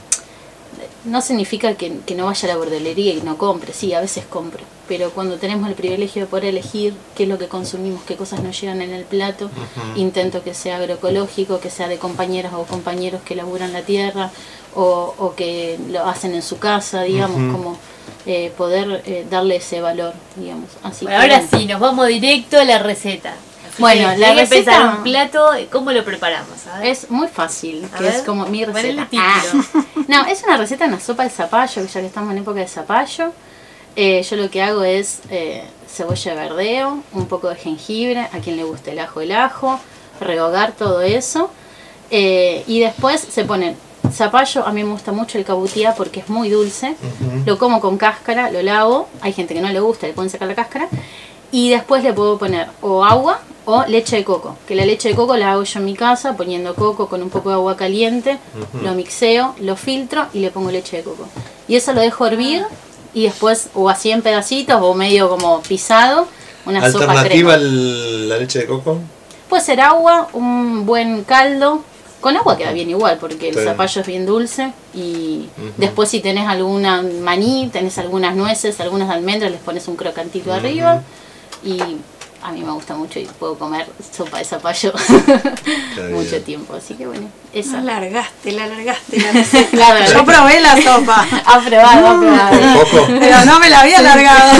no significa que, que no vaya a la bordelería y no compre, sí, a veces compro, pero cuando tenemos el privilegio de poder elegir qué es lo que consumimos, qué cosas nos llegan en el plato, Ujú. intento que sea agroecológico, que sea de compañeras o compañeros que laburan la tierra, o, o que lo hacen en su casa, digamos, Ujú. como eh, poder eh, darle ese valor, digamos. Así Bueno, que, ahora bueno. sí, nos vamos directo a la receta. Así Bueno, que, la hay que receta- pensar un plato, ¿cómo lo preparamos? A ver. Es muy fácil, A que ver, es como mi ¿cuál es el receta. título? Ah. No, es una receta, una sopa de zapallo, ya que estamos en época de zapallo. Eh, yo lo que hago es eh, cebolla de verdeo, un poco de jengibre, a quien le guste el ajo, el ajo, rehogar todo eso. Eh, y después se ponen zapallo, a mí me gusta mucho el cabutía porque es muy dulce. Lo como con cáscara, lo lavo, hay gente que no le gusta, le pueden sacar la cáscara. Y después le puedo poner o agua o leche de coco, que la leche de coco la hago yo en mi casa poniendo coco con un poco de agua caliente, Ujú. lo mixeo, lo filtro y le pongo leche de coco. Y eso lo dejo hervir y después o así en pedacitos o medio como pisado, una sopa ¿Alternativa crema. al- la leche de coco? Puede ser agua, un buen caldo. Con agua queda bien igual porque el Sí. zapallo es bien dulce. Y Ujú. después si tenés alguna maní, tenés algunas nueces, algunas almendras, les pones un crocantito arriba. Y a mí me gusta mucho y puedo comer sopa de zapallo mucho bien. tiempo. Así que bueno, esa. La largaste, la largaste la receta. Claro. Yo probé la sopa. Ha probado, ha probado. ¿Con coco? Pero no me la había largado.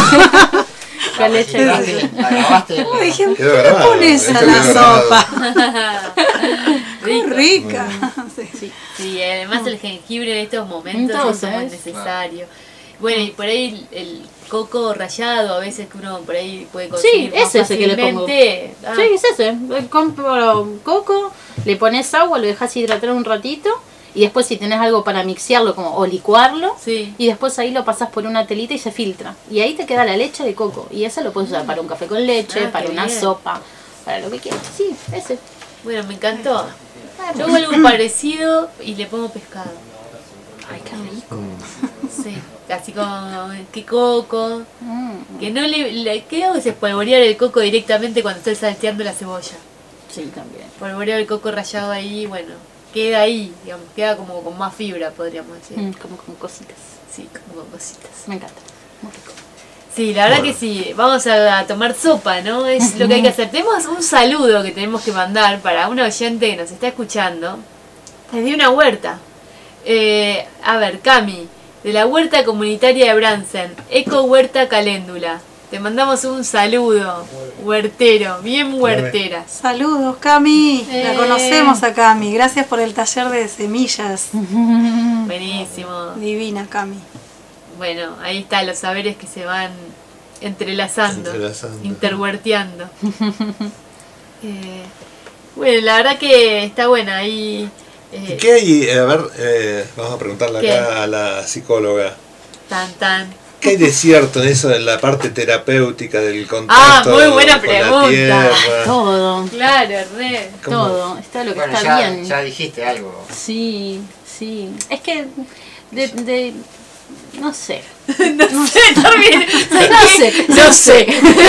Con leche de coco. Dije, ¿por qué Quedó le grabado, pones esto a quedó la grabado. sopa? Qué rica. Sí, Sí, además el jengibre en estos momentos Entonces, es muy necesario. Bueno, y por ahí el, el coco rallado, a veces que uno por ahí puede Sí, conseguir más es ese que le pongo. fácilmente. Ah. Sí, es ese. Compro coco, le pones agua, lo dejas hidratar un ratito y después si tenés algo para mixearlo como, o licuarlo, sí. y después ahí lo pasas por una telita y se filtra. Y ahí te queda la leche de coco. Y esa lo puedes usar para un café con leche, Ah, para qué una bien. sopa, para lo que quieras. Sí, ese. Bueno, me encantó. Yo hago algo parecido y le pongo pescado. Ay, qué rico. Sí, así como que coco. Que no le, le ¿qué hago? Es espolvorear el coco directamente cuando estoy salteando la cebolla. Sí, también. Espolvoreo el coco rallado ahí, bueno, queda ahí, digamos, queda como con más fibra, podríamos decir. Mm, como con cositas. Sí, como con cositas. Me encanta. Muy rico. Sí, la verdad que sí. Vamos a, a tomar sopa, ¿no? Es lo que hay que hacer. Tenemos un saludo que tenemos que mandar para una oyente que nos está escuchando desde una huerta. Eh, a ver, Cami, de la huerta comunitaria de Bransen, Eco Huerta Caléndula. Te mandamos un saludo, huertero, bien huertera. Saludos, Cami. La Eh. conocemos a Cami. Gracias por el taller de semillas. Buenísimo. Divina, Cami. Bueno, ahí están los saberes que se van entrelazando, Entrelazando. interhuerteando. Eh, bueno, la verdad que está buena ahí. ¿Y Eh, qué hay? A ver, eh, vamos a preguntarle ¿Qué? acá a la psicóloga. tan tan. ¿Qué hay de cierto en eso, en la parte terapéutica del Ah, contacto muy buena con la pregunta. tierra? Todo. Claro, re. ¿Cómo? Todo. Está lo que Bueno, está ya, bien. ya dijiste algo. Sí, sí. Es que de, de no sé. No sé, también. No sé, no sé.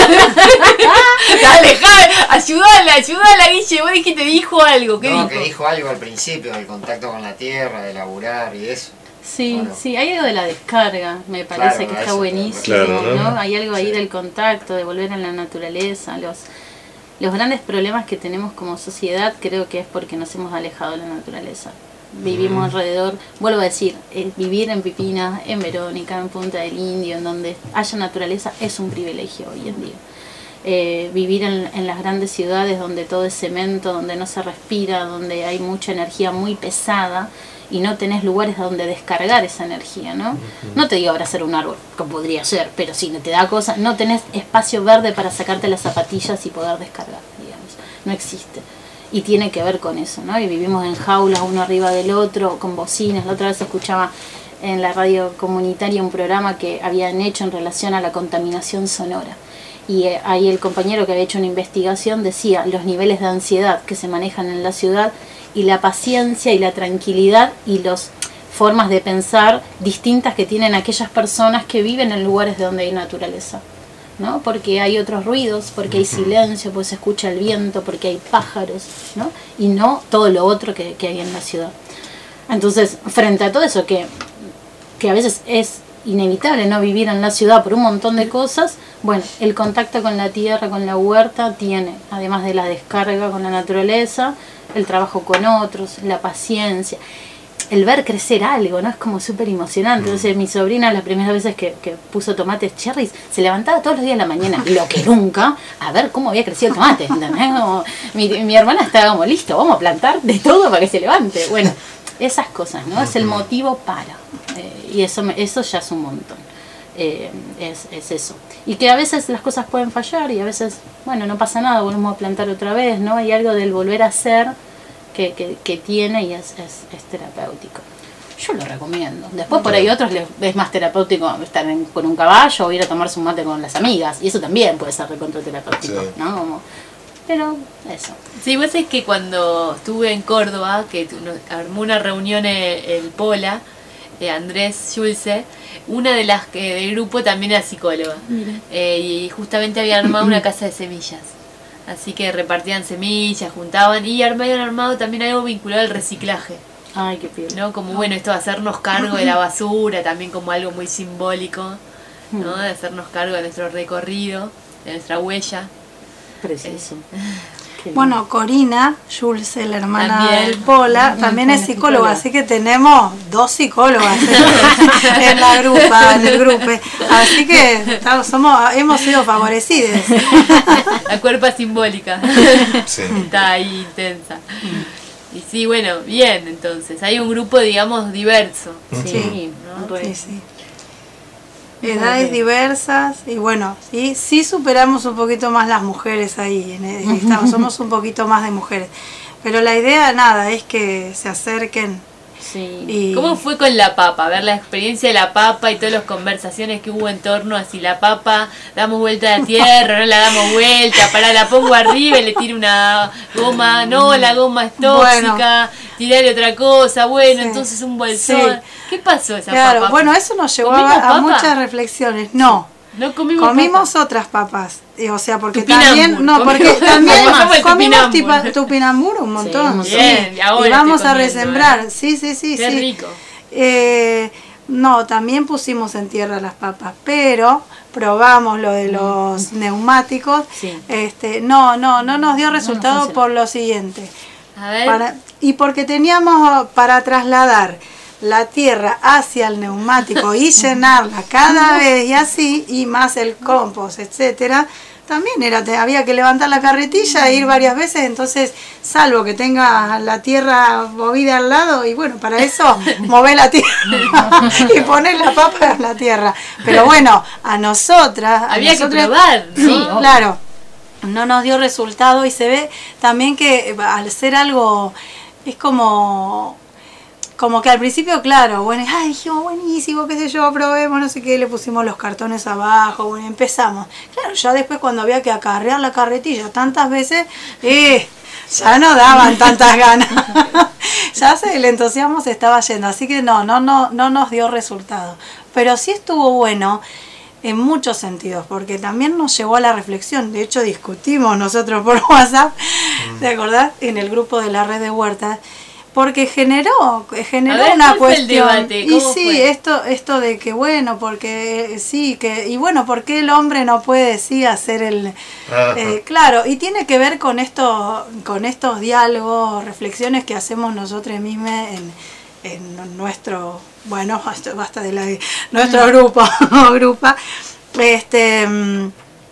Dale, Javi, ayúdala, ayúdala, Guille. Vos dijiste, dijo algo. ¿Qué No, dijo? que dijo algo al principio, del contacto con la tierra, de laburar y eso. Sí, Bueno. sí, hay algo de la descarga, me parece Claro, que a está eso, buenísimo, claro, ¿no? ¿no? Hay algo ahí del contacto, de volver a la naturaleza, los los grandes problemas que tenemos como sociedad creo que es porque nos hemos alejado de la naturaleza. Vivimos Mm. alrededor, vuelvo a decir, eh, vivir en Pipinas, en Verónica, en Punta del Indio, en donde haya naturaleza es un privilegio hoy en día. Eh, vivir en, en las grandes ciudades donde todo es cemento, donde no se respira, donde hay mucha energía muy pesada y no tenés lugares donde descargar esa energía, ¿no? No te digo abrazar un árbol, como podría ser, pero si no te da cosa, no tenés espacio verde para sacarte las zapatillas y poder descargar, digamos. No existe. Y tiene que ver con eso, ¿no? Y vivimos en jaulas uno arriba del otro, con bocinas. La otra vez escuchaba en la radio comunitaria un programa que habían hecho en relación a la contaminación sonora. Y eh, ahí el compañero que había hecho una investigación decía los niveles de ansiedad que se manejan en la ciudad y la paciencia y la tranquilidad y las formas de pensar distintas que tienen aquellas personas que viven en lugares donde hay naturaleza, ¿no? Porque hay otros ruidos, porque hay silencio, porque se escucha el viento, porque hay pájaros, ¿no? Y no todo lo otro que, que hay en la ciudad. Entonces, frente a todo eso que, que a veces es inevitable no vivir en la ciudad por un montón de cosas, bueno, el contacto con la tierra, con la huerta tiene, además de la descarga con la naturaleza, el trabajo con otros, la paciencia, el ver crecer algo, ¿no? Es como súper emocionante. Entonces mi sobrina las primeras veces que, que puso tomates cherries, se levantaba todos los días de la mañana, lo que nunca, a ver cómo había crecido el tomate, ¿entendés? Como, mi, mi hermana estaba como, listo, vamos a plantar de todo para que se levante. Bueno, esas cosas, ¿no? Es el motivo para. Eh, y eso, me- eso ya es un montón. Eh, es, es eso. Y que a veces las cosas pueden fallar y a veces, bueno, no pasa nada, volvemos a plantar otra vez, ¿no? Hay algo del volver a hacer que, que, que tiene y es, es, es terapéutico. Yo lo recomiendo. Después por ahí otros les es más terapéutico estar en- con un caballo o ir a tomarse un mate con las amigas. Y eso también puede ser recontraterapéutico, Sí. ¿no? Como- pero eso. Sí, vos sabés que cuando estuve en Córdoba, que tu- nos armó una reunión el, el Pola, eh, Andrés Schulze, una de las que del grupo también era psicóloga. Mira. Eh, y justamente habían armado una casa de semillas. Así que repartían semillas, juntaban y habían armado también algo vinculado al reciclaje. Ay, qué piola. ¿No? Como bueno, esto de hacernos cargo de la basura, también como algo muy simbólico, ¿no? De hacernos cargo de nuestro recorrido, de nuestra huella. Preciso. Bueno, Corina Schulze, la hermana También. del Pola, Mm, también una es psicóloga, psicóloga. así que tenemos dos psicólogas en, en la grupa, en el grupo. Así que estamos, somos, hemos sido favorecidas. La cuerpa simbólica. Sí. Está ahí intensa. Y sí, bueno, bien, entonces. Hay un grupo, digamos, diverso. Sí, ¿no? sí, sí. Edades diversas y bueno, sí, sí superamos un poquito más las mujeres ahí, en el- estamos, somos un poquito más de mujeres. Pero la idea, nada, es que se acerquen. Sí. Y- ¿Cómo fue con la papa? Ver la experiencia de la papa y todas las conversaciones que hubo en torno a si la papa damos vuelta a la tierra, no la damos vuelta, para la pongo arriba y le tiro una goma, no, la goma es tóxica, tirarle otra cosa, bueno, Sí. entonces un bolsón. Sí. ¿Qué pasó esa Claro, papa? bueno, eso nos llevó ¿Comimos a, a papa? muchas reflexiones. No, No comimos, comimos otras papas. Y, o sea, porque Tupinambur, también, no, porque comimos- también Pasamos el comimos tupinambur. tipa- tupinambur un montón. Sí, Sí, bien, y ahora y vamos estoy a comiendo, resembrar. ¿eh? Sí, sí, sí. Qué sí. rico. Eh, no, también pusimos en tierra las papas, pero probamos lo de los neumáticos. Sí. Este, no, no, no nos dio resultado funcionó. por lo siguiente. A ver. Para- y porque teníamos para trasladar la tierra hacia el neumático y llenarla cada vez y así, y más el compost, etcétera, también era, te- había que levantar la carretilla e ir varias veces, entonces, salvo que tenga la tierra movida al lado, y bueno, para eso mover la tierra y poner la papa en la tierra. Pero bueno, a nosotras... a Había que nosotras- probar, ¿no? Sí, claro. No nos dio resultado y se ve también que eh, al ser algo, es como... Como que al principio, claro, bueno, ay, dijimos, buenísimo, qué sé yo, probemos, no sé qué, le pusimos los cartones abajo, bueno, empezamos. Claro, ya después cuando había que acarrear la carretilla tantas veces, eh, ya no daban tantas ganas. Ya se, el entusiasmo se estaba yendo, así que no, no, no, no nos dio resultado. Pero sí estuvo bueno en muchos sentidos, porque también nos llevó a la reflexión. De hecho, discutimos nosotros por WhatsApp, ¿te acordás? En el grupo de la red de huertas. Porque generó, generó A ver, una ¿cuál fue el cuestión. debate? Y ¿Cómo sí, fue? esto, esto de que bueno, porque sí, que, y bueno, ¿por qué el hombre no puede sí hacer el Ajá. eh, claro, y tiene que ver con esto, con estos diálogos, reflexiones que hacemos nosotros mismos en, en nuestro, bueno, esto basta de la nuestro grupo, grupa, este mm,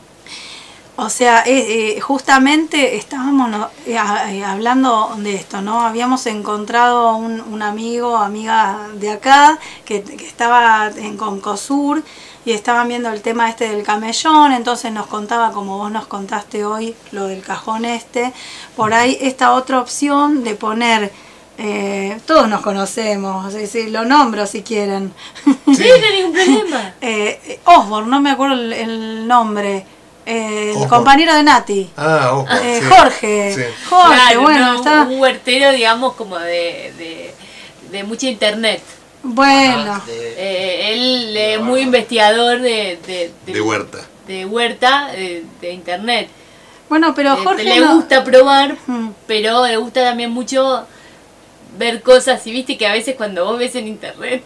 o sea, eh, eh, justamente estábamos no, eh, a- eh, hablando de esto, ¿no? Habíamos encontrado un, un amigo, amiga de acá, que, que estaba en Concosur y estaban viendo el tema este del camellón, entonces nos contaba, como vos nos contaste hoy, lo del cajón este, por ahí esta otra opción de poner... Eh, todos nos conocemos, es decir, lo nombro si quieren. Sí, no hay ningún problema. eh, eh, Osborne, no me acuerdo el, el nombre. Eh, el Osborne. compañero de Nati. Ah, ojo. Eh, sí. Jorge. Sí. Jorge, Claro, bueno, no, está. un huertero, digamos, como de, de, de mucha internet. Bueno. Eh, él es muy investigador de, de, de, De huerta. de huerta, de, de internet. Bueno, pero Eh, Jorge. le no- gusta probar, Mm. pero le gusta también mucho ver cosas. Y viste que a veces cuando vos ves en internet,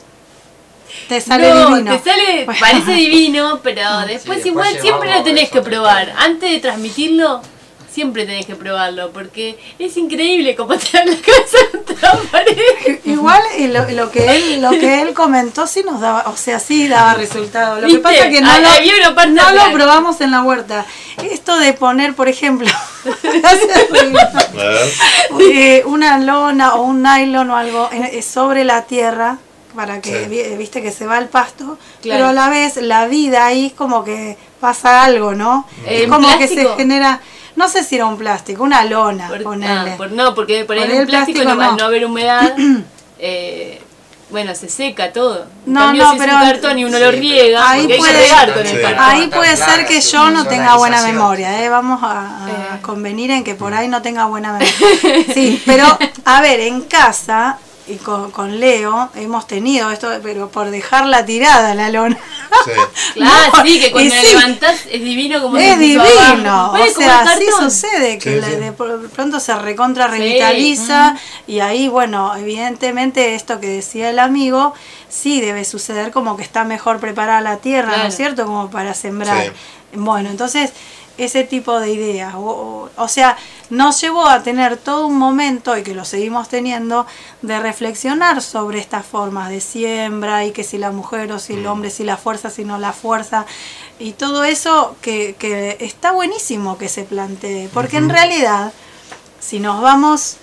Te sale no, divino. te sale, Bueno. parece divino, pero después después igual llevarlo siempre a lo tenés eso, que probar. Antes de transmitirlo, siempre tenés que probarlo, porque es increíble cómo te dan la cabeza contra la pared. Igual eh, lo, lo que él lo que él comentó sí nos daba, o sea, sí daba resultado. Lo que ¿Viste? pasa es que no, Hay- lo, había una parte no lo real. probamos en la huerta. Esto de poner, por ejemplo, hace ruido. A ver. Eh, una lona o un nylon o algo eh, sobre la tierra para que Sí. vi- viste que se va el pasto, Claro. pero a la vez la vida ahí es como que pasa algo, ¿no? ¿El Es como que se plástico? genera, no sé si era un plástico, una lona, Por- ponerle. ah, por- no, porque por ahí Poner en el plástico, plástico, no, al no. no haber humedad, eh, bueno, se seca todo. En No, cambio, no, si es pero- un cartón y uno lo riega, ahí porque hay que puede- regar con Sí. el cartón. Ahí puede Claro, ser que su yo no tenga buena visualización. memoria, ¿eh? Vamos a, a Eh. convenir en que por ahí no tenga buena memoria. Sí, pero a ver, en casa y con, con Leo hemos tenido esto, pero por dejarla tirada la lona. Sí. Claro, No, sí, que cuando y la sí. levantás es divino como Es se puso divino, abajo. o Bueno, como sea, el sí cartón. sucede que Sí, la- sí. de por- pronto se recontra Sí, revitaliza y ahí, bueno, evidentemente esto que decía el amigo, sí debe suceder como que está mejor preparada la tierra, ¿no Claro. es cierto? Como para sembrar. Sí. Bueno, entonces ese tipo de ideas, o, o, o sea, nos llevó a tener todo un momento, y que lo seguimos teniendo, de reflexionar sobre estas formas de siembra y que si la mujer o si el hombre, si la fuerza, si no la fuerza, y todo eso que, que está buenísimo que se plantee, porque en realidad, si nos vamos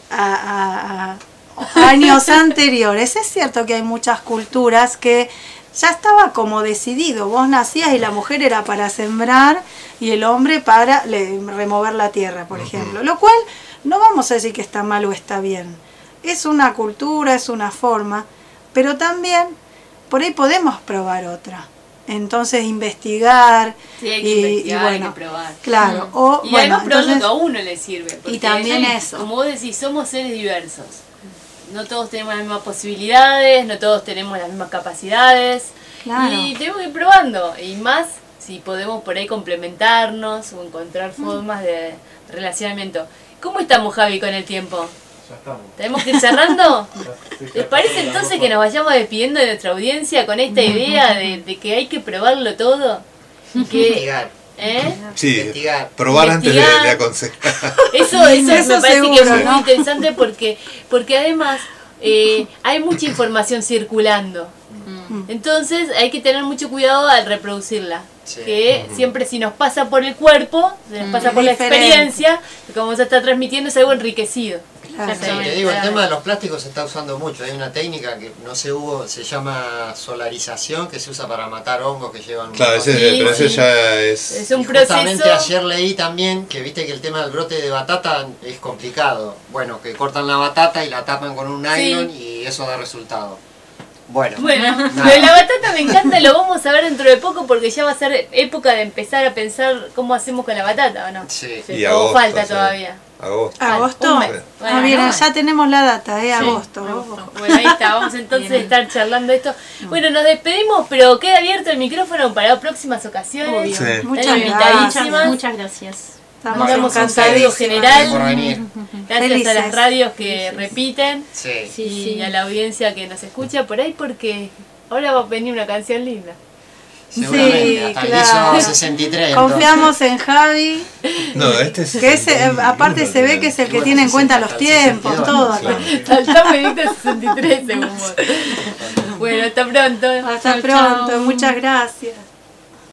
a, a- a años anteriores. Es cierto que hay muchas culturas que ya estaba como decidido. Vos nacías y la mujer era para sembrar y el hombre para le- remover la tierra, por ejemplo. Lo cual no vamos a decir que está mal o está bien. Es una cultura, es una forma, pero también por ahí podemos probar otra. Entonces investigar, Sí, hay que y, investigar, y bueno, hay que probar. claro. Mm. O, y bueno, además probar lo entonces- que a uno le sirve. porque también eso. Como vos decís, somos seres diversos. No todos tenemos las mismas posibilidades, no todos tenemos las mismas capacidades. Claro. Y tenemos que ir probando. Y más si podemos por ahí complementarnos o encontrar formas de relacionamiento. ¿Cómo estamos, Javi, con el tiempo? Ya estamos. ¿Tenemos que ir cerrando? ¿Les parece entonces que nos vayamos despidiendo de nuestra audiencia con esta idea de, de que hay que probarlo todo? Y que, Investigar. ¿eh? Sí, Investigar. probar antes de, Investigar. de aconsejar. Eso, eso, Eso me parece seguro, que es muy ¿no? interesante porque, porque además eh, hay mucha información circulando. Entonces hay que tener mucho cuidado al reproducirla. Sí. Que siempre si nos pasa por el cuerpo, se nos pasa por la Diferente. experiencia, lo que vamos a estar transmitiendo es algo enriquecido. Claro. Sí, te digo, el tema de los plásticos se está usando mucho. Hay una técnica que no sé, hubo, se llama solarización, que se usa para matar hongos que llevan... Claro, ese, Sí, pero ese sí. ya es... Es un Y justamente proceso. ayer leí también que viste que el tema del brote de batata es complicado. Bueno, que cortan la batata y la tapan con un nylon y eso da resultado. Bueno, Bueno, nada. lo de la batata me encanta, lo vamos a ver dentro de poco porque ya va a ser época de empezar a pensar cómo hacemos con la batata, ¿o no? Sí. Sí, Y o agosto, falta sí. todavía. Agosto. ¿Agosto? Un mes. Ah, Bueno, bien, no. ya tenemos la data, ¿eh? Sí, Agosto. agosto. Bueno, ahí está, vamos entonces a estar charlando esto. Bueno, nos despedimos, pero queda abierto el micrófono para próximas ocasiones. Obvio. Sí. Muchas Están gracias. invitadísimas. Muchas gracias. Estamos Mandamos un encantadísimas. saludo general. por venir. Gracias Felices. a las radios que repiten Sí. Sí, y sí. a la audiencia que nos escucha por ahí porque ahora va a venir una canción linda. Seguramente, Sí, hasta claro. el ISO sesenta y tres. Confiamos en Javi, No, este es... que es, eh, aparte se ve que es el que tiene en cuenta los tiempos, todo acá. Saltamos en sesenta y tres según vos. Bueno, hasta pronto. Hasta Chau, pronto, chau. muchas gracias.